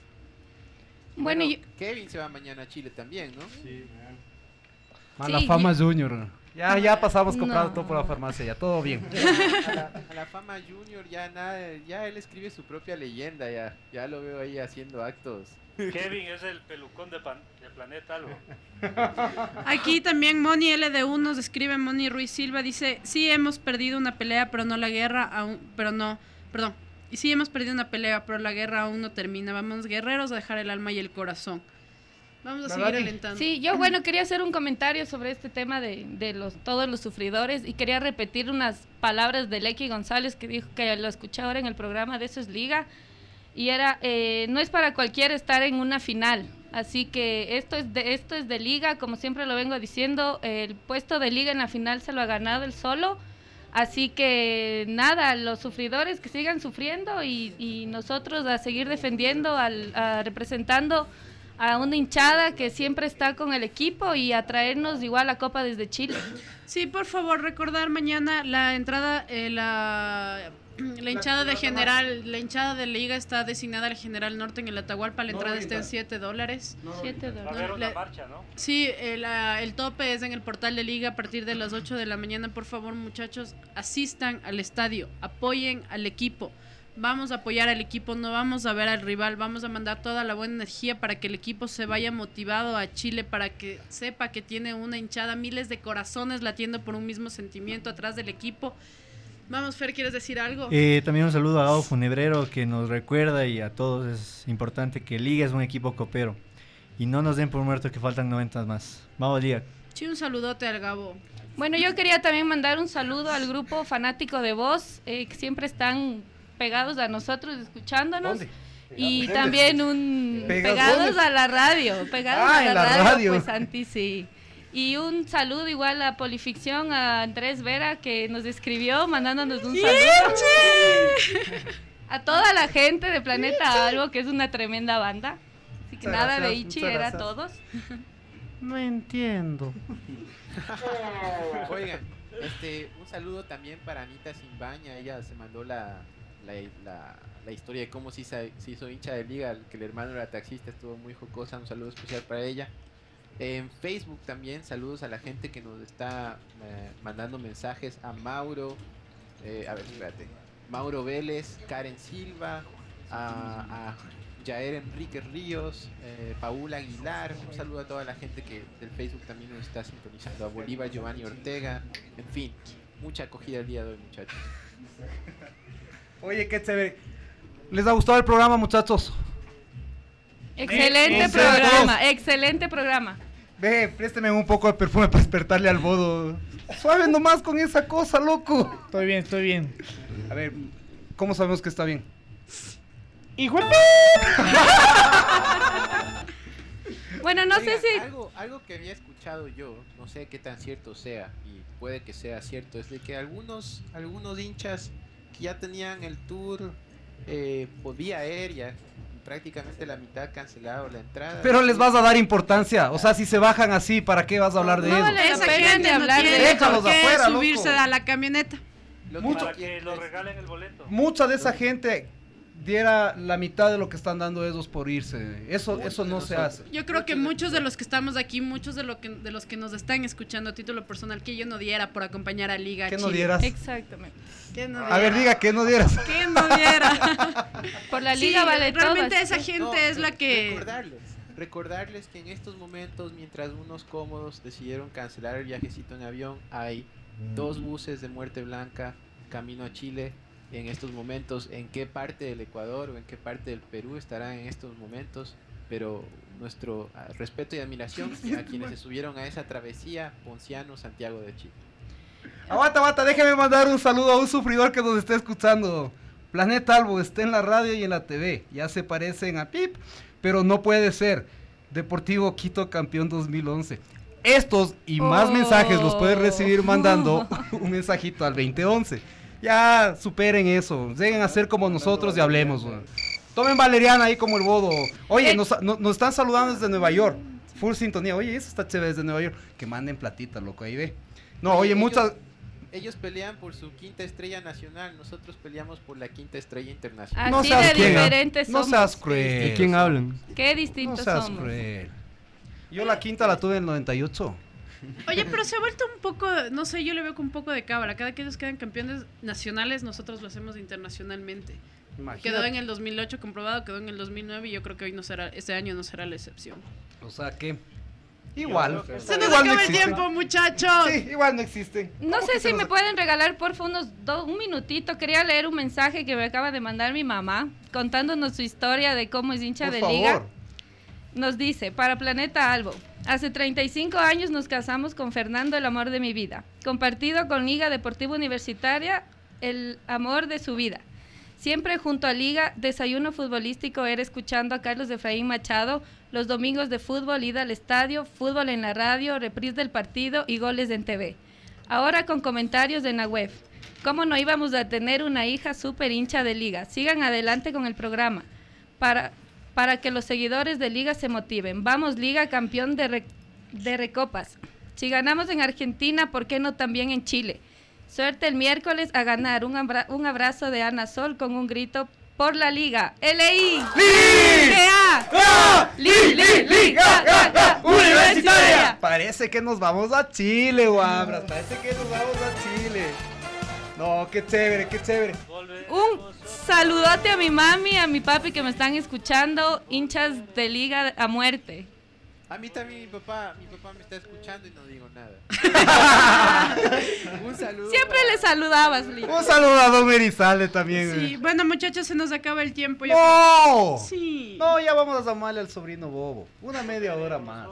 Bueno, yo- Kevin se va mañana a Chile también, ¿no? Sí. Mala Sí, fama ya- Junior. Ya, ya pasamos comprando No. todo por la farmacia, ya todo bien. A la, a la fama Junior ya nada, ya él escribe su propia leyenda, ya, ya lo veo ahí haciendo actos. Kevin es el pelucón de, pan- de Planeta Algo. Aquí también Moni L D uno nos escribe, Moni Ruiz Silva, dice, sí hemos perdido una pelea, pero no la guerra aún, pero no, perdón, y sí hemos perdido una pelea, pero la guerra aún no termina, vamos guerreros a dejar el alma y el corazón. Vamos a seguir Dale. alentando. Sí, yo bueno, quería hacer un comentario sobre este tema de, de los todos los sufridores y quería repetir unas palabras de Lecky González que dijo que lo escuché ahora en el programa de Eso es Liga y era, eh, no es para cualquiera estar en una final, así que esto es de, esto es de Liga, como siempre lo vengo diciendo, el puesto de Liga en la final se lo ha ganado él solo, así que nada, los sufridores que sigan sufriendo y, y nosotros a seguir defendiendo, al, a, representando a una hinchada que siempre está con el equipo y a traernos igual la copa desde Chile. Sí, por favor, recordar mañana la entrada, eh, la, la hinchada de general, la hinchada de Liga está designada al General Norte en el Atahualpa, la entrada está en siete dólares. siete Va a haber dólares. una Le- marcha, ¿no? Sí, el, ah, el tope es en el portal de Liga a partir de las ocho de la mañana. Por favor, muchachos, asistan al estadio, apoyen al equipo. Vamos a apoyar al equipo, no vamos a ver al rival, vamos a mandar toda la buena energía para que el equipo se vaya motivado a Chile, para que sepa que tiene una hinchada, miles de corazones latiendo por un mismo sentimiento atrás del equipo. Vamos, Fer, ¿quieres decir algo? Eh, también un saludo a Gabo Funebrero que nos recuerda y a todos es importante que Liga es un equipo copero y no nos den por muerto que faltan noventa más. Vamos Liga. Sí, un saludote al Gabo. Bueno, yo quería también mandar un saludo al grupo fanático de Voz, eh, que siempre están pegados a nosotros, escuchándonos. ¿Dónde? Y también un Pegadones. pegados a la radio, pegados Ah, a la, en la radio, radio. pues Santi sí. Y un saludo igual a Polificción, a Andrés Vera que nos escribió mandándonos un saludo. A toda la gente de Planeta Algo, que es una tremenda banda. Así que Muchas nada de gracias, Ichi, muchas era gracias. todos. No entiendo. Oigan, este, un saludo también para Anita Simbaña. Ella se mandó la, la, la, la historia de cómo se hizo, se hizo hincha de liga, que el hermano era taxista, estuvo muy jocosa. Un saludo especial para ella. En Facebook también, saludos a la gente que nos está eh, mandando mensajes. A Mauro, eh, a ver, espérate. Mauro Vélez, Karen Silva, a, a Yaer Enrique Ríos, eh, Paula Aguilar. Un saludo a toda la gente que del Facebook también nos está sintonizando. A Bolívar Giovanni Ortega. En fin, mucha acogida el día de hoy, muchachos. Oye, qué chévere. ¿Les ha gustado el programa, muchachos? Excelente Eh, programa, eh, excelente programa. Ve, présteme un poco de perfume para despertarle al bodo. Suave nomás con esa cosa, loco. Estoy bien, estoy bien. A ver, ¿cómo sabemos que está bien? ¡Hijo de... Bueno, no sé Oigan, si... Algo, algo que había escuchado yo, no sé qué tan cierto sea, y puede que sea cierto, es de que algunos, algunos hinchas que ya tenían el tour eh, por vía aérea, prácticamente la mitad cancelado la entrada. Pero les vas a dar importancia. O sea, si se bajan así, ¿para qué vas a hablar de No eso? vale la Esa pena gente de no hablar de tiene eso. Déjalos ¿Por qué afuera, subirse loco. a la camioneta? Para que lo regalen el boleto. Mucha de esa gente diera la mitad de lo que están dando ellos por irse. Eso, eso no se hace. Yo creo que muchos de los que estamos aquí, muchos de, lo que, de los que nos están escuchando a título personal, que yo no diera por acompañar a Liga ¿Qué no Chile. dieras? Exactamente. ¿Qué no A ver, diera? diga que no dieras. ¿Qué no diera? Por la Sí, liga vale todo. realmente esa gente No, es la que... Recordarles, recordarles que en estos momentos, mientras unos cómodos decidieron cancelar el viajecito en avión, hay dos buses de Muerte Blanca camino a Chile. En estos momentos, en qué parte del Ecuador o en qué parte del Perú estarán en estos momentos, pero nuestro ah, respeto y admiración a quienes se subieron a esa travesía, Ponciano, Santiago de Chile. Aguanta, aguanta, déjeme mandar un saludo a un sufridor que nos está escuchando. Planeta Albo está en la radio y en la T V. Ya se parecen a Pip, pero no puede ser. Deportivo Quito campeón dos mil once. Estos y más Oh. mensajes los puedes recibir mandando un mensajito al veinte once. Ya superen eso. Lleguen a ser como nosotros y hablemos. Güey. Tomen valeriana ahí como el bodo. Oye, Eh. nos, no- nos están saludando desde Nueva York. Full sintonía. Oye, eso está chévere desde Nueva York. Que manden platita, loco, ahí ve. No, oye, ellos- muchas... Ellos pelean por su quinta estrella nacional, nosotros peleamos por la quinta estrella internacional. Así seas de cruel. diferentes No somos. seas cruel. ¿De quién hablan? Qué No distintos seas somos. cruel. Yo la quinta la tuve en el noventa y ocho. Oye, pero se ha vuelto un poco, no sé, yo le veo con un poco de cábala. Cada que ellos quedan campeones nacionales, nosotros lo hacemos internacionalmente. Imagínate. Quedó en el dos mil ocho comprobado, quedó en el dos mil nueve y yo creo que hoy no será, este año no será la excepción. O sea que... Igual. Se nos Igual acaba no el existen. tiempo, muchachos. Sí, igual no existen. No ¿Cómo sé que se si nos- me pueden regalar porfa unos do- un minutito. Quería leer un mensaje que me acaba de mandar mi mamá contándonos su historia de cómo es hincha Por de favor. liga. Nos dice, para Planeta Albo, hace treinta y cinco años nos casamos con Fernando, el amor de mi vida. Compartido con Liga Deportiva Universitaria, el amor de su vida. Siempre junto a Liga, desayuno futbolístico era escuchando a Carlos Efraín Machado, los domingos de fútbol, ida al estadio, fútbol en la radio, reprise del partido y goles en T V. Ahora con comentarios en la web. ¿Cómo no íbamos a tener una hija súper hincha de Liga? Sigan adelante con el programa. Para, para que los seguidores de Liga se motiven. Vamos Liga, campeón de, re- de Recopas. Si ganamos en Argentina, ¿por qué no también en Chile? Suerte el miércoles a ganar. Un, abra- un abrazo de Ana Sol con un grito por la Liga. L I ¡Ah! Li, li, li, ga, ga, ga, Universitaria. Parece que nos vamos a Chile, guambras. Parece que nos vamos a Chile. No, qué chévere, qué chévere. Un saludote a mi mami, a mi papi que me están escuchando, hinchas de Liga a muerte. A mí también mi papá, mi papá me está escuchando y no digo nada. Un saludo. Siempre para- le saludabas, Liga. Un saludo a Don Merizalde también. Sí, güey. bueno, muchachos, se nos acaba el tiempo. yo ¡No! creo. Sí. No, ya vamos a llamarle al sobrino bobo. Una media hora más.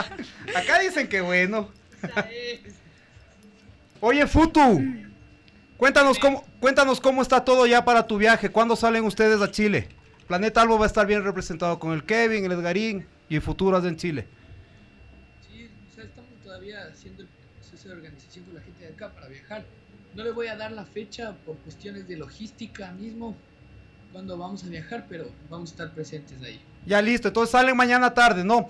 Acá dicen que bueno. Oye, Futu. Cuéntanos cómo, cuéntanos cómo está todo ya para tu viaje. ¿Cuándo salen ustedes a Chile? Planeta Albo va a estar bien representado con el Kevin, el Edgarín y Futuras en Chile. Sí, o sea, estamos todavía haciendo el proceso de organización con la gente de acá para viajar. No le voy a dar la fecha por cuestiones de logística mismo cuando vamos a viajar, pero vamos a estar presentes ahí. Ya listo, entonces salen mañana tarde, ¿no?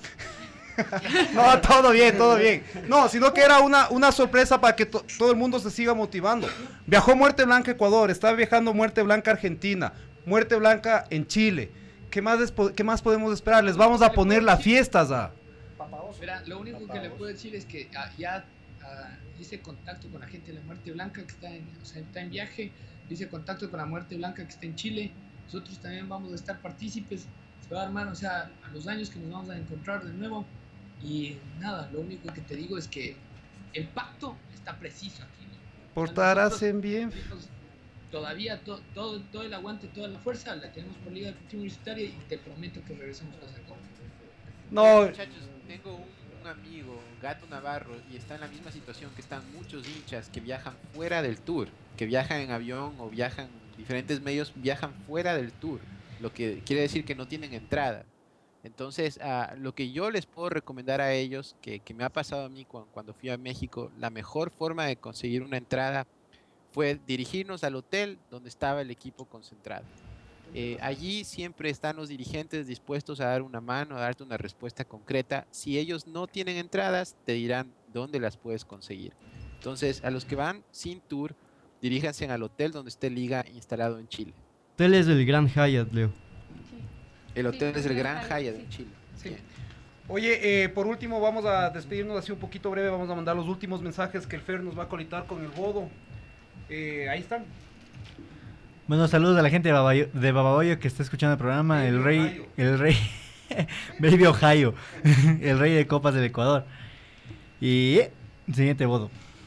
No, todo bien, todo bien. No, sino que era una, una sorpresa para que to- todo el mundo se siga motivando. Viajó Muerte Blanca Ecuador, está viajando Muerte Blanca Argentina, Muerte Blanca en Chile. ¿Qué más, despo- qué más podemos esperar? Les vamos a poner las fiestas a... Verá, lo único que le puedo decir es que ah, ya ah, hice contacto con la gente de la Muerte Blanca que está en, o sea, está en viaje, hice contacto con la Muerte Blanca que está en Chile, nosotros también vamos a estar partícipes, se va a armar, o sea, a los años que nos vamos a encontrar de nuevo, y nada, lo único que te digo es que el pacto está preciso aquí, ¿no? Portarás en bien. Todavía to, todo, todo el aguante, toda la fuerza la tenemos por Liga Deportiva Universitaria y te prometo que regresamos a hacer Copa. No. Muchachos, tengo un, un amigo, Gato Navarro, y está en la misma situación que están muchos hinchas que viajan fuera del tour, que viajan en avión o viajan en diferentes medios, viajan fuera del tour, lo que quiere decir que no tienen entrada. Entonces, uh, lo que yo les puedo recomendar a ellos, que, que me ha pasado a mí cuando, cuando fui a México, la mejor forma de conseguir una entrada fue dirigirnos al hotel donde estaba el equipo concentrado. Eh, allí siempre están los dirigentes dispuestos a dar una mano, a darte una respuesta concreta. Si ellos no tienen entradas, te dirán dónde las puedes conseguir. Entonces, a los que van sin tour, diríjanse al hotel donde esté Liga instalado en Chile. Hotel es el Gran Hyatt, Leo. El hotel es el Gran Hyatt en Chile. Sí. Oye, eh, por último vamos a despedirnos así un poquito breve, vamos a mandar los últimos mensajes que el Fer nos va a colitar con el bodo. Eh, ahí están. Bueno, saludos a la gente de Babayo, de Babahoyo que está escuchando el programa, Baby el rey, Ohio. el rey, Baby Ohio, el rey de copas del Ecuador. Y eh, siguiente bodo.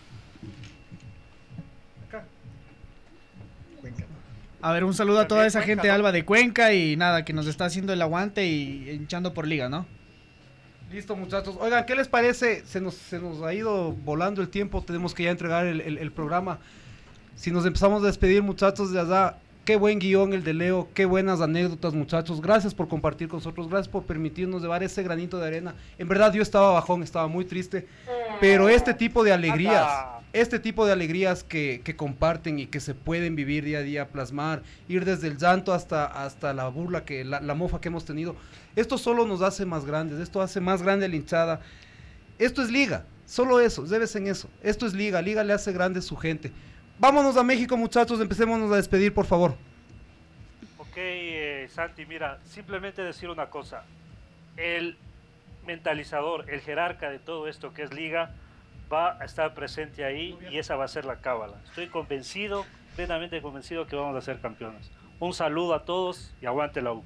A ver, un saludo a toda esa gente Alba de Cuenca y nada, que nos está haciendo el aguante y hinchando por Liga, ¿no? Listo, muchachos. Oigan, ¿qué les parece? Se nos, se nos ha ido volando el tiempo, tenemos que ya entregar el, el, el programa. Si nos empezamos a despedir, muchachos, de allá, qué buen guión el de Leo, qué buenas anécdotas, muchachos. Gracias por compartir con nosotros, gracias por permitirnos llevar ese granito de arena. En verdad, yo estaba bajón, estaba muy triste, pero este tipo de alegrías, este tipo de alegrías que, que comparten y que se pueden vivir día a día, plasmar, ir desde el llanto hasta, hasta la burla, que la, la mofa que hemos tenido, esto solo nos hace más grandes, esto hace más grande la hinchada. Esto es Liga, solo eso, debes en eso. Esto es Liga, Liga le hace grande a su gente. Vámonos a México, muchachos, empecémonos a despedir, por favor. Ok, eh, Santi, mira, simplemente decir una cosa. El mentalizador, el jerarca de todo esto que es Liga, va a estar presente ahí y esa va a ser la cábala. Estoy convencido, plenamente convencido que vamos a ser campeones. Un saludo a todos y aguante la U.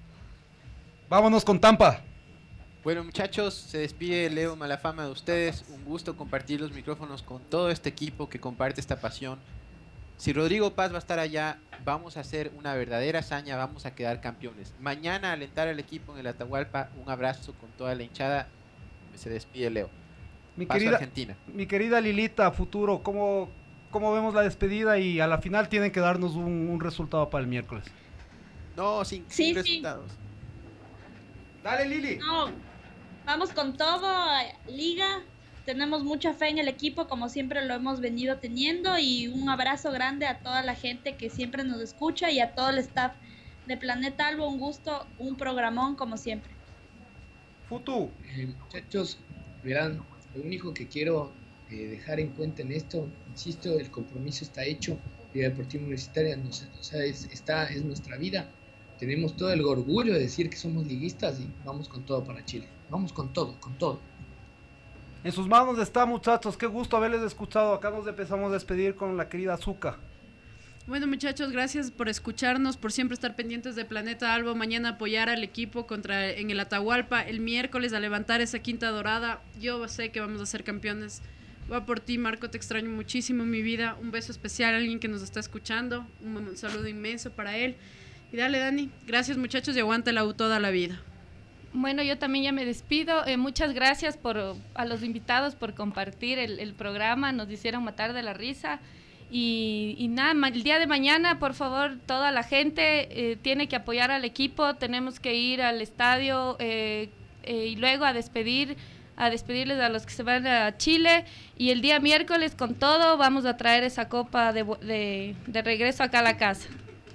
Vámonos con Tampa. Bueno, muchachos, se despide Leo Malafama de ustedes. Un gusto compartir los micrófonos con todo este equipo que comparte esta pasión. Si Rodrigo Paz va a estar allá, vamos a hacer una verdadera hazaña, vamos a quedar campeones. Mañana alentar al equipo en el Atahualpa, un abrazo con toda la hinchada. Se despide Leo. Mi Paso a querida, Argentina. mi querida Lilita, futuro, ¿cómo, ¿cómo vemos la despedida? Y a la final tienen que darnos un, un resultado para el miércoles. No, sin, Sí, sin sí. resultados. Dale, Lili. No, vamos con todo, Liga. Tenemos mucha fe en el equipo, como siempre lo hemos venido teniendo. Y un abrazo grande a toda la gente que siempre nos escucha y a todo el staff de Planeta Albo. Un gusto, un programón, como siempre. Futu. Eh, muchachos, verán, lo único que quiero eh, dejar en cuenta en esto, insisto, el compromiso está hecho. Liga Deportiva Universitaria nos, o sea, es, está, es nuestra vida. Tenemos todo el orgullo de decir que somos liguistas y vamos con todo para Chile. Vamos con todo, con todo. En sus manos está, muchachos. Qué gusto haberles escuchado. Acá nos empezamos a despedir con la querida Azúcar. Bueno, muchachos, gracias por escucharnos, por siempre estar pendientes de Planeta Albo. Mañana apoyar al equipo contra en el Atahualpa. El miércoles a levantar esa quinta dorada. Yo sé que vamos a ser campeones. Va por ti, Marco, te extraño muchísimo en mi vida. Un beso especial a alguien que nos está escuchando. Un, un saludo inmenso para él. Y dale, Dani. Gracias, muchachos, y aguanta la U toda la vida. Bueno, yo también ya me despido. Eh, muchas gracias por, a los invitados por compartir el, el programa. Nos hicieron matar de la risa. Y, y nada, ma- el día de mañana, por favor, toda la gente eh, tiene que apoyar al equipo, tenemos que ir al estadio eh, eh, y luego a despedir, a despedirles a los que se van a Chile. Y el día miércoles, con todo, vamos a traer esa copa de, vu- de, de regreso acá a la casa.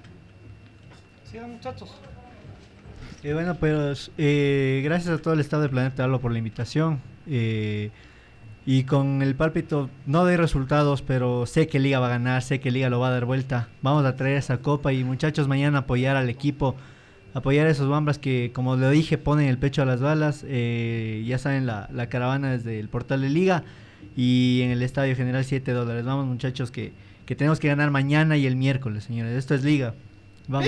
Sigan, muchachos. Eh, bueno, pues eh, gracias a todo el estado de Planeta Albo por la invitación. Eh, y con el pálpito no doy resultados, pero sé que Liga va a ganar, sé que Liga lo va a dar vuelta. Vamos a traer esa copa y muchachos, mañana apoyar al equipo, apoyar a esos bambas que, como lo dije, ponen el pecho a las balas. Eh, ya saben, la, la caravana desde el portal de Liga y en el Estadio General siete dólares. Vamos, muchachos, que, que tenemos que ganar mañana y el miércoles, señores. Esto es Liga. Vamos.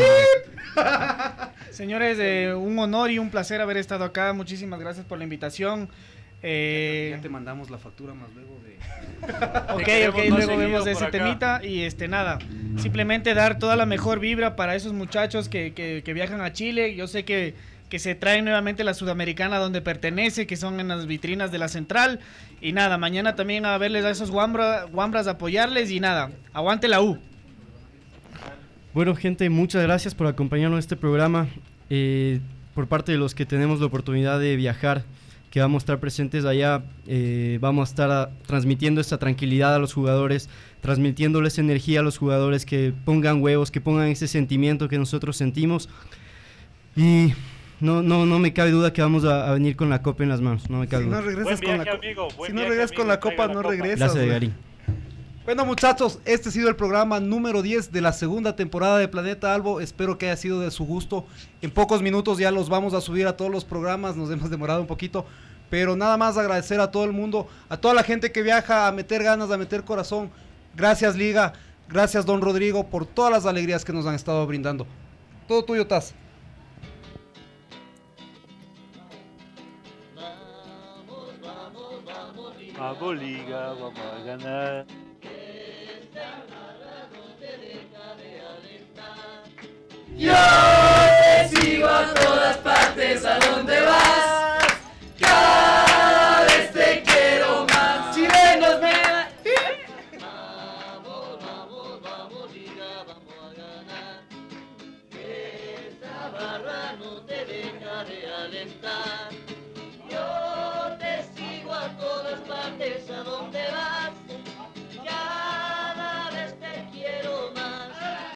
Señores, eh, un honor y un placer haber estado acá. Muchísimas gracias por la invitación. Eh, Ya te mandamos la factura más luego de... ok, ok, luego vemos ese temita y este nada, simplemente dar toda la mejor vibra para esos muchachos que, que, que viajan a Chile. Yo sé que, que se traen nuevamente la Sudamericana donde pertenece, que son en las vitrinas de la Central. Y nada, mañana también a verles a esos guambra, guambras, apoyarles y nada, aguante la U. Bueno, gente, muchas gracias por acompañarnos en este programa. Eh, por parte de los que tenemos la oportunidad de viajar, que vamos a estar presentes allá, eh, vamos a estar a, transmitiendo esta tranquilidad a los jugadores, transmitiéndoles energía a los jugadores, que pongan huevos, que pongan ese sentimiento que nosotros sentimos. Y no, no, no me cabe duda que vamos a, a venir con la copa en las manos. No me cabe Si duda. no regresas Buen con la, viaje, co- amigo, buen si no viaje, regresas con amigo, la copa, traiga la no copa. regresas. Gracias, güey. Gary. Bueno, muchachos, este ha sido el programa número diez de la segunda temporada de Planeta Albo. Espero que haya sido de su gusto. En pocos minutos ya los vamos a subir a todos los programas. Nos hemos demorado un poquito, pero nada más agradecer a todo el mundo, a toda la gente que viaja a meter ganas, a meter corazón. Gracias, Liga. Gracias, don Rodrigo, por todas las alegrías que nos han estado brindando. Todo tuyo, Taz. Vamos Liga, vamos a ganar. Yo te sigo a todas partes, ¿a dónde vas? Cada vez te quiero más. Chilenos, me... Vamos, vamos, vamos, Liga, vamos a ganar. Esta barra no te deja de alentar.